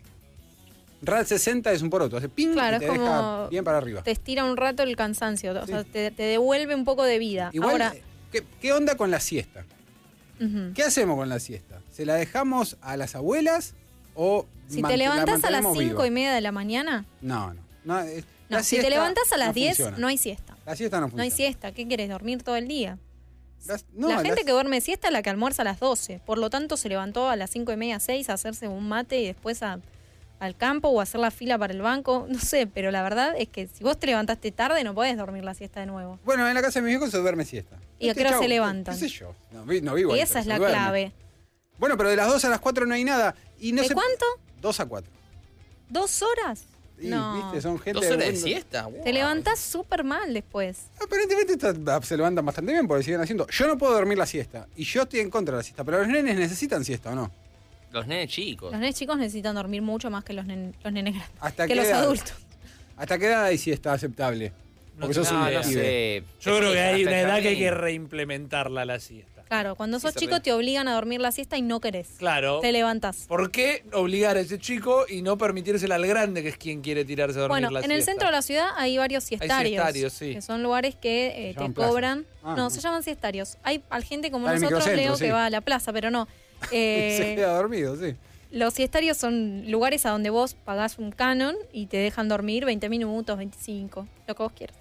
R A D sesenta es un poroto, hace ping
Claro,
y te
es como
deja bien para arriba.
te estira un rato el cansancio, o sea, te, te devuelve un poco de vida.
Igual,
Ahora,
¿qué, qué onda con la siesta?
ujú.
¿Qué hacemos con la siesta? ¿Se la dejamos a las abuelas o
si
mant-
te
la
levantás a las
mantenemos
cinco
viva?
y media de la mañana,
No, no. no, es-
no,
la
si
siesta
te levantás a las
no
diez,
funciona.
no hay siesta.
La siesta no
No hay
funciona.
siesta, ¿qué querés? ¿Dormir todo el día?
Las- no,
la
las-
gente que duerme siesta es la que almuerza a las doce. Por lo tanto, se levantó a las cinco y media, seis a hacerse un mate y después a, al campo o a hacer la fila para el banco. No sé, pero la verdad es que si vos te levantaste tarde, no podés dormir la siesta de nuevo.
Bueno, en la casa de mis hijos se duerme siesta.
¿Y a
Este
qué hora
chau,
se levantan?
¿Qué sé yo? No, vi- no vivo
Y
ahí,
esa
pero
es
se
la
duerme.
clave.
Bueno, pero de las dos a las cuatro no hay nada. Y no
¿De
se-
cuánto?
dos a cuatro.
¿Dos horas?
Y,
no.
¿viste? Son gente
¿Dos horas de
buen-
siesta?
Te levantás súper mal después.
Aparentemente está- se levantan bastante bien porque siguen haciendo. Yo no puedo dormir la siesta. Y yo estoy en contra de la siesta. Pero los nenes necesitan siesta, ¿o no?
Los nenes chicos.
Los nenes chicos necesitan dormir mucho más que los, nen- los nenes grandes.
¿Hasta
que
qué
los
edad?
adultos.
¿Hasta qué edad hay siesta aceptable? Porque sos un
no,
pibe.
no sé.
Yo creo que hay
Hasta
una
el
edad que hay
jardín.
que reimplementarla la siesta.
Claro, cuando sos
está
chico
bien.
te obligan a dormir la siesta y no querés.
Claro.
Te levantás.
¿Por qué obligar a ese chico y no permitírsela al grande, que es quien quiere tirarse a dormir
Bueno,
la
en el
siesta?
centro de la ciudad hay varios siestarios.
siestarios, sí.
Que son lugares que eh, te
llaman plaza.
cobran.
Ah,
no,
no.
se llaman siestarios. Hay hay gente como
Está en el
nosotros,
microcentro,
Leo,
sí.
que va a la plaza, pero no.
Se
Eh,
queda dormido, sí.
los siestarios son lugares a donde vos pagás un canon y te dejan dormir veinte minutos, veinticinco, lo que vos quieras.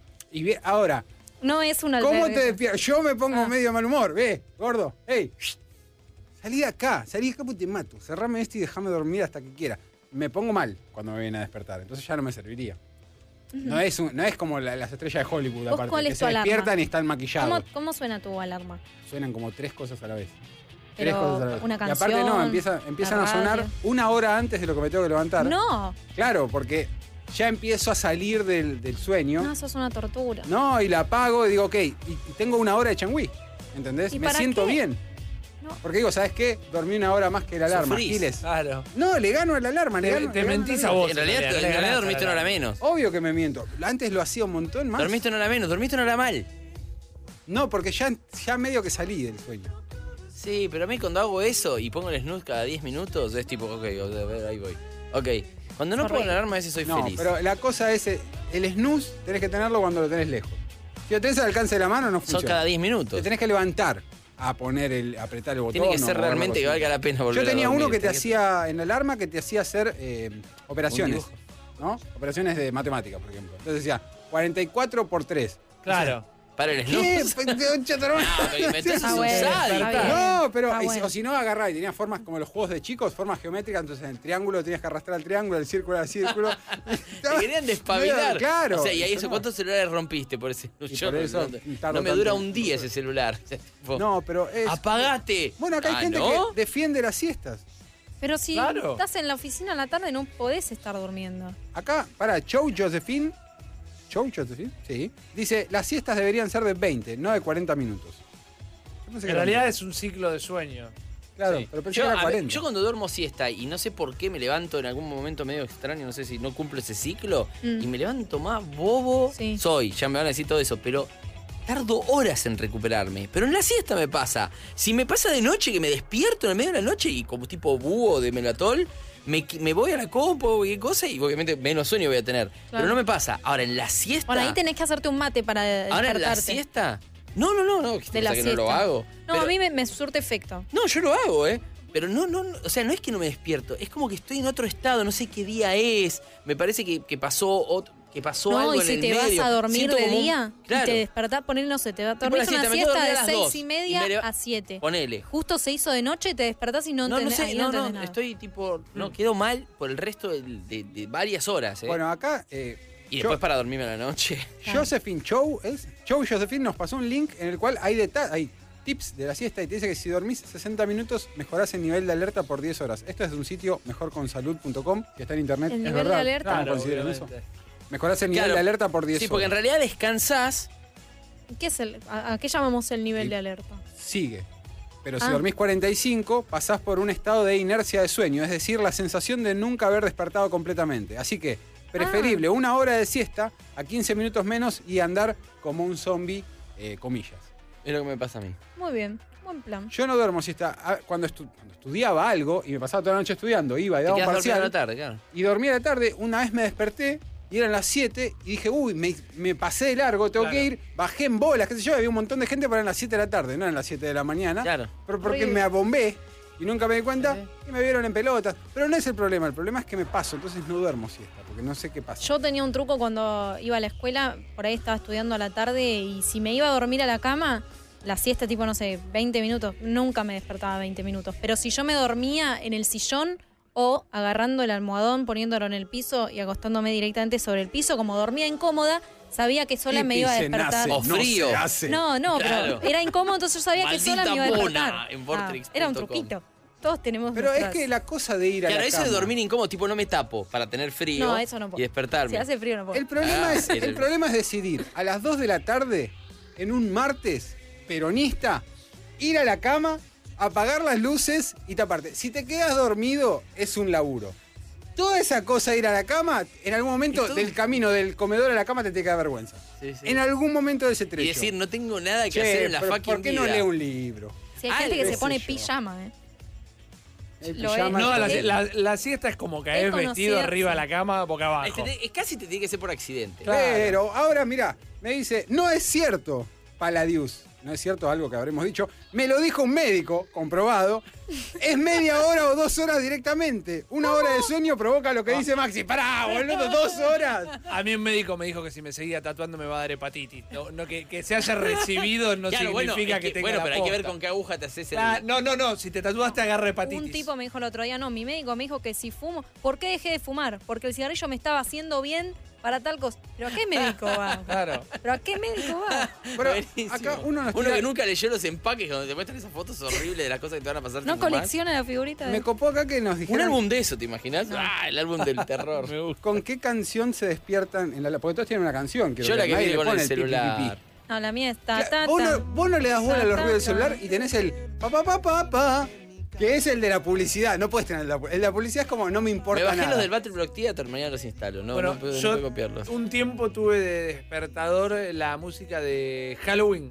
Y bien, ahora,
No es una
¿cómo
albergue.
te despiertas? Yo me pongo
Ah.
medio mal humor. Ve, gordo. Ey, salí de acá, salí de acá porque te mato. Cerrame esto y déjame dormir hasta que quiera. Me pongo mal cuando me viene a despertar. Entonces ya no me serviría. No es, un- no es como la- las estrellas de Hollywood,
¿Vos
aparte,
cuál
que
es
se
tu alarma?
despiertan y están maquillados.
¿Cómo, ¿Cómo suena tu alarma?
Suenan como tres cosas a la vez.
Pero
tres cosas a la vez.
una
y aparte
canción,
no, empieza- empiezan
la
a sonar
radio.
una hora antes de lo que me tengo que levantar.
No,
Claro, porque ya empiezo a salir del, del sueño.
no, eso es una tortura.
No, y la apago y digo, ok, y, y tengo una hora de changüí. ¿Entendés?
¿Y
Me
para
siento
qué?
bien.
No.
Porque digo, ¿sabes qué? Dormí una hora más que la alarma.
Sufrís.
Giles.
Claro.
No, le gano a la alarma. Le
Te-
gano,
te
le gano
mentís
la
a
alarma.
vos.
En realidad,
en
en
realidad,
realidad
en
dormiste una hora
realidad.
menos.
Obvio que me miento. Antes lo hacía un montón más.
Dormiste una hora menos, dormiste una hora mal.
No, porque ya, ya medio que salí del sueño.
Sí, pero a mí cuando hago eso y pongo el snooze cada diez minutos, es tipo, ok, a ver, ahí voy. Ok, cuando no pongo la alarma a veces soy
No,
feliz.
pero la cosa es, eh, el snooze tenés que tenerlo cuando lo tenés lejos. Si lo tenés al alcance de la mano, no funciona.
Son cada diez minutos.
Te tenés que levantar a poner el, a apretar el botón.
Tiene que
o
ser
mover
realmente
la
que valga la pena volver
Yo tenía
a dormir,
uno que te
tiene que-
hacía en la alarma, que te hacía hacer eh, operaciones.
dibujo.
¿No? Operaciones de matemática, por ejemplo. Entonces decía cuarenta y cuatro por tres.
Claro.
Para el
¿Qué?
snooze.
Concha tu hermana.
No, pero entonces
Ah,
es un
bueno,
sádico.
está bien.
No, pero
Está
y si-
bueno.
o si no agarraba y tenía formas como los juegos de chicos, formas geométricas, entonces en el triángulo tenías que arrastrar al triángulo, el círculo al círculo.
Te querían despabilar.
Claro.
O sea, y ahí
eso
eso,
no.
¿cuántos celulares rompiste por ese
Y
Yo
por
no-
eso
no,
tardo
no me
tanto
dura
en-
un día ese celular. O sea, tipo,
No, pero es.
¡apagate!
Bueno, acá hay
Ah,
gente
¿no?
que defiende las siestas.
Pero si
Claro.
estás en la oficina a la tarde no podés estar durmiendo.
Acá, para, Joe Josephine. Joe Josephine, sí. Dice: las siestas deberían ser de veinte, no de cuarenta minutos. Yo pensé que
En
eran-
realidad es un ciclo de sueño.
Claro,
Sí.
pero pensé
Yo,
que era
a ver,
cuarenta.
yo cuando duermo siesta y no sé por qué me levanto en algún momento medio extraño, no sé si no cumplo ese ciclo,
Mm.
y me levanto más bobo,
Sí.
soy, ya me van a decir todo eso, pero tardo horas en recuperarme. Pero en la siesta me pasa. Si me pasa de noche que me despierto en el medio de la noche y como tipo búho de melatol, me, me voy a la compu o qué cosa y obviamente menos sueño voy a tener. Pero no me pasa. Ahora en la siesta...
Bueno, ahí tenés que hacerte un mate para
Ahora en la
despertarte.
siesta... No, no, no, no, que,
De la
que no lo
siesta.
hago.
No,
Pero-
a mí me, me surte efecto.
No, yo lo hago, ¿eh? Pero no, no, no, o sea, no es que no me despierto, es como que estoy en otro estado, no sé qué día es. Me parece que, que pasó otro, que pasó
No,
algo
y
en
si
el
te
medio.
vas a dormir
Siento
de
como un-
día
claro.
y te despertás, poner, no sé, te
Tipo
dormís
la
una
siesta, me quedo
siesta
dormida
de
a las
seis
dos,
y
y
media
me leva-
a siete.
Ponele.
Justo se hizo de noche y te despertás y no
No, no
entendés-
sé,
ahí
no,
entendés
no,
nada.
estoy tipo, no, quedo mal por el resto del- de, de varias horas, ¿eh?
Bueno, acá. eh,
y
yo-
después para dormirme a la noche.
Josephine Chow, ¿es? Chow Josephine nos pasó un link en el cual hay, deta- hay tips de la siesta y te dice que si dormís sesenta minutos mejorás el nivel de alerta por diez horas. Esto es de un sitio mejor con salud punto com que está en internet.
El
¿Es
nivel de
verdad?
alerta.
¿Cómo
Claro,
consideran eso?
obviamente.
Mejorás el nivel
Claro.
de alerta por diez
Sí,
horas.
porque en realidad descansás.
¿Qué es el, a, a qué llamamos el nivel
Sí.
de alerta?
Sigue. Pero si
Ah.
dormís cuarenta y cinco, pasás por un estado de inercia de sueño, es decir, la sensación de nunca haber despertado completamente. Así que, preferible una hora de siesta a quince minutos menos y andar como un zombie, eh, comillas.
Es lo que me pasa a mí.
Muy bien, buen plan.
Yo no duermo siesta. Ah, Cuando, estu- cuando estudiaba algo y me pasaba toda la noche estudiando, iba y
Te
daba un
quedás dormido a
parcial.
la tarde, claro.
Y dormía a la tarde, una vez me desperté y eran las siete y dije, uy, me, me pasé de largo, tengo
Claro.
que ir, bajé en bolas, qué sé yo, había un montón de gente para eran las siete de la tarde, no eran las siete de la mañana.
Claro.
Pero porque
Horrible.
me abombé y nunca me di cuenta y me vieron en pelotas. Pero no es el problema, el problema es que me paso, entonces no duermo siesta, porque no sé qué pasa.
Yo tenía un truco cuando iba a la escuela, por ahí estaba estudiando a la tarde y si me iba a dormir a la cama, la siesta tipo, no sé, veinte minutos, nunca me despertaba veinte minutos. Pero si yo me dormía en el sillón o agarrando el almohadón, poniéndolo en el piso y acostándome directamente sobre el piso, como dormía incómoda, sabía que sola me
Pipi
iba a
se
despertar.
nace,
O
no
frío.
se hace.
No, no,
Claro.
pero era incómodo, entonces yo sabía que sola me iba a
Maldita
despertar.
mona en
Ah,
Vortrix punto
era un
com.
truquito. Todos tenemos
Pero es
nuestras-
que la cosa de ir a
Claro,
la
eso
cama.
de dormir incómodo, tipo no me tapo para tener frío
No, eso no puedo.
y despertarme.
Si hace frío no puedo.
El problema,
Ah,
es,
sí,
el
el-
problema es decidir a las dos de la tarde, en un martes peronista, ir a la cama, apagar las luces y taparte. Si te quedas dormido, es un laburo. Toda esa cosa de ir a la cama, en algún momento
todo-
del camino del comedor a la cama te te queda vergüenza.
Sí, sí.
En algún momento de ese trecho.
Y decir, no tengo nada que
Che,
hacer en la
pero
fucking
¿por qué no
vida.
leo un libro?
Si hay
Ah,
gente que
qué
se
sé
pone
yo.
pijama, ¿eh?
El
Lo
pijama-
es.
No, la,
Eh,
la- la siesta es como caer
conocido,
vestido arriba de
sí.
la cama, boca abajo.
Este, te- casi te tiene que ser por accidente.
Pero ahora mira, me dice, no es cierto, Palladius. No es cierto, algo que habremos dicho. Me lo dijo un médico, comprobado. Es media hora o dos horas directamente. Una hora de sueño provoca lo que dice Maxi. Pará, boludo, dos horas.
A mí un médico me dijo que si me seguía tatuando me va a dar hepatitis. No, no, que, que se haya recibido no
Claro, bueno,
significa
es
que,
que-
tenga
bueno,
la
pero hay que ver
posta.
con qué aguja te haces el...
Ah, no, no, no. Si te tatuaste agarra hepatitis.
Un tipo me dijo el otro día, no, mi médico me dijo que si fumo, ¿por qué dejé de fumar? Porque el cigarrillo me estaba haciendo bien para tal cosa. ¿Pero a qué médico va?
Claro.
¿Pero a qué médico va?
Pero
Buenísimo.
acá uno nos
Uno
tira-
que nunca leyó los empaques donde te muestran esas fotos horribles de las cosas que te van a pasar.
No
sin fumar.
colecciona la figurita de...
Me copó acá que nos
Un
dijeron
álbum de eso, ¿te imaginas? Ah, el álbum del terror.
Me gusta.
con qué canción se despiertan en la... Porque todos tienen una canción. quiero
Yo la
ver,
que
nadie
viene
le
con
pone
el
pi, pi, pi, pi.
celular.
No, la mía está...
Cla-
ta,
vos,
ta.
no, vos no le das bola a los
Ta,
ruidos del
ta,
celular y tenés el pa pa pa pa pa, que es el de la publicidad. No puedes tener el de la, pu- el de la publicidad es como no me importa
Me bajé
nada.
los del Battle Block Theater, mañana los instalo. No,
Bueno,
no puedo, no
yo
puedo copiarlos.
un tiempo tuve de despertador la música de Halloween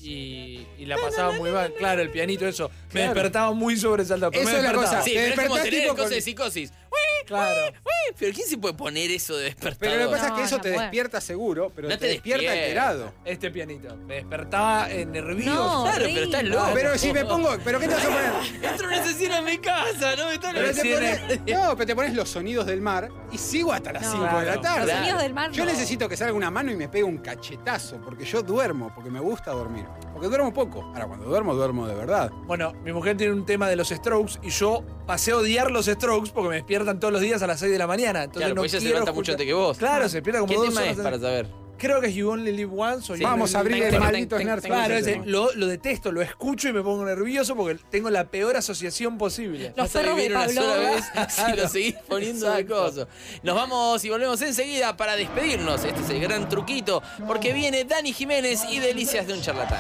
y, y la pasaba muy mal. Claro, el pianito, eso. Me
Claro.
despertaba muy sobresaltado. Pero
Eso
me
es la
despertaba.
cosa.
Sí,
te
pero es como
despertás
tener
tipo
el coso
con-
de psicosis.
Claro.
Uy, pero ¿quién se puede poner eso de despertador?
Pero lo que pasa es
No,
que eso
no
te
puede.
despierta seguro, pero
No
te,
te
despierta
despierta.
alterado.
Este pianito. Me despertaba eh, nervioso.
No,
Claro, pero estás
horrible.
loco.
Pero si me pongo, ¿pero qué te vas a poner?
Entro en asesino en mi casa, ¿no? Me están
Pero te
Recién
pones- no, pero te pones los sonidos del mar y sigo hasta las
No.
cinco de la
Claro.
tarde.
Los sonidos del mar
Yo
no.
necesito que salga una mano y me pegue un cachetazo, porque yo duermo, porque me gusta dormir. Porque duermo poco. Ahora, cuando duermo, duermo de verdad.
Bueno, mi mujer tiene un tema de los strokes y yo pasé a odiar los strokes porque me despiertan todos los días a las seis de la mañana. Entonces
Claro,
no
pues ella se
quiero
levanta mucho
escuchar-
antes que vos.
Claro, se despierta como
¿Qué
dos
tema
horas
es para saber?
Creo que es You Only Live Once o You
Vamos
Only
a abrir
Live
el
Tengo-
maldito
tengo-
Nerf.
tengo-
Claro,
ese
ese,
tema.
lo, lo detesto, lo escucho y me pongo nervioso porque tengo la peor asociación posible.
Los
Vas a
perros de
vivir una sola
Pavlova.
vez si lo seguís poniendo de
Exacto.
coso. Nos vamos y volvemos enseguida para despedirnos. Este es el gran truquito, porque viene Dani Jiménez y Delicias de un Charlatán.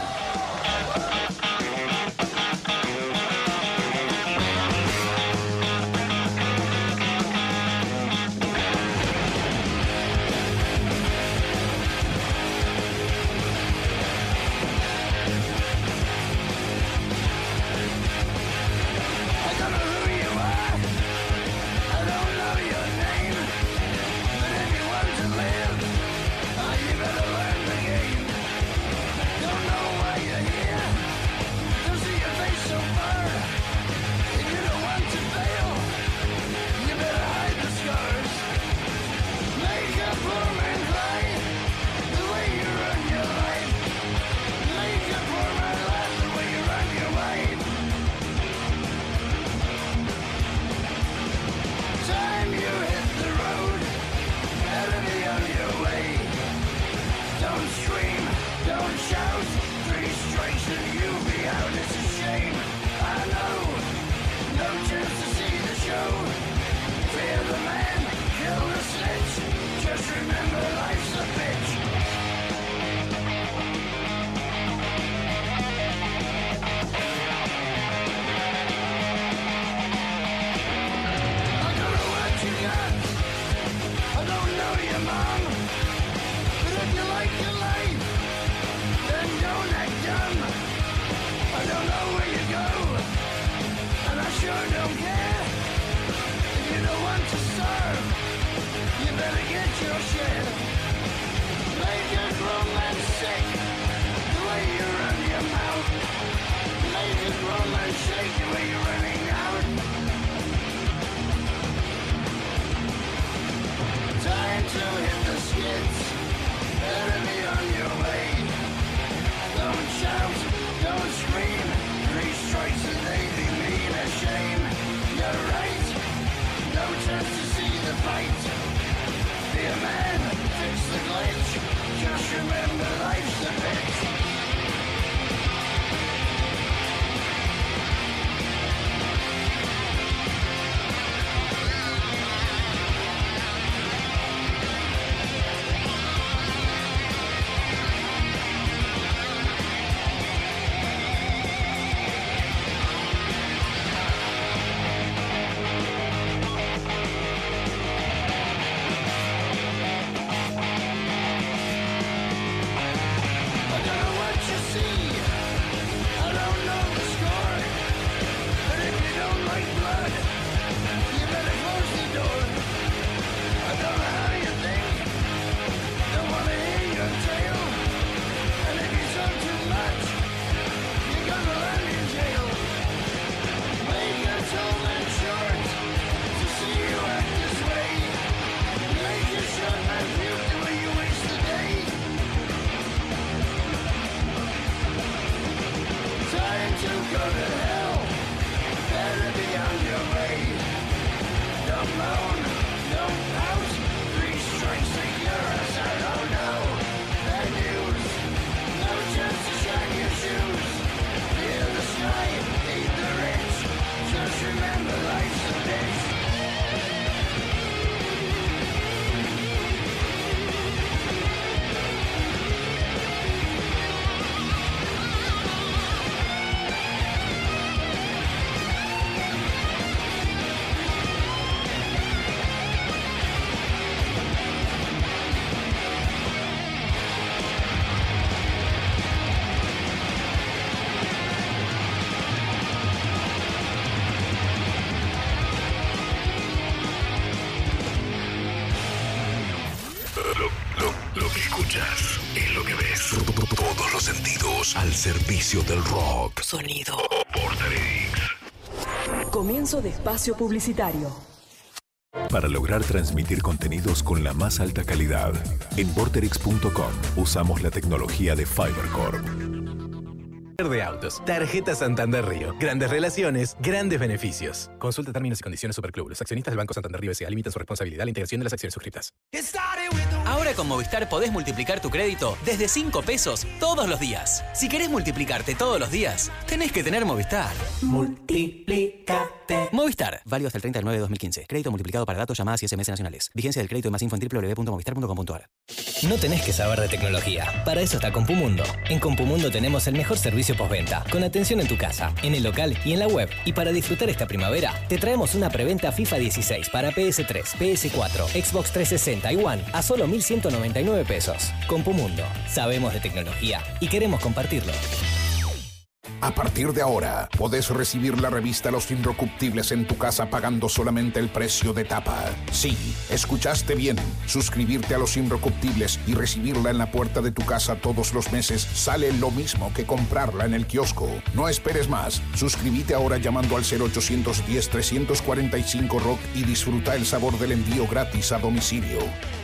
Don't know why you Don't shout, three strikes and you'll be out. It's a shame, I know. No chance to see the show. Fear the man, kill the snitch. Just remember life's a bitch. I don't know what you got. I don't know your mom. But if you like your life, then don't act dumb. I don't know where you go, and I sure don't care. If you don't want to serve, you better get your share. Make a grown man sick, the way you run your mouth. Make a grown man shake the way you're running out. Time to hit the skids, better be on your way. Don't shout, don't scream, three strikes and they be mean a shame. You're right, no chance to see the fight. Be a man, fix the glitch, just remember life's a bitch.
Todos los sentidos al servicio del rock.
Sonido.
Vorterix.
Comienzo de espacio publicitario.
Para lograr transmitir contenidos con la más alta calidad, en vorterix punto com usamos la tecnología de FiberCorp.
De autos. Tarjeta Santander Río. Grandes relaciones, grandes beneficios. Consulta términos y condiciones Superclub. Los accionistas del Banco Santander Río S A limitan su responsabilidad a la integración de las acciones suscritas.
Ahora con Movistar podés multiplicar tu crédito desde cinco pesos todos los días. Si querés multiplicarte todos los días, tenés que tener Movistar. Multiplicate. Movistar. Válido hasta el treinta de nueve de dos mil quince. Crédito multiplicado para datos, llamadas y S M S nacionales. Vigencia del crédito y más info en doble u doble u doble u punto movistar punto com punto a r.
No tenés que saber de tecnología. Para eso está Compumundo. En Compumundo tenemos el mejor servicio postventa, con atención en tu casa, en el local y en la web. Y para disfrutar esta primavera, te traemos una preventa FIFA dieciséis para P S tres, P S cuatro, Xbox trescientos sesenta y One a solo mil ciento noventa y nueve pesos. Compumundo. Sabemos de tecnología y queremos compartirlo.
A partir de ahora, podés recibir la revista Los Inrecuptibles en tu casa pagando solamente el precio de tapa. Sí, escuchaste bien. Suscribirte a Los Inrecuptibles y recibirla en la puerta de tu casa todos los meses sale lo mismo que comprarla en el kiosco. No esperes más. Suscríbete ahora llamando al cero ochocientos diez, trescientos cuarenta y cinco Rock y disfruta el sabor del envío gratis a domicilio.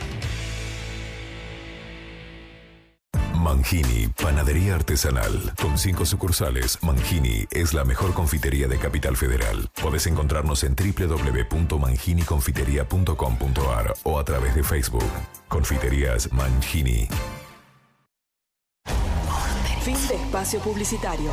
Mangini, panadería artesanal. Con cinco sucursales, Mangini es la mejor confitería de Capital Federal. Podés encontrarnos en doble u doble u doble u punto mangini confitería punto com punto a r o a través de Facebook. Confiterías Mangini.
Fin de espacio publicitario.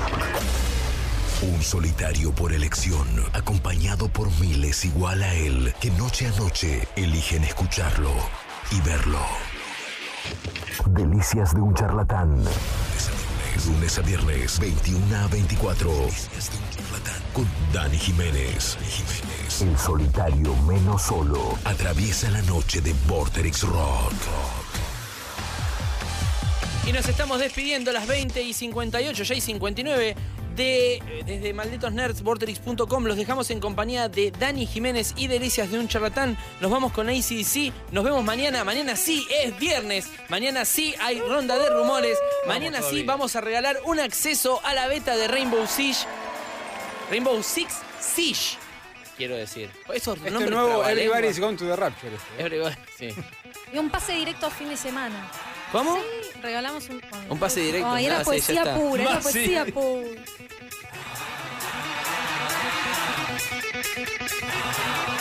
Un solitario por elección, acompañado por miles igual a él, que noche a noche eligen escucharlo y verlo. Delicias de un charlatán. Lunes a viernes, veintiuno a veinticuatro. Delicias de un charlatán. Con Dani Jiménez. El solitario menos solo atraviesa la noche de Vorterix Rock.
Y nos estamos despidiendo a las veinte y cincuenta y ocho, ya y cincuenta y nueve. De, desde Malditos Nerds, Vorterix punto com, los dejamos en compañía de Dani Jiménez y Delicias de un Charlatán. Nos vamos con A C D C. Nos vemos mañana. Mañana sí es viernes. Mañana sí hay ronda de rumores. Mañana sí vamos a regalar un acceso a la beta de Rainbow Six. Rainbow Six Siege, quiero decir. Esos
Este
nombres
nuevo
trabalengua.
Everybody's Gone to the Rapture. Este.
Everybody, sí.
Y un pase directo a fin de semana.
¿Cómo?
Sí, regalamos un...
Un pase directo.
Ay, era
Ah, sí, ya
poesía
está.
pura, era
Más, sí.
poesía pura.